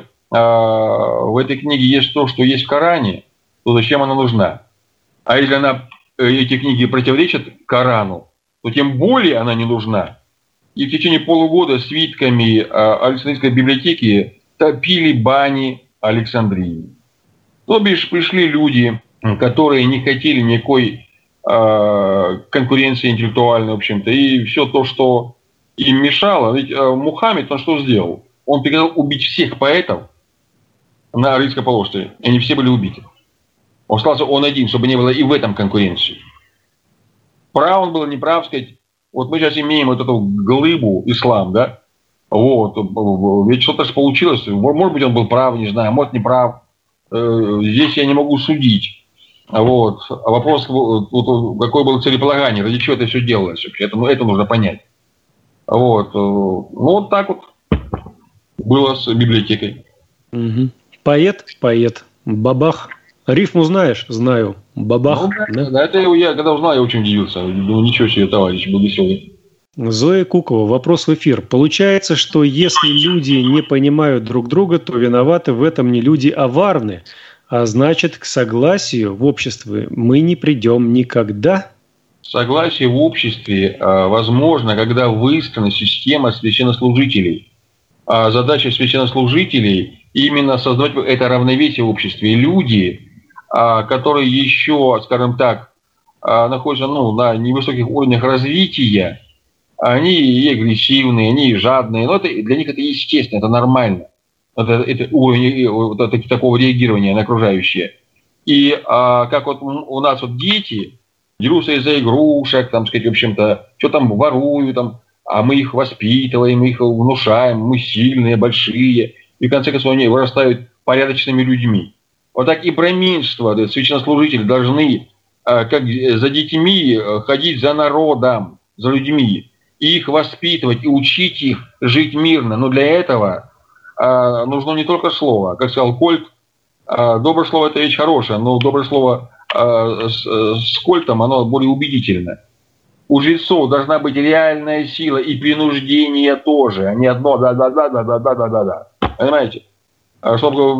в этой книге есть то, что есть в Коране, то зачем она нужна? А если эти книги противоречат Корану, то тем более она не нужна. И в течение полугода свитками Александрийской библиотеки топили бани Александрии. То бишь пришли люди, которые не хотели никакой конкуренции интеллектуальной, в общем-то, и все то, что им мешало. Ведь Мухаммед, он что сделал? Он приказал убить всех поэтов на Арабском полуострове, и они все были убиты. Остался он один, чтобы не было и в этом конкуренции. Прав он был, не прав, сказать. Вот мы сейчас имеем вот эту глыбу ислам, да? Вот. Ведь что-то же получилось. Может быть, он был прав, не знаю, может, не прав. Здесь я не могу судить. Вот. А вопрос, вот, какое было целеполагание, ради чего это все делалось вообще. Это нужно понять. Вот. Ну, вот так вот было с библиотекой. Угу. Поэт. Бабах. Рифму знаешь? Знаю. Бабах. Ну, да, это я, когда узнал, я очень удивился. Ну, ничего себе, товарищ, был веселый. Зоя Кукова, вопрос в эфир. Получается, что если люди не понимают друг друга, то виноваты в этом не люди, а варны. А значит, к согласию в обществе мы не придем никогда? Согласие в обществе возможно, когда выстроена система священнослужителей. А задача священнослужителей именно создавать это равновесие в обществе. И люди, которые еще, скажем так, находятся на невысоких уровнях развития, они и агрессивные, они и жадные. Но для них это естественно, это нормально. Это уровень такого реагирования на окружающее. И как вот у нас вот дети дерутся из-за игрушек, там, сказать, в общем-то, что там воруют, там, а мы их воспитываем, мы их внушаем, мы сильные, большие. И в конце концов они вырастают порядочными людьми. Вот так и браминство, священнослужители должны, как за детьми, ходить за народом, за людьми, и их воспитывать, и учить их жить мирно. Но для этого нужно не только слово. Как сказал Кольт, доброе слово – это вещь хорошая, но доброе слово с Кольтом, оно более убедительно. У жрецов должна быть реальная сила и принуждение тоже, а не одно да-да-да-да-да-да-да-да. Понимаете? Чтобы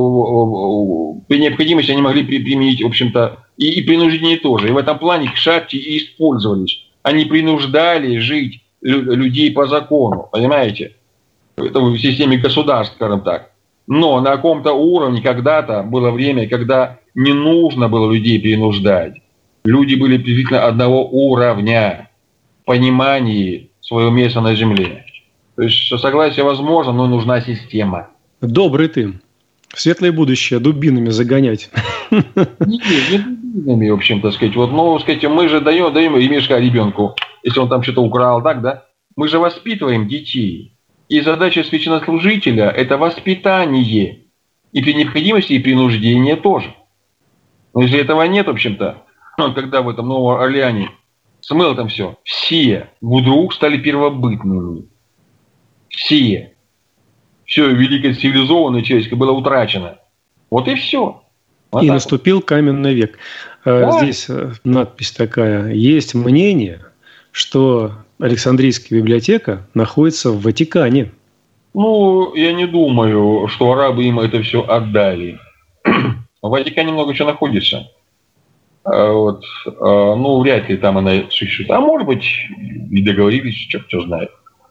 при необходимости они могли применить, в общем-то, и принуждение тоже. И в этом плане шакти и использовались. Они принуждали жить людей по закону, понимаете? в системе государств, скажем так. Но на каком-то уровне когда-то было время, когда не нужно было людей принуждать. Люди были приблизительно одного уровня в понимании своего места на земле. То есть согласие возможно, но нужна система. Добрый ты. В светлое будущее дубинами загонять. Не дубинами, в общем-то, сказать. Вот, ну, сказать, мы же даем ремешка ребенку, если он там что-то украл, так, да? Мы же воспитываем детей. И задача священнослужителя – это воспитание. И при необходимости, и принуждение тоже. Но если этого нет, в общем-то, когда в этом Новом Орлеане смыло там все вдруг стали первобытными. Все великое цивилизованное человеческое было утрачено. Вот и все. Вот и наступил каменный век. Да. Здесь надпись такая. Есть мнение, что Александрийская библиотека находится в Ватикане. Ну, я не думаю, что арабы им это все отдали. В Ватикане много чего находится. Вот. Ну, вряд ли там она существует. А может быть, и договорились, черт знает.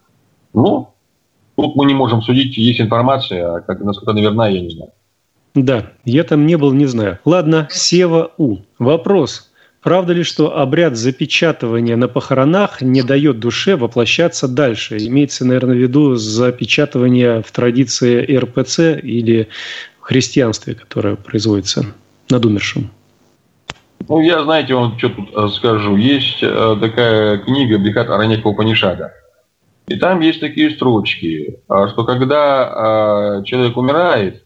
Ну, тут мы не можем судить, есть информация, а насколько она верна, я не знаю. Да, я там не был, не знаю. Ладно, Сева У. Вопрос. Правда ли, что обряд запечатывания на похоронах не дает душе воплощаться дальше? Имеется, наверное, в виду запечатывание в традиции РПЦ или в христианстве, которое производится над умершим? Ну, я, знаете, вам что тут скажу. Есть такая книга Брихат Араньяка Упанишада. И там есть такие строчки, что когда человек умирает,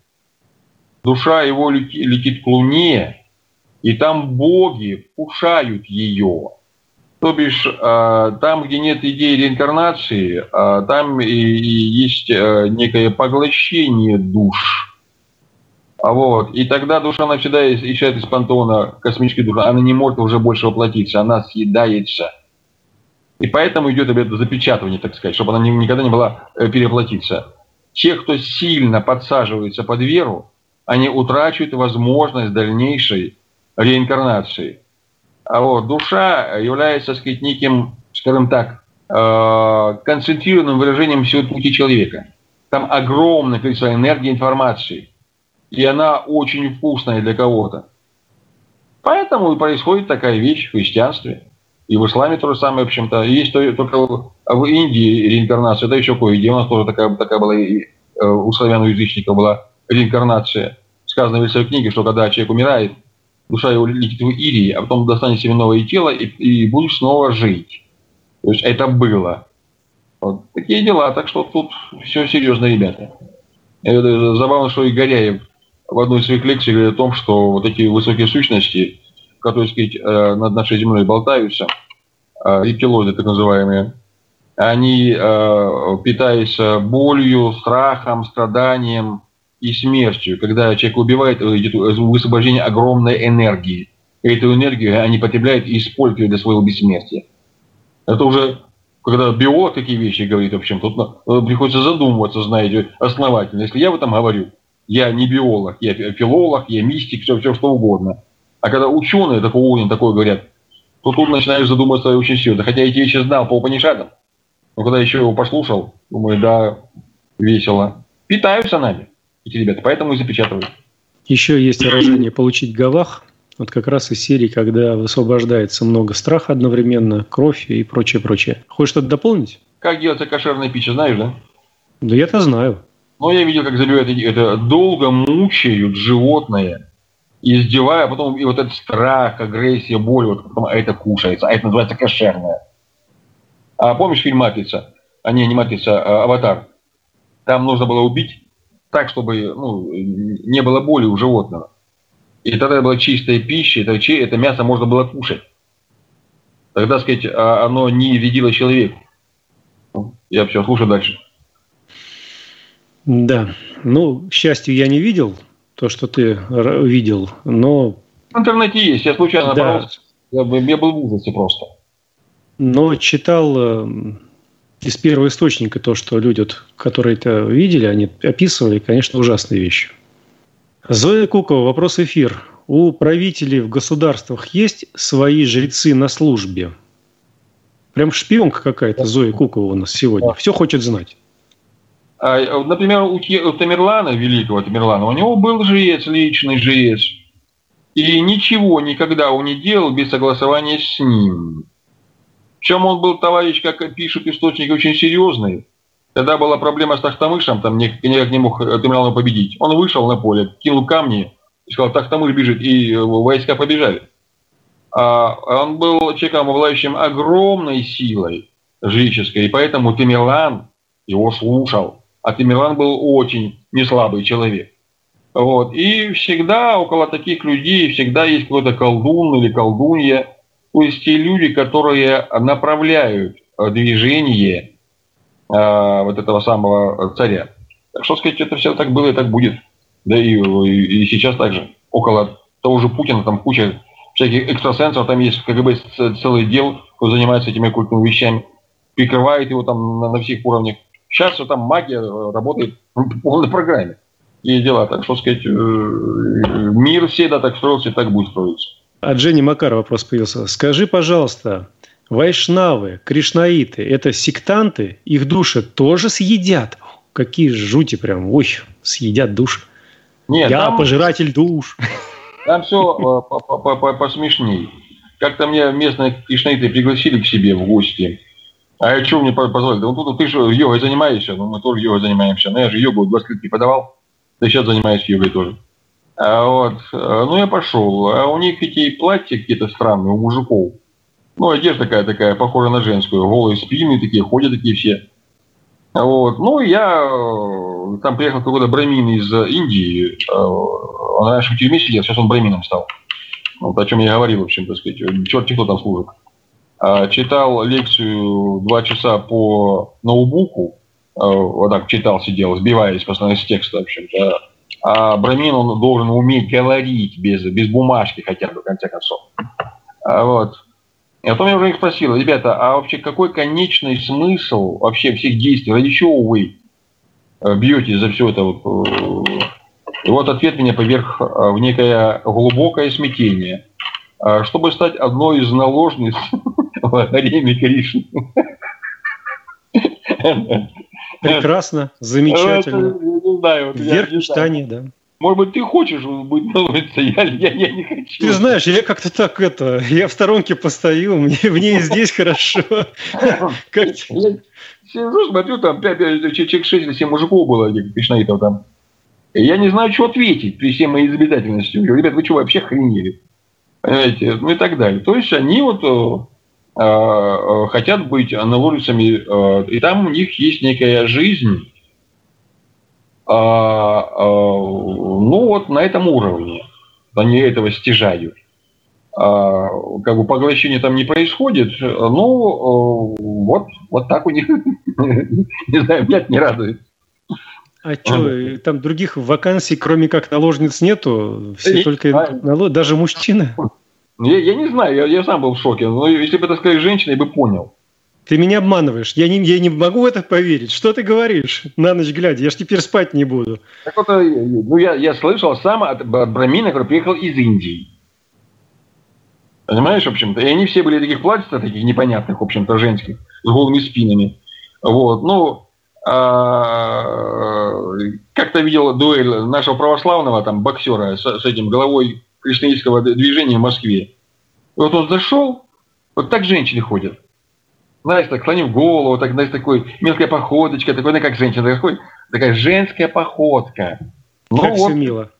душа его летит к Луне, и там боги вкушают ее. То бишь, там, где нет идеи реинкарнации, там и есть некое поглощение душ. Вот. И тогда душа навсегда исчезает из пантеона космической души. Она не может уже больше воплотиться, она съедается. И поэтому идет это запечатывание, так сказать, чтобы она никогда не была перевоплотиться. Те, кто сильно подсаживается под веру, они утрачивают возможность дальнейшей реинкарнации. А вот душа является, так сказать, неким, скажем так, концентрированным выражением всего пути человека. Там огромное количество энергии, информации. И она очень вкусная для кого-то. Поэтому и происходит такая вещь в христианстве. И в исламе то же самое, в общем-то. Есть только в Индии реинкарнация, это еще кое-где. У нас тоже такая была, и у славян-язычников была реинкарнация. Сказано в этой книге, что когда человек умирает, душа его летит в Ирии, а потом достанет себе новое тело и будет снова жить. То есть это было. Вот такие дела. Так что тут все серьезно, ребята. Это забавно, что и Горяев в одной из своих лекций говорит о том, что вот эти высокие сущности, которые, так сказать, над нашей землей болтаются, рептилоиды так называемые, они, питаясь болью, страхом, страданием и смертью, когда человек убивает, идет высвобождение огромной энергии. И эту энергию они потребляют и используют для своего бессмертия. Это уже, когда биолог такие вещи говорит, в общем, тут приходится задумываться, знаете, основательно. Если я в этом говорю, я не биолог, я филолог, я мистик, все что угодно. А когда ученые такого уровня такое говорят, то тут начинаешь задумываться очень серьезно. Хотя я эти вещи знал по Упанишадам, но когда еще его послушал, думаю, да, весело. Питаются нами эти ребята, поэтому и запечатывают. Еще есть выражение «получить гавах». Вот как раз из серии, когда высвобождается много страха одновременно, кровь и прочее. Хочешь что-то дополнить? Как делается кошерная пища, знаешь, да? Да я-то знаю. Но я видел, как забивают это долго мучают животное, издевая, а потом и вот этот страх, агрессия, боль, вот потом это кушается, а это называется кошерное. А помнишь фильм «Матрица»? Не «Матрица», «Аватар». Там нужно было убить так, чтобы не было боли у животного. И тогда это была чистая пища, это мясо можно было кушать. Тогда, так сказать, оно не вредило человеку. Я все, слушаю дальше. Да, к счастью, я не видел то, что ты видел, но... В интернете есть, я случайно напоролся, я был в ужасе просто. Но читал из первого источника то, что люди, которые это видели, они описывали, конечно, ужасные вещи. Зоя Кукова, вопрос эфир. У правителей в государствах есть свои жрецы на службе? Прям шпионка какая-то Зоя Кукова у нас сегодня. Все хочет знать. Например, у Тамерлана, великого Тамерлана, у него был жрец, личный жрец. И ничего никогда он не делал без согласования с ним. Причем он был товарищ, как пишут источники, очень серьезный. Когда была проблема с Тахтамышем, там никак не мог Тамерлану победить. Он вышел на поле, кинул камни и сказал, Тахтамыш бежит, и войска побежали. Он был человеком, обладающим огромной силой жреческой, и поэтому Тамерлан его слушал. А Тамерлан был очень неслабый человек. Вот. И всегда около таких людей всегда есть какой-то колдун или колдунья. То есть те люди, которые направляют движение вот этого самого царя. Так что сказать, это все так было и так будет. Да и сейчас так же. Около того же Путина там куча всяких экстрасенсов, там есть КГБ целый дел, кто занимается этими оккультными вещами, прикрывает его там на всех уровнях. Сейчас там магия работает по полной программе. И дела, так что сказать, мир всегда так строился и так будет строиться. От Жени Макара вопрос появился. Скажи, пожалуйста, вайшнавы, кришнаиты – это сектанты? Их души тоже съедят? Какие жути прям, ой, съедят души. Нет, я пожиратель душ. Там все посмешней. Как-то меня местные кришнаиты пригласили к себе в гости. А я что мне позволили? Ну, ты же йогой занимаешься? Ну, мы тоже йогой занимаемся. Ну, я же йогу 20 лет преподавал. Да сейчас занимаюсь йогой тоже. Ну, я пошел. А у них эти платья какие-то странные, у мужиков. Ну, одежда такая, похожая на женскую. Голые спины такие, ходят такие все. Вот. Ну, я там приехал какой-то брамин из Индии. Он раньше в тюрьме сидел, сейчас он брамином стал. Вот о чем я говорил, в общем, так сказать. Черт, кто там служит. Читал лекцию 2 часа по ноутбуку. Вот так читал, сидел, сбиваясь постоянно с текста, в общем-то. А брамин, он должен уметь говорить без бумажки хотя бы, в конце концов. Вот. И потом я уже их спросил, ребята, а вообще какой конечный смысл вообще всех действий? Ради чего вы бьетесь за все это? И вот ответ меня поверг в некое глубокое смятение. Чтобы стать одной из наложниц в гареме Кришны. Прекрасно, замечательно. Не знаю, верх мечтания, да. Может быть, ты хочешь быть наложницей, я не хочу. Ты знаешь, я как-то так я в сторонке постою, мне и здесь хорошо. Сижу, смотрю, там человек 6 или 7 мужиков было, кришнаитов там. Я не знаю, что ответить при всей моей изобретательности. Я говорю, ребят, вы что, вообще охренели? Понимаете? Ну и так далее. То есть они вот хотят быть наложницами, и там у них есть некая жизнь, ну вот на этом уровне. Они этого стяжают. Как бы поглощение там не происходит, ну вот так у них, не знаю, меня это не радует. А что, там других вакансий, кроме как наложниц, нету? Все только даже мужчины? Я не знаю, я сам был в шоке. Но если бы это сказали женщине, я бы понял. Ты меня обманываешь. Я не могу в это поверить. Что ты говоришь на ночь глядя? Я ж теперь спать не буду. Так вот, ну, я слышал сам от брамина, который приехал из Индии. Понимаешь, в общем-то? И они все были таких платьев, таких непонятных, в общем-то, женских, с голыми спинами. Вот, ну... как-то видел дуэль нашего православного там боксера с этим главой кришнаитского движения в Москве. И вот он зашел, вот так женщины ходят. Знаешь, так склонив голову, так, знаешь, такой мелкая походочка, такой, как женщина, такая женская походка. Ну, как вот. все мило.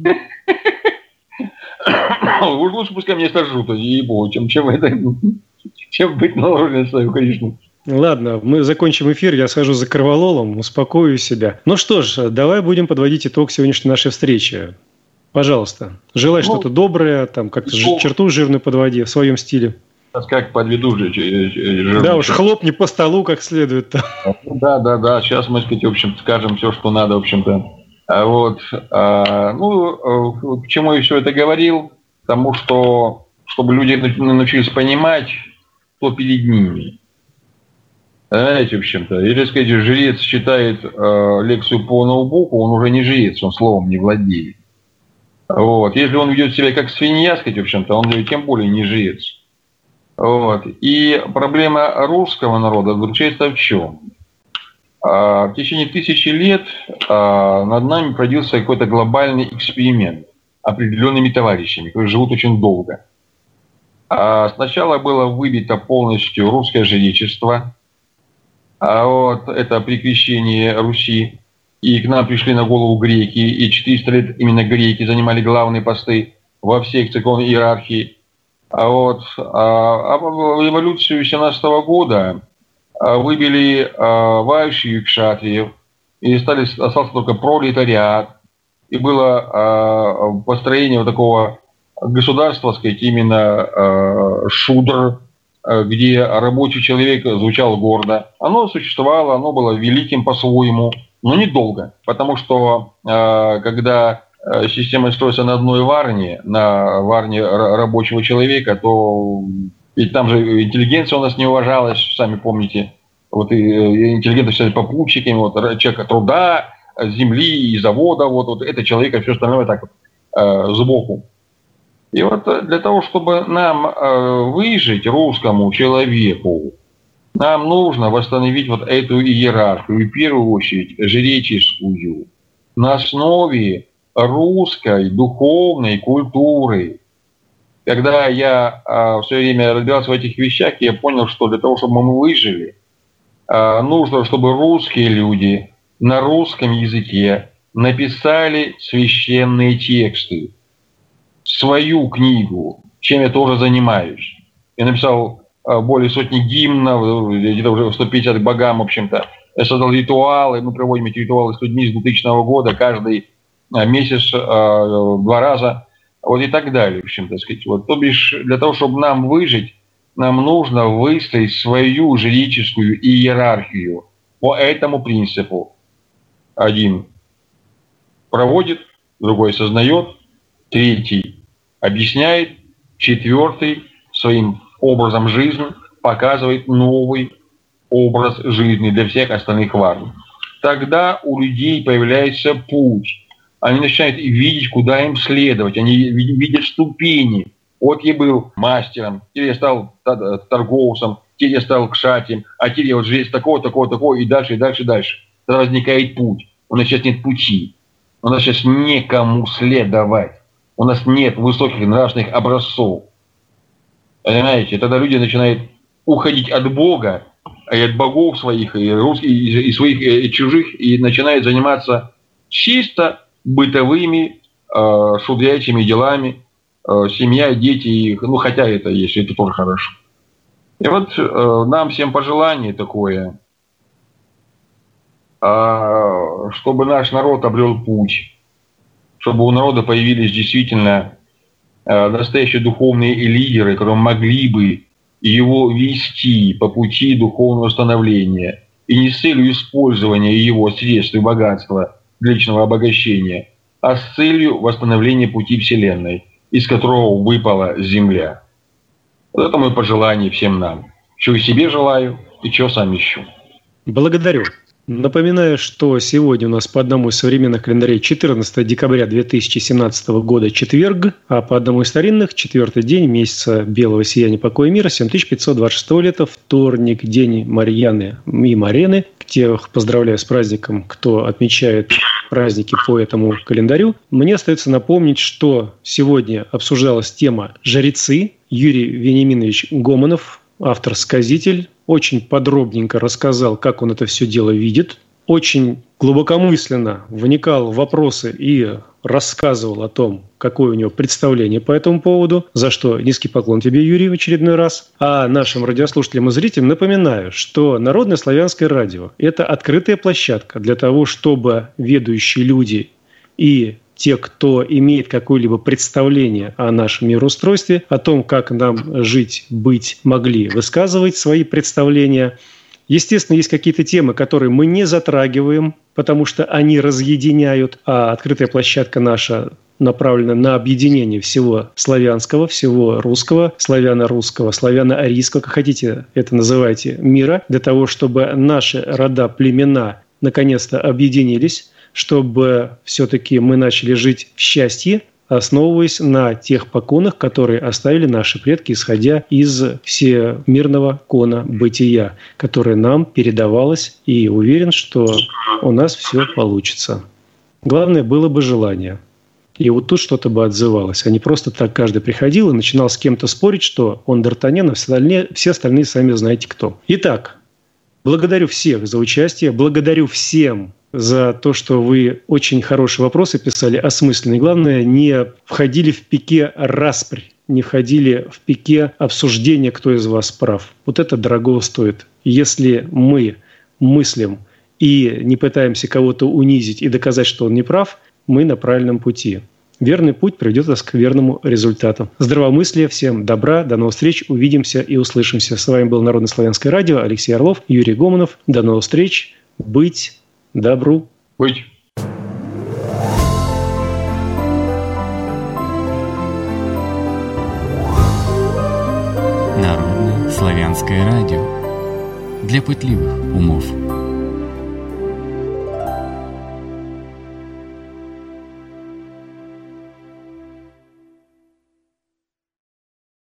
Уж лучше пускай меня сожрут, ей-богу, чем быть наложницей у Кришны. Ладно, мы закончим эфир, я схожу за корвалолом, успокою себя. Ну что ж, давай будем подводить итог сегодняшней нашей встречи. Пожалуйста, желай что-то доброе, там как-то черту жирную подводи в своем стиле. Сейчас как подведу же жирную. Да уж, хлопни по столу как следует. Да, сейчас мы, в общем, скажем все, что надо, в общем-то. Вот, ну, к чему я все это говорил? К тому, что, чтобы люди научились понимать, кто перед ними. Знаете, в общем-то, если, сказать, жрец читает лекцию по ноутбуку, он уже не жрец, он словом не владеет. Вот. Если он ведет себя как свинья, сказать, в общем-то, он тем более не жрец. Вот. И проблема русского народа заключается в чем? В течение 1000 лет над нами проводился какой-то глобальный эксперимент определенными товарищами, которые живут очень долго. Сначала было выбито полностью русское жречество, это при крещении Руси, и к нам пришли на голову греки, и 400 лет именно греки занимали главные посты во всех церковной иерархии. В революцию 17 года выбили вайши и кшатриев, и остался только пролетариат, и было построение вот такого государства, сказать, именно шудр, где рабочий человек звучал гордо. Оно существовало, оно было великим по-своему, но недолго, потому что когда система строится на одной варне, на варне рабочего человека, то ведь там же интеллигенция у нас не уважалась, сами помните. Вот и интеллигенты стали попутчиками, вот человека труда, земли и завода, вот это человек, а все остальное так вот сбоку. И вот для того, чтобы нам выжить, русскому человеку, нам нужно восстановить вот эту иерархию, в первую очередь жреческую, на основе русской духовной культуры. Когда я в свое время разбирался в этих вещах, я понял, что для того, чтобы мы выжили, нужно, чтобы русские люди на русском языке написали священные тексты, свою книгу, чем я тоже занимаюсь. Я написал более сотни гимнов, где-то уже 150 богам, в общем-то. Я создал ритуалы, мы проводим эти ритуалы с людьми с 2000 года, каждый месяц, 2 раза, вот и так далее, в общем, так сказать. Вот, то бишь, для того, чтобы нам выжить, нам нужно выстроить свою жреческую иерархию по этому принципу. Один проводит, другой сознает, третий объясняет, четвертый своим образом жизни показывает новый образ жизни для всех остальных варн. Тогда у людей появляется путь. Они начинают видеть, куда им следовать. Они видят ступени. Вот я был мастером, теперь я стал торговцем, теперь я стал кшатием, а теперь я вот здесь такого, и дальше, и дальше, и дальше. Тогда возникает путь. У нас сейчас нет пути. У нас сейчас некому следовать. У нас нет высоких нравственных образцов. Понимаете? Тогда люди начинают уходить от Бога, и от богов своих, и русских, и своих, и чужих, и начинают заниматься чисто бытовыми, шудрячими делами, семья, дети, хотя это есть, это тоже хорошо. И вот нам всем пожелание такое, чтобы наш народ обрел путь, чтобы у народа появились действительно настоящие духовные лидеры, которые могли бы его вести по пути духовного становления, и не с целью использования его средств и богатства для личного обогащения, а с целью восстановления пути Вселенной, из которого выпала Земля. Вот это мое пожелание всем нам. Чего себе желаю и чего сам ищу. Благодарю. Напоминаю, что сегодня у нас по одному из современных календарей 14 декабря 2017 года четверг, а по одному из старинных 4-й день месяца белого сияния покоя мира 7526 лета, вторник, день Марьяны и Марены. Тех поздравляю с праздником, кто отмечает праздники по этому календарю. Мне остается напомнить, что сегодня обсуждалась тема «Жрецы». Юрий Вениаминович Гомонов, автор-сказитель, очень подробненько рассказал, как он это все дело видит. Очень глубокомысленно вникал в вопросы и рассказывал о том, какое у него представление по этому поводу, за что низкий поклон тебе, Юрий, в очередной раз. А нашим радиослушателям и зрителям напоминаю, что Народное славянское радио – это открытая площадка для того, чтобы ведущие люди и те, кто имеет какое-либо представление о нашем мироустройстве, о том, как нам жить, быть, могли высказывать свои представления. Естественно, есть какие-то темы, которые мы не затрагиваем, потому что они разъединяют, а открытая площадка наша направлена на объединение всего славянского, всего русского, славяно-русского, славяно-арийского, как хотите это называйте, мира, для того, чтобы наши рода, племена наконец-то объединились, чтобы все-таки мы начали жить в счастье, основываясь на тех поконах, которые оставили наши предки, исходя из всемирного кона бытия, которое нам передавалось, и уверен, что у нас все получится. Главное было бы желание. И вот тут что-то бы отзывалось. А не просто так каждый приходил и начинал с кем-то спорить, что он Д'Артаньян, а все остальные сами знаете кто. Итак, благодарю всех за участие, благодарю всем за то, что вы очень хорошие вопросы писали, осмысленные. Главное, не входили в пике распрь, не входили в пике обсуждения, кто из вас прав. Вот это дорого стоит. Если мы мыслим и не пытаемся кого-то унизить и доказать, что он не прав, мы на правильном пути. Верный путь приведет нас к верному результату. Здравомыслия, всем добра, до новых встреч, увидимся и услышимся. С вами был Народное славянское радио, Алексей Орлов, Юрий Гомонов. До новых встреч, быть добру. Быть. Народное славянское радио для пытливых умов.